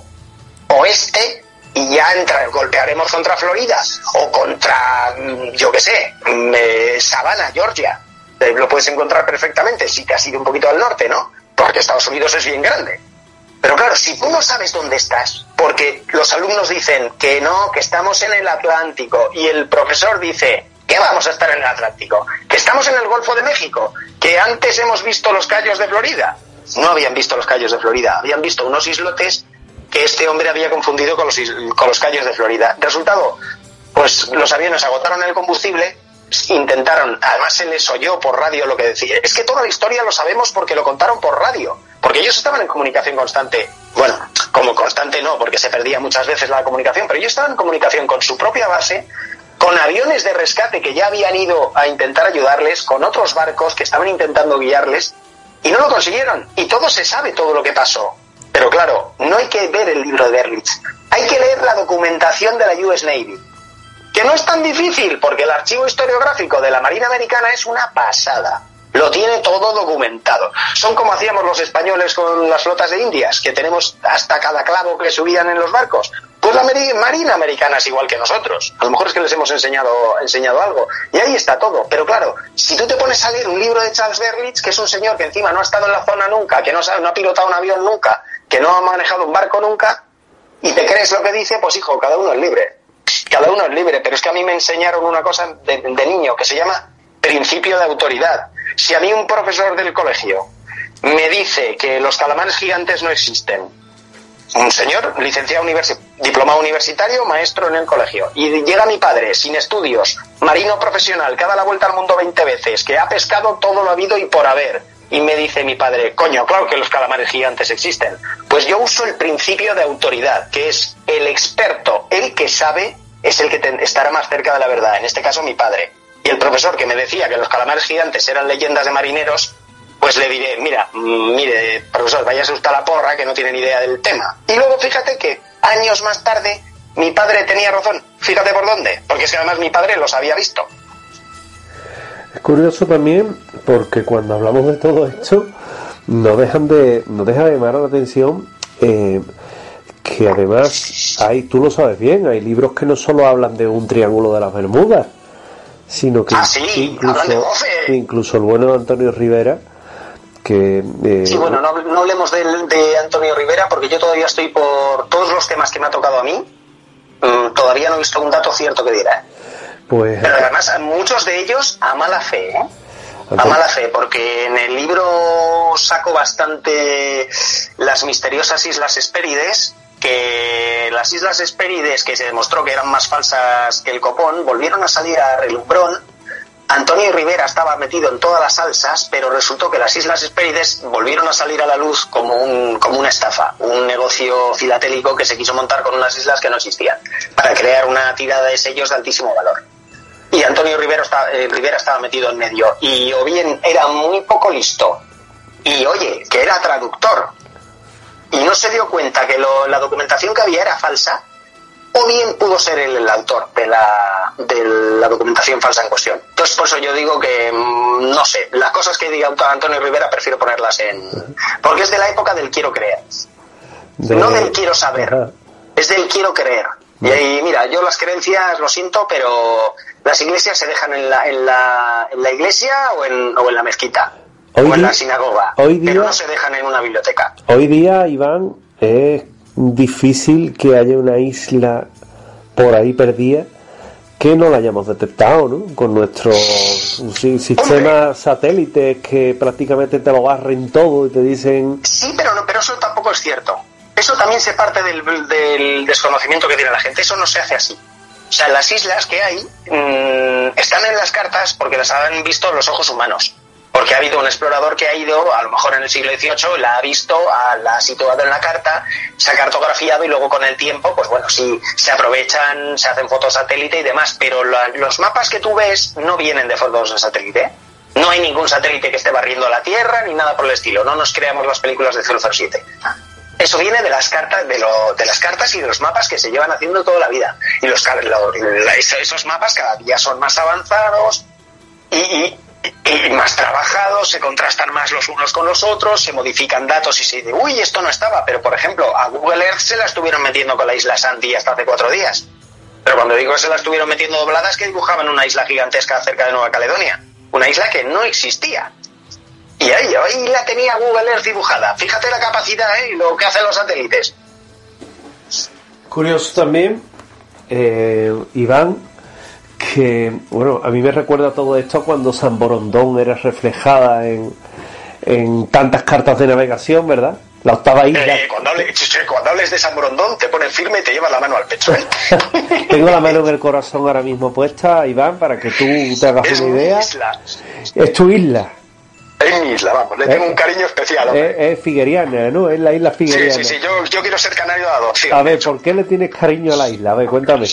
oeste y ya golpearemos contra Florida o contra, yo qué sé, Savannah, Georgia. Lo puedes encontrar perfectamente si te has ido un poquito al norte, ¿no? Porque Estados Unidos es bien grande. Pero claro, si tú no sabes dónde estás, porque los alumnos dicen que no, que estamos en el Atlántico, y el profesor dice que vamos a estar en el Atlántico, que estamos en el Golfo de México, que antes hemos visto los Cayos de Florida. No habían visto los Cayos de Florida, habían visto unos islotes que este hombre había confundido con los Cayos de Florida. Resultado, pues los aviones agotaron el combustible, intentaron, además se les oyó por radio lo que decía. Es que toda la historia lo sabemos porque lo contaron por radio, porque ellos estaban en comunicación constante. Bueno, como constante no, porque se perdía muchas veces la comunicación, pero ellos estaban en comunicación con su propia base, con aviones de rescate que ya habían ido a intentar ayudarles, con otros barcos que estaban intentando guiarles, y no lo consiguieron. Y todo se sabe, todo lo que pasó. Pero claro, no hay que ver el libro de Berlitz, hay que leer la documentación de la US Navy, que no es tan difícil, porque el archivo historiográfico de la Marina Americana es una pasada. Lo tiene todo documentado. Son como hacíamos los españoles con las flotas de Indias, que tenemos hasta cada clavo que subían en los barcos. Pues la Marina Americana es igual que nosotros. A lo mejor es que les hemos enseñado algo. Y ahí está todo. Pero claro, si tú te pones a leer un libro de Charles Berlitz, que es un señor que encima no ha estado en la zona nunca, que no ha pilotado un avión nunca, que no ha manejado un barco nunca, y te crees lo que dice, pues hijo, cada uno es libre. Cada uno es libre, pero es que a mí me enseñaron una cosa de niño que se llama principio de autoridad. Si a mí un profesor del colegio me dice que los calamares gigantes no existen, un señor licenciado diplomado universitario, maestro en el colegio, y llega mi padre sin estudios, marino profesional, que ha dado la vuelta al mundo 20 veces, que ha pescado todo lo habido y por haber, y me dice mi padre, coño, claro que los calamares gigantes existen, pues yo uso el principio de autoridad, que es el experto, el que sabe, es el que estará más cerca de la verdad, en este caso mi padre. Y el profesor que me decía que los calamares gigantes eran leyendas de marineros, pues le diré, mire, profesor, váyase usted a la porra, que no tiene ni idea del tema. Y luego fíjate que años más tarde mi padre tenía razón. Fíjate por dónde, porque es que además mi padre los había visto. Es curioso también porque cuando hablamos de todo esto no deja de llamar la atención que además tú lo sabes bien, hay libros que no solo hablan de un triángulo de las Bermudas, sino que incluso el bueno de Antonio Rivera, que sí, bueno, no hablemos de Antonio Rivera, porque yo todavía estoy por todos los temas que me ha tocado a mí, todavía no he visto un dato cierto que diera. Pues, pero además muchos de ellos a mala fe, a mala fe, porque en el libro saco bastante las misteriosas Islas Hespérides, que las Islas Hespérides, que se demostró que eran más falsas que el copón, volvieron a salir a relumbrón. Antonio Rivera estaba metido en todas las salsas, pero resultó que las Islas Hespérides volvieron a salir a la luz como una estafa, un negocio filatélico que se quiso montar con unas islas que no existían, para crear una tirada de sellos de altísimo valor. Y Antonio Rivera estaba metido en medio, y o bien era muy poco listo, y oye, que era traductor, y no se dio cuenta que la documentación que había era falsa, o bien pudo ser el autor de la documentación falsa en cuestión. Entonces, por eso yo digo que, no sé, las cosas que diga Antonio Rivera prefiero ponerlas porque es de la época del quiero creer. No del quiero saber, es del quiero creer. Y ahí, mira, yo las creencias, lo siento, pero las iglesias se dejan en la iglesia o en la mezquita. O en la sinagoga, pero no se dejan en una biblioteca. Hoy día, Iván, es difícil que haya una isla por ahí perdida que no la hayamos detectado, ¿no? Con nuestros sistemas satélites que prácticamente te lo barren todo y te dicen... Sí, pero eso tampoco es cierto. Eso también se parte del desconocimiento que tiene la gente. Eso no se hace así. O sea, las islas que hay están en las cartas porque las han visto los ojos humanos. Porque ha habido un explorador que ha ido, a lo mejor en el siglo XVIII, la ha visto, la ha situado en la carta, se ha cartografiado y luego con el tiempo, pues bueno, sí, se aprovechan, se hacen fotos satélite y demás, pero los mapas que tú ves no vienen de fotos de satélite. No hay ningún satélite que esté barriendo la Tierra ni nada por el estilo. No nos creamos las películas de 007. Eso viene de las cartas, de las cartas y de los mapas que se llevan haciendo toda la vida. Y esos mapas cada día son más avanzados y más trabajados, se contrastan más los unos con los otros, se modifican datos y se dice, uy, esto no estaba. Pero, por ejemplo, a Google Earth se la estuvieron metiendo con la isla Sandy hasta hace 4 días. Pero cuando digo que se la estuvieron metiendo doblada es que dibujaban una isla gigantesca cerca de Nueva Caledonia. Una isla que no existía. Y ahí la tenía Google Earth dibujada. Fíjate la capacidad, y lo que hacen los satélites. Curioso también, Iván, que, bueno, a mí me recuerda todo esto cuando San Borondón era reflejada en tantas cartas de navegación, ¿verdad? La octava isla. Cuando hables de San Borondón te pones firme y te llevas la mano al pecho, ¿eh? Tengo la mano en el corazón ahora mismo puesta, Iván, para que tú te hagas una idea. Isla. Es tu isla. Es mi isla, vamos, le tengo un cariño especial. Es figueriana, ¿no? Es la isla figueriana. Sí, yo quiero ser canario de adopción. A ver, ¿por qué le tienes cariño a la isla? A ver, cuéntame.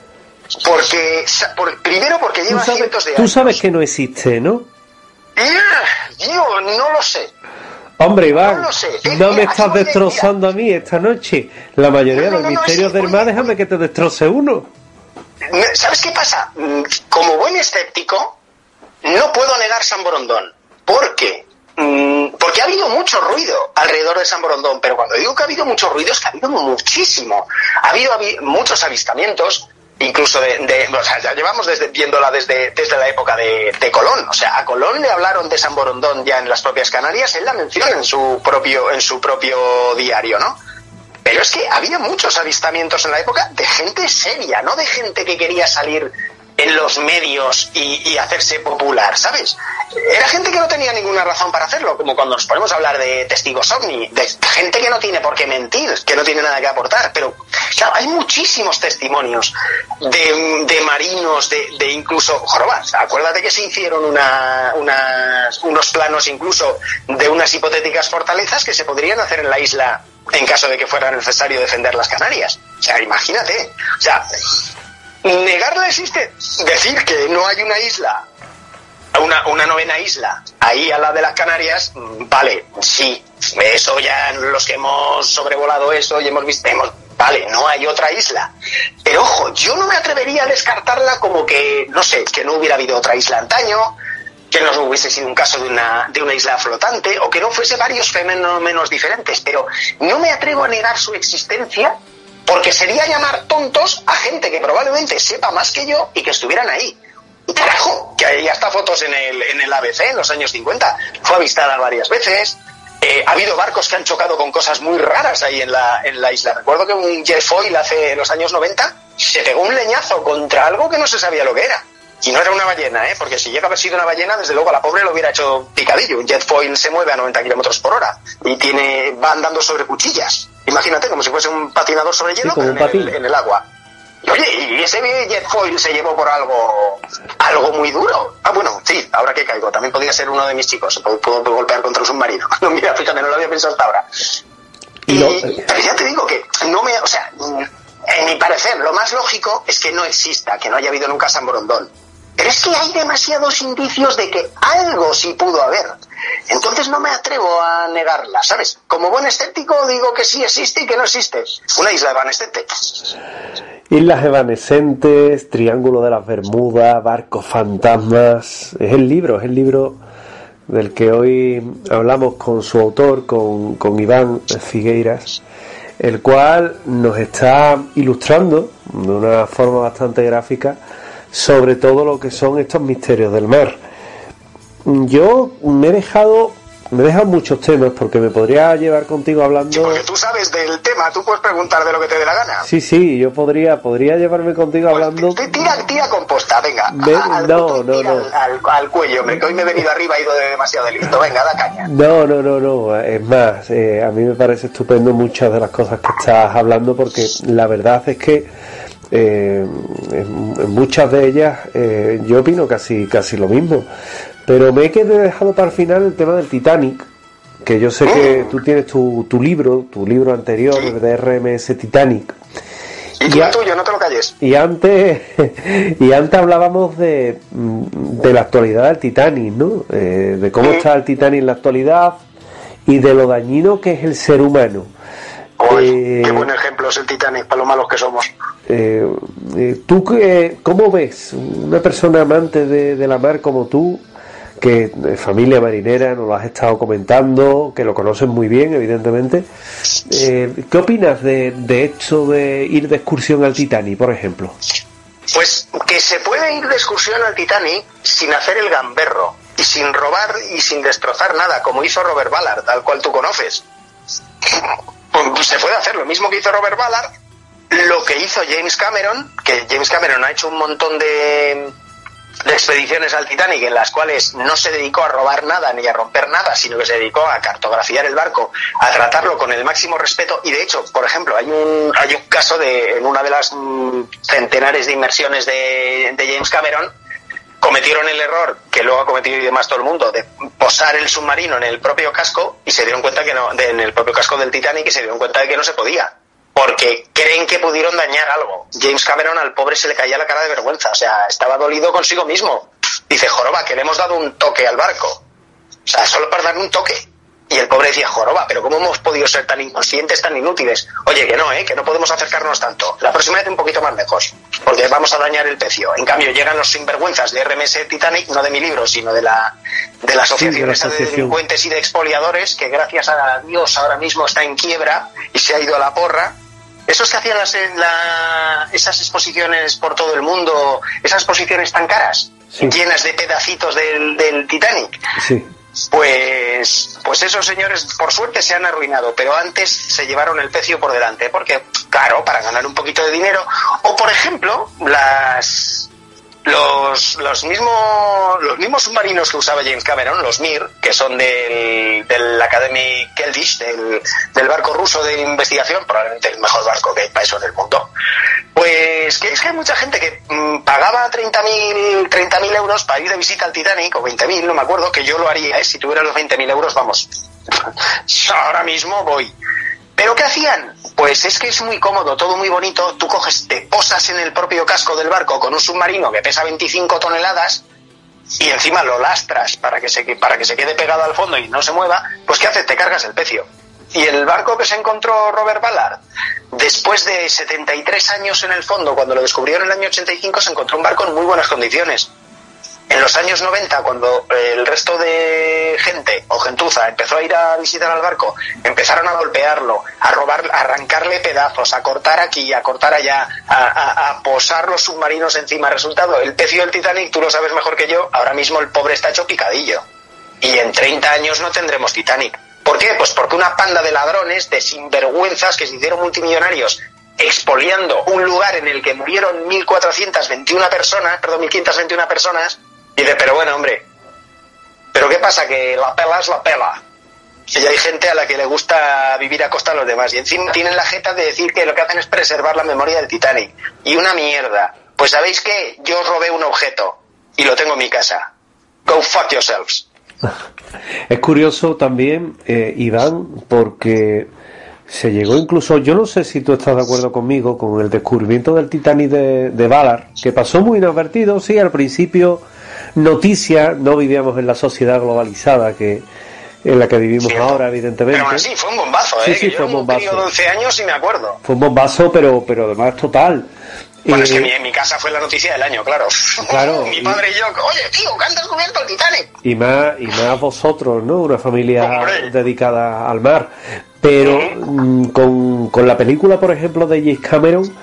Primero porque lleva cientos de años. Tú sabes que no existe, ¿no? Yo no lo sé. Hombre, Iván, no me estás destrozando a mí esta noche. La mayoría de los misterios del mar, déjame que te destroce uno. ¿Sabes qué pasa? Como buen escéptico, no puedo negar San Borondón. ¿Por qué? Porque ha habido mucho ruido alrededor de San Borondón, pero cuando digo que ha habido mucho ruido es que ha habido muchísimo. Ha habido muchos avistamientos, incluso o sea, ya llevamos viéndola desde la época de Colón. O sea, a Colón le hablaron de San Borondón ya en las propias Canarias, él la menciona en su propio diario, ¿no? Pero es que había muchos avistamientos en la época de gente seria, no de gente que quería salir en los medios y hacerse popular, ¿sabes? Era gente que no tenía ninguna razón para hacerlo, como cuando nos ponemos a hablar de testigos ovni, de gente que no tiene por qué mentir, que no tiene nada que aportar, pero claro, hay muchísimos testimonios de marinos, de incluso jorobas. Acuérdate que se hicieron unos planos incluso de unas hipotéticas fortalezas que se podrían hacer en la isla en caso de que fuera necesario defender las Canarias. O sea, imagínate. O sea, negarla existe. Decir que no hay una isla, una novena isla ahí a la de las Canarias, vale, sí, eso ya los que hemos sobrevolado eso y hemos visto, vale, no hay otra isla. Pero ojo, yo no me atrevería a descartarla como que, no sé, que no hubiera habido otra isla antaño, que no hubiese sido un caso de una isla flotante, o que no fuese varios fenómenos diferentes, pero no me atrevo a negar su existencia, porque sería llamar tontos a gente que probablemente sepa más que yo y que estuvieran ahí. Y carajo, que hay hasta fotos en el ABC en los años 50. Fue avistada varias veces. Ha habido barcos que han chocado con cosas muy raras ahí en la isla. Recuerdo que un jet foil hace los años 90 se pegó un leñazo contra algo que no se sabía lo que era. Y no era una ballena, porque si llega a haber sido una ballena, desde luego a la pobre lo hubiera hecho picadillo. Un jet foil se mueve a 90 kilómetros por hora y va andando sobre cuchillas. Imagínate, como si fuese un patinador sobre hielo, sí, pero en el agua. Y oye, y ese jet foil se llevó por algo muy duro. Ah, bueno, sí, ahora que caigo, también podría ser uno de mis chicos. Puedo golpear contra un submarino. No, mira, fíjate, no lo había pensado hasta ahora. Pero ya te digo que o sea, en mi parecer, lo más lógico es que no exista, que no haya habido nunca San Borondón. Pero es que hay demasiados indicios de que algo sí pudo haber. Entonces no me atrevo a negarla, ¿sabes? Como buen escéptico digo que sí existe y que no existe. Una isla evanescente. Islas evanescentes, Triángulo de las Bermudas, barcos fantasmas. Es el libro del que hoy hablamos con su autor, con Iván Figueiras, el cual nos está ilustrando de una forma bastante gráfica sobre todo lo que son estos misterios del mar. Yo me he dejado muchos temas porque me podría llevar contigo hablando. Sí, porque tú sabes del tema, tú puedes preguntar de lo que te dé la gana. Sí, yo podría llevarme contigo pues hablando. Tira composta, venga. Al cuello, que hoy me he venido arriba y he ido demasiado de listo. Venga, da caña. No. Es más, a mí me parece estupendo muchas de las cosas que estás hablando porque la verdad es que en muchas de ellas yo opino casi lo mismo, pero me he dejado para el final el tema del Titanic, que yo sé que tú tienes tu libro anterior de RMS Titanic. Y tú el tuyo, no te lo calles. Y antes hablábamos de la actualidad del Titanic, ¿no? De cómo está el Titanic en la actualidad y de lo dañino que es el ser humano. Qué buen ejemplo es el Titanic para lo malos que somos. ¿Tú cómo ves una persona amante de la mar como tú, que familia marinera, nos lo has estado comentando, que lo conoces muy bien, evidentemente? ¿Qué opinas de esto de ir de excursión al Titanic, por ejemplo? Pues que se puede ir de excursión al Titanic sin hacer el gamberro y sin robar y sin destrozar nada, como hizo Robert Ballard, al cual tú conoces. Pues se puede hacer lo mismo que hizo Robert Ballard, lo que hizo James Cameron, que James Cameron ha hecho un montón de expediciones al Titanic en las cuales no se dedicó a robar nada ni a romper nada, sino que se dedicó a cartografiar el barco, a tratarlo con el máximo respeto. Y de hecho, por ejemplo, hay un caso en una de las centenares de inmersiones de James Cameron, cometieron el error que luego ha cometido y demás todo el mundo, de posar el submarino en el propio casco, y se dieron cuenta que no, en el propio casco del Titanic, y se dieron cuenta de que no se podía, porque creen que pudieron dañar algo. James Cameron, al pobre, se le caía la cara de vergüenza, o sea, estaba dolido consigo mismo. Dice, joroba, que le hemos dado un toque al barco, o sea, solo para darle un toque. Y el pobre decía, joroba, pero ¿cómo hemos podido ser tan inconscientes, tan inútiles? Oye, que no podemos acercarnos tanto. La próxima vez un poquito más lejos, porque vamos a dañar el pecio. En cambio, llegan los sinvergüenzas de RMS Titanic, no de mi libro, sino de la asociación esa de delincuentes y de expoliadores, que gracias a Dios ahora mismo está en quiebra y se ha ido a la porra. Esos que hacían esas exposiciones por todo el mundo, esas exposiciones tan caras, sí, llenas de pedacitos del Titanic. Sí. Pues esos señores por suerte se han arruinado, pero antes se llevaron el pecio por delante, porque claro, para ganar un poquito de dinero, o por ejemplo los mismos submarinos que usaba James Cameron, los Mir, que son del Academy Keldysh, del barco ruso de investigación, probablemente el mejor barco que hay para eso en el mundo. Pues que es que hay mucha gente que pagaba 30.000 euros para ir de visita al Titanic, o 20.000, no me acuerdo, que yo lo haría, si tuviera los 20.000 euros, vamos, ahora mismo voy. ¿Pero qué hacían? Pues es que es muy cómodo, todo muy bonito, tú coges, te posas en el propio casco del barco con un submarino que pesa 25 toneladas y encima lo lastras para que se quede pegado al fondo y no se mueva, pues ¿qué haces? Te cargas el pecio. Y el barco que se encontró Robert Ballard, después de 73 años en el fondo, cuando lo descubrieron en el año 85, se encontró un barco en muy buenas condiciones. En los años 90, cuando el resto de gente o gentuza empezó a ir a visitar al barco, empezaron a golpearlo, a robar, a arrancarle pedazos, a cortar aquí, a cortar allá, a posar los submarinos encima. Resultado, el pecio del Titanic, tú lo sabes mejor que yo, ahora mismo el pobre está hecho picadillo. Y en 30 años no tendremos Titanic. ¿Por qué? Pues porque una panda de ladrones, de sinvergüenzas que se hicieron multimillonarios expoliando un lugar en el que murieron 1.521 personas, y dice, pero bueno, hombre, ¿pero qué pasa? Que la pela es la pela. Y hay gente a la que le gusta vivir a costa de los demás, y encima tienen la jeta de decir que lo que hacen es preservar la memoria del Titanic. Y una mierda. Pues ¿sabéis qué? Yo robé un objeto y lo tengo en mi casa. Go fuck yourselves. Es curioso también, Iván, porque se llegó incluso, yo no sé si tú estás de acuerdo conmigo, con el descubrimiento del Titanic de Ballard, que pasó muy inadvertido, sí, al principio noticia, no vivíamos en la sociedad globalizada en la que vivimos ahora, evidentemente. Pero sí, fue un bombazo, Sí, que fue un bombazo. Yo tenía 12 años y me acuerdo. Fue un bombazo, pero además total. Bueno, es que en mi casa fue la noticia del año, claro. Claro. Mi padre y yo, oye, tío, que han descubierto el Titanic. Y más vosotros, ¿no? Una familia dedicada al mar. Pero con la película, por ejemplo, de James Cameron,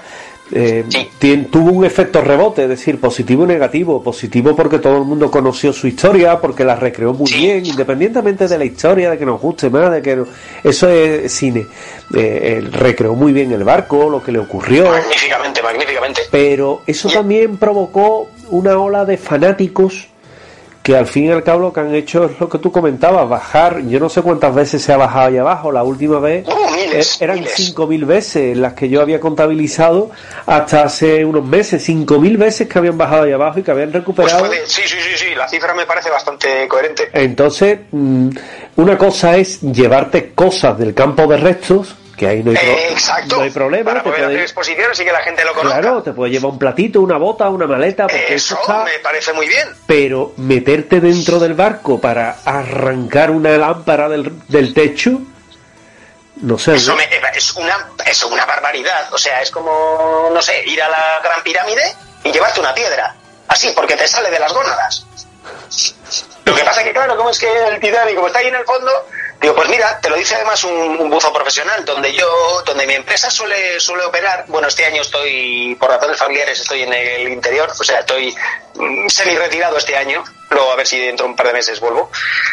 tuvo un efecto rebote, es decir, positivo y negativo. Positivo porque todo el mundo conoció su historia, porque la recreó muy bien, independientemente de la historia, de que nos guste más, de que no, eso es cine. Recreó muy bien el barco, lo que le ocurrió. Magníficamente. Pero eso también provocó una ola de fanáticos que al fin y al cabo lo que han hecho es lo que tú comentabas, bajar. Yo no sé cuántas veces se ha bajado allá abajo. La última vez eran 5.000 veces las que yo había contabilizado hasta hace unos meses, 5.000 veces que habían bajado ahí abajo y que habían recuperado. Pues sí, la cifra me parece bastante coherente. Entonces, una cosa es llevarte cosas del campo de restos, que ahí no hay problema. Para poder hacer exposiciones y que la gente lo conozca. Claro, te puedes llevar un platito, una bota, una maleta, porque eso me parece muy bien. Pero meterte dentro del barco para arrancar una lámpara del techo, no sé. Eso es una barbaridad. O sea, es como, no sé, ir a la Gran Pirámide y llevarte una piedra. Así, porque te sale de las gónadas. Lo que pasa es que, claro, como es que el Titanic, como está ahí en el fondo, digo, pues mira, te lo dice además un buzo profesional, donde mi empresa suele operar. Bueno, este año estoy, por razones familiares, estoy en el interior, o sea, estoy semi-retirado este año, luego a ver si dentro de un par de meses vuelvo.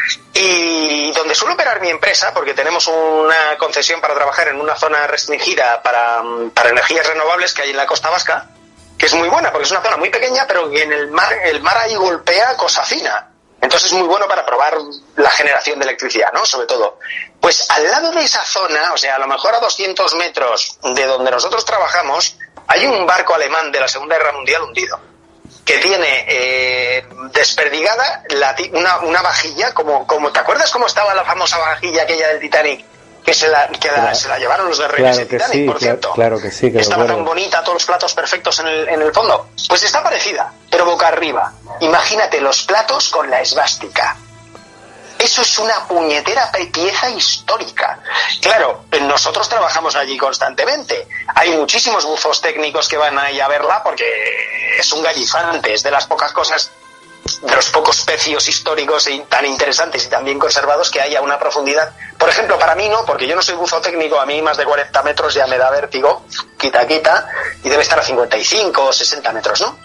Y donde suele operar mi empresa, porque tenemos una concesión para trabajar en una zona restringida para energías renovables que hay en la costa vasca, que es muy buena, porque es una zona muy pequeña, pero que en el mar ahí golpea cosa fina. Entonces es muy bueno para probar la generación de electricidad, ¿no? Sobre todo. Pues al lado de esa zona, o sea, a lo mejor a 200 metros de donde nosotros trabajamos, hay un barco alemán de la Segunda Guerra Mundial hundido, que tiene desperdigada una vajilla, como ¿te acuerdas cómo estaba la famosa vajilla aquella del Titanic? Que se la llevaron los guerreros de Titanic, sí, por cierto. Claro que sí. Estaba tan bonita, todos los platos perfectos en el fondo. Pues está parecida, pero boca arriba. Imagínate los platos con la esvástica. Eso es una puñetera pieza histórica. Claro, nosotros trabajamos allí constantemente. Hay muchísimos buzos técnicos que van ahí a verla porque es un gallifante, es de las pocas cosas, de los pocos pecios históricos tan interesantes y tan bien conservados que hay a una profundidad. Por ejemplo, para mí no, porque yo no soy buzo técnico, a mí más de 40 metros ya me da vértigo, quita, y debe estar a 55 o 60 metros, ¿no?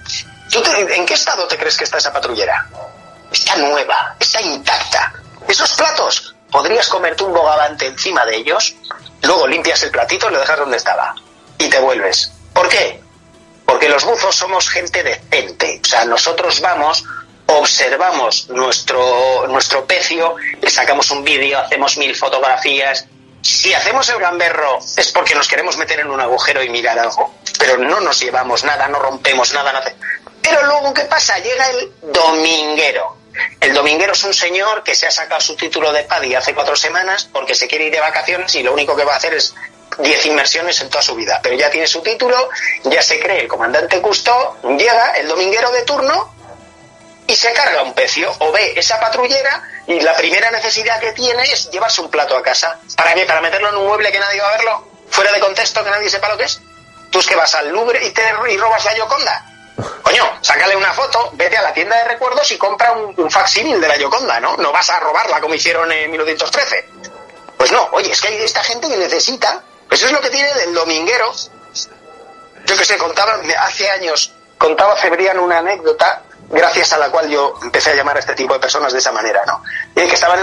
¿En qué estado te crees que está esa patrullera? Está nueva, está intacta. Esos platos, podrías comerte un bogavante encima de ellos, luego limpias el platito y lo dejas donde estaba, y te vuelves. ¿Por qué? Porque los buzos somos gente decente. O sea, nosotros vamos, observamos nuestro pecio, le sacamos un vídeo, hacemos 1000 fotografías. Si hacemos el gamberro es porque nos queremos meter en un agujero y mirar algo, pero no nos llevamos nada, no rompemos nada. Pero luego, ¿qué pasa? Llega el dominguero. El dominguero es un señor que se ha sacado su título de PADI hace 4 semanas porque se quiere ir de vacaciones y lo único que va a hacer es 10 inmersiones en toda su vida, pero ya tiene su título, ya se cree el comandante Cousteau, llega el dominguero de turno y se carga un pecio, o ve esa patrullera y la primera necesidad que tiene es llevarse un plato a casa. ¿Para qué? ¿Para meterlo en un mueble que nadie va a verlo? ¿Fuera de contexto, que nadie sepa lo que es? ¿Tú es que vas al Louvre y robas la Gioconda? Coño, sácale una foto, vete a la tienda de recuerdos y compra un facsímil de la Gioconda, ¿no? No vas a robarla como hicieron en 1913. Pues no, oye, es que hay esta gente que necesita. Eso es lo que tiene del dominguero. Yo que sé, hace años contaba Cebrián una anécdota gracias a la cual yo empecé a llamar a este tipo de personas de esa manera, ¿no? Y que estaban en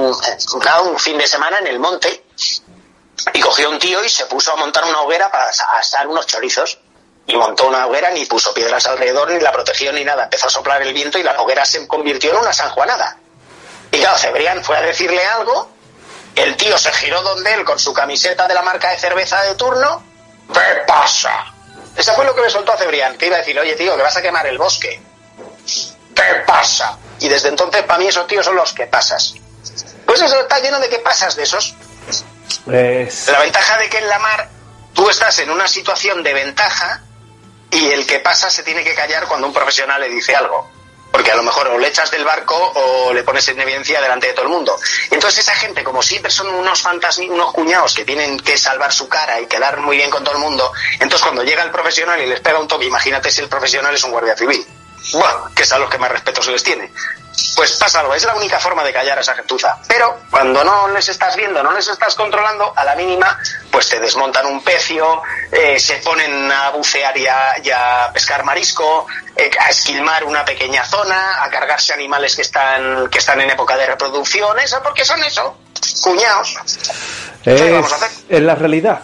un fin de semana en el monte y cogió un tío y se puso a montar una hoguera para asar unos chorizos. Y montó una hoguera, ni puso piedras alrededor, ni la protegió, ni nada. Empezó a soplar el viento y la hoguera se convirtió en una sanjuanada. Y claro, Cebrián fue a decirle algo, el tío se giró donde él con su camiseta de la marca de cerveza de turno. ¿Qué pasa? Ese fue lo que me soltó a Cebrián, que iba a decir, oye tío, que vas a quemar el bosque. ¿Qué pasa? Y desde entonces para mí esos tíos son los que pasas. Pues eso está lleno de que pasas de esos. La ventaja de que en la mar tú estás en una situación de ventaja y el que pasa se tiene que callar cuando un profesional le dice algo. Porque a lo mejor o le echas del barco o le pones en evidencia delante de todo el mundo. Entonces esa gente, como siempre son unos cuñados que tienen que salvar su cara y quedar muy bien con todo el mundo, entonces cuando llega el profesional y les pega un toque, imagínate si el profesional es un guardia civil. Bueno, que es a los que más respeto se les tiene. Pues pásalo, es la única forma de callar a esa gentuza. Pero cuando no les estás viendo, no les estás controlando, a la mínima, pues te desmontan un pecio, se ponen a bucear y a pescar marisco, a esquilmar una pequeña zona, a cargarse animales que están en época de reproducción, eso porque son eso, cuñados. ¿Qué vamos a hacer? Es la realidad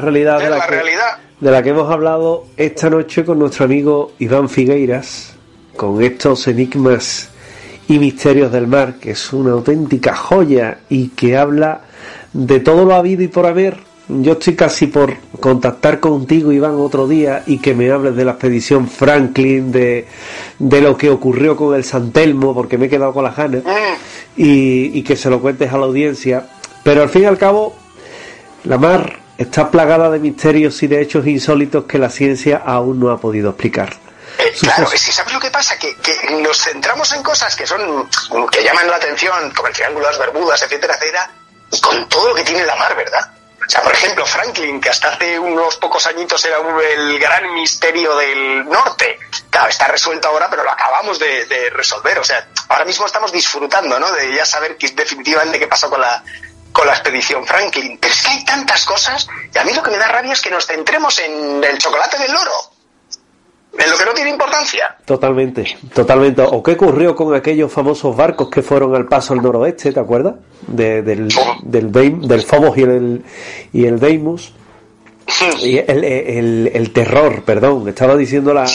de la que hemos hablado esta noche con nuestro amigo Iván Figueiras, con estos enigmas y misterios del mar, que es una auténtica joya y que habla de todo lo habido y por haber. Yo estoy casi por contactar contigo, Iván, otro día y que me hables de la expedición Franklin, de lo que ocurrió con el San Telmo, porque me he quedado con las ganas, y que se lo cuentes a la audiencia. Pero al fin y al cabo, la mar está plagada de misterios y de hechos insólitos que la ciencia aún no ha podido explicar. Claro, es que ¿sabes lo que pasa? Que nos centramos en cosas que que llaman la atención, como el Triángulo de las Bermudas, etcétera, etcétera, y con todo lo que tiene la mar, ¿verdad? O sea, por ejemplo, Franklin, que hasta hace unos pocos añitos era el gran misterio del norte. Claro, está resuelto ahora, pero lo acabamos de resolver. O sea, ahora mismo estamos disfrutando, ¿no?, de ya saber definitivamente qué pasó con la expedición Franklin. Pero es que hay tantas cosas, y a mí lo que me da rabia es que nos centremos en el chocolate del loro, en lo que no tiene importancia. Totalmente. ¿O qué ocurrió con aquellos famosos barcos que fueron al paso al noroeste, te acuerdas? Del Phobos y el Deimos. Y el terror, perdón, estaba diciendo las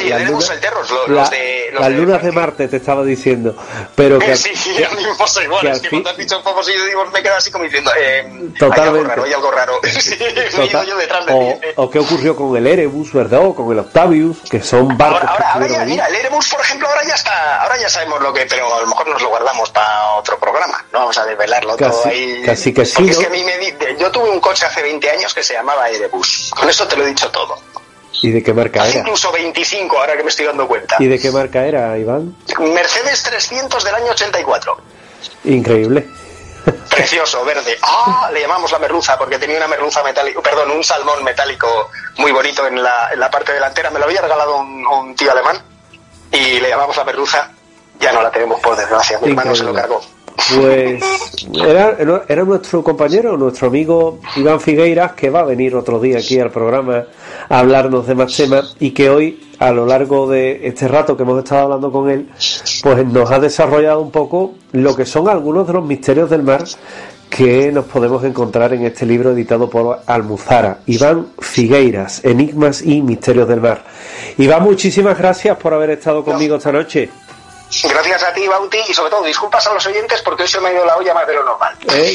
lunas de Marte, te estaba diciendo, pero que sí, a mí me pasa igual, es que cuando has dicho Phobos y Deimos me quedo así como diciendo totalmente, hay algo raro. Sí, me he ido yo detrás de ti. O qué ocurrió con el Erebus, ¿verdad? O con el Octavius, que son barcos ahora ya, mira, el Erebus, por ejemplo, ahora ya sabemos lo que, pero a lo mejor nos lo guardamos para otro programa, no vamos a desvelarlo todo ahí, casi que sí, porque ¿no? Es que yo tuve un coche hace 20 años que se llamaba Erebus. Con esto te lo he dicho todo. ¿Y de qué marca era? Incluso 25, ahora que me estoy dando cuenta. ¿Y de qué marca era, Iván? Mercedes 300 del año 84. Increíble. Precioso, verde. Le llamamos la merluza porque tenía una merluza metálica, perdón, un salmón metálico muy bonito en la parte delantera. Me lo había regalado un tío alemán y le llamamos la merluza. Ya no la tenemos, por desgracia. Mi hermano se lo cargó. Pues era nuestro compañero, nuestro amigo Iván Figueiras, que va a venir otro día aquí al programa a hablarnos de más temas, y que hoy, a lo largo de este rato que hemos estado hablando con él, pues nos ha desarrollado un poco lo que son algunos de los misterios del mar que nos podemos encontrar en este libro editado por Almuzara. Iván Figueiras, Enigmas y Misterios del Mar. Iván, muchísimas gracias por haber estado conmigo esta noche. Gracias a ti, Bauti, y sobre todo disculpas a los oyentes porque hoy se me ha ido la olla más de lo normal.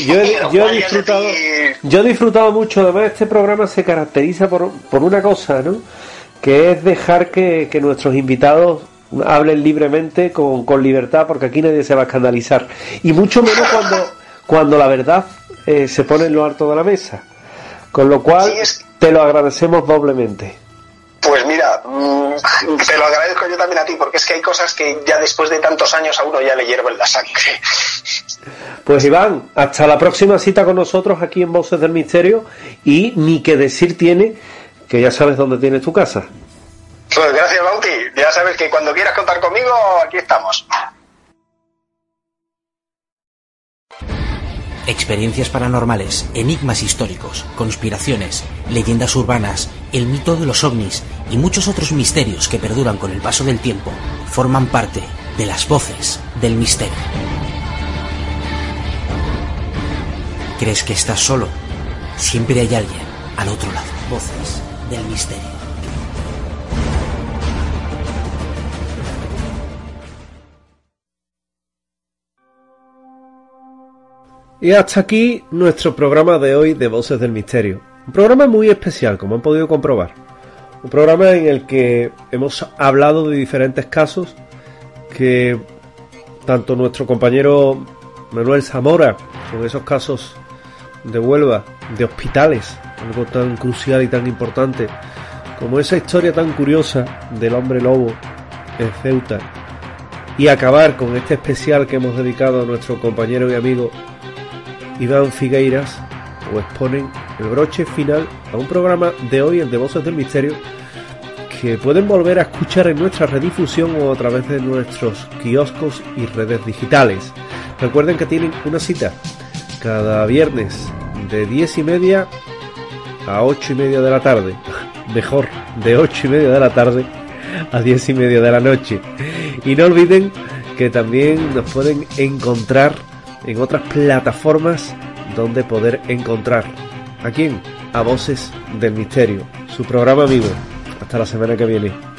Yo he disfrutado mucho. Además, este programa se caracteriza por una cosa, ¿no?, que es dejar que nuestros invitados hablen libremente, con libertad, porque aquí nadie se va a escandalizar, y mucho menos cuando la verdad se pone en lo alto de la mesa, con lo cual te lo agradecemos doblemente. Pues mira, te lo agradezco yo también a ti, porque es que hay cosas que ya después de tantos años a uno ya le hierven la sangre. Pues Iván, hasta la próxima cita con nosotros aquí en Voces del Misterio, y ni que decir tiene que ya sabes dónde tienes tu casa. Pues gracias, Bauti, ya sabes que cuando quieras contar conmigo, aquí estamos. Experiencias paranormales, enigmas históricos, conspiraciones, leyendas urbanas, el mito de los ovnis y muchos otros misterios que perduran con el paso del tiempo forman parte de las Voces del Misterio. ¿Crees que estás solo? Siempre hay alguien al otro lado. Voces del Misterio. Y hasta aquí nuestro programa de hoy de Voces del Misterio. Un programa muy especial, como han podido comprobar. Un programa en el que hemos hablado de diferentes casos que tanto nuestro compañero Manuel Zamora, con esos casos de Huelva, de hospitales, algo tan crucial y tan importante, como esa historia tan curiosa del hombre lobo en Ceuta, y acabar con este especial que hemos dedicado a nuestro compañero y amigo Iván Figueiras, pues ponen el broche final a un programa de hoy, el de Voces del Misterio, que pueden volver a escuchar en nuestra redifusión o a través de nuestros kioscos y redes digitales. Recuerden que tienen una cita cada viernes de 10:30 a 8:30 de la tarde. Mejor, de 8:30 de la tarde a 10:30 de la noche. Y no olviden que también nos pueden encontrar en otras plataformas donde poder encontrar ¿a quién? A Voces del Misterio, su programa amigo. Hasta la semana que viene.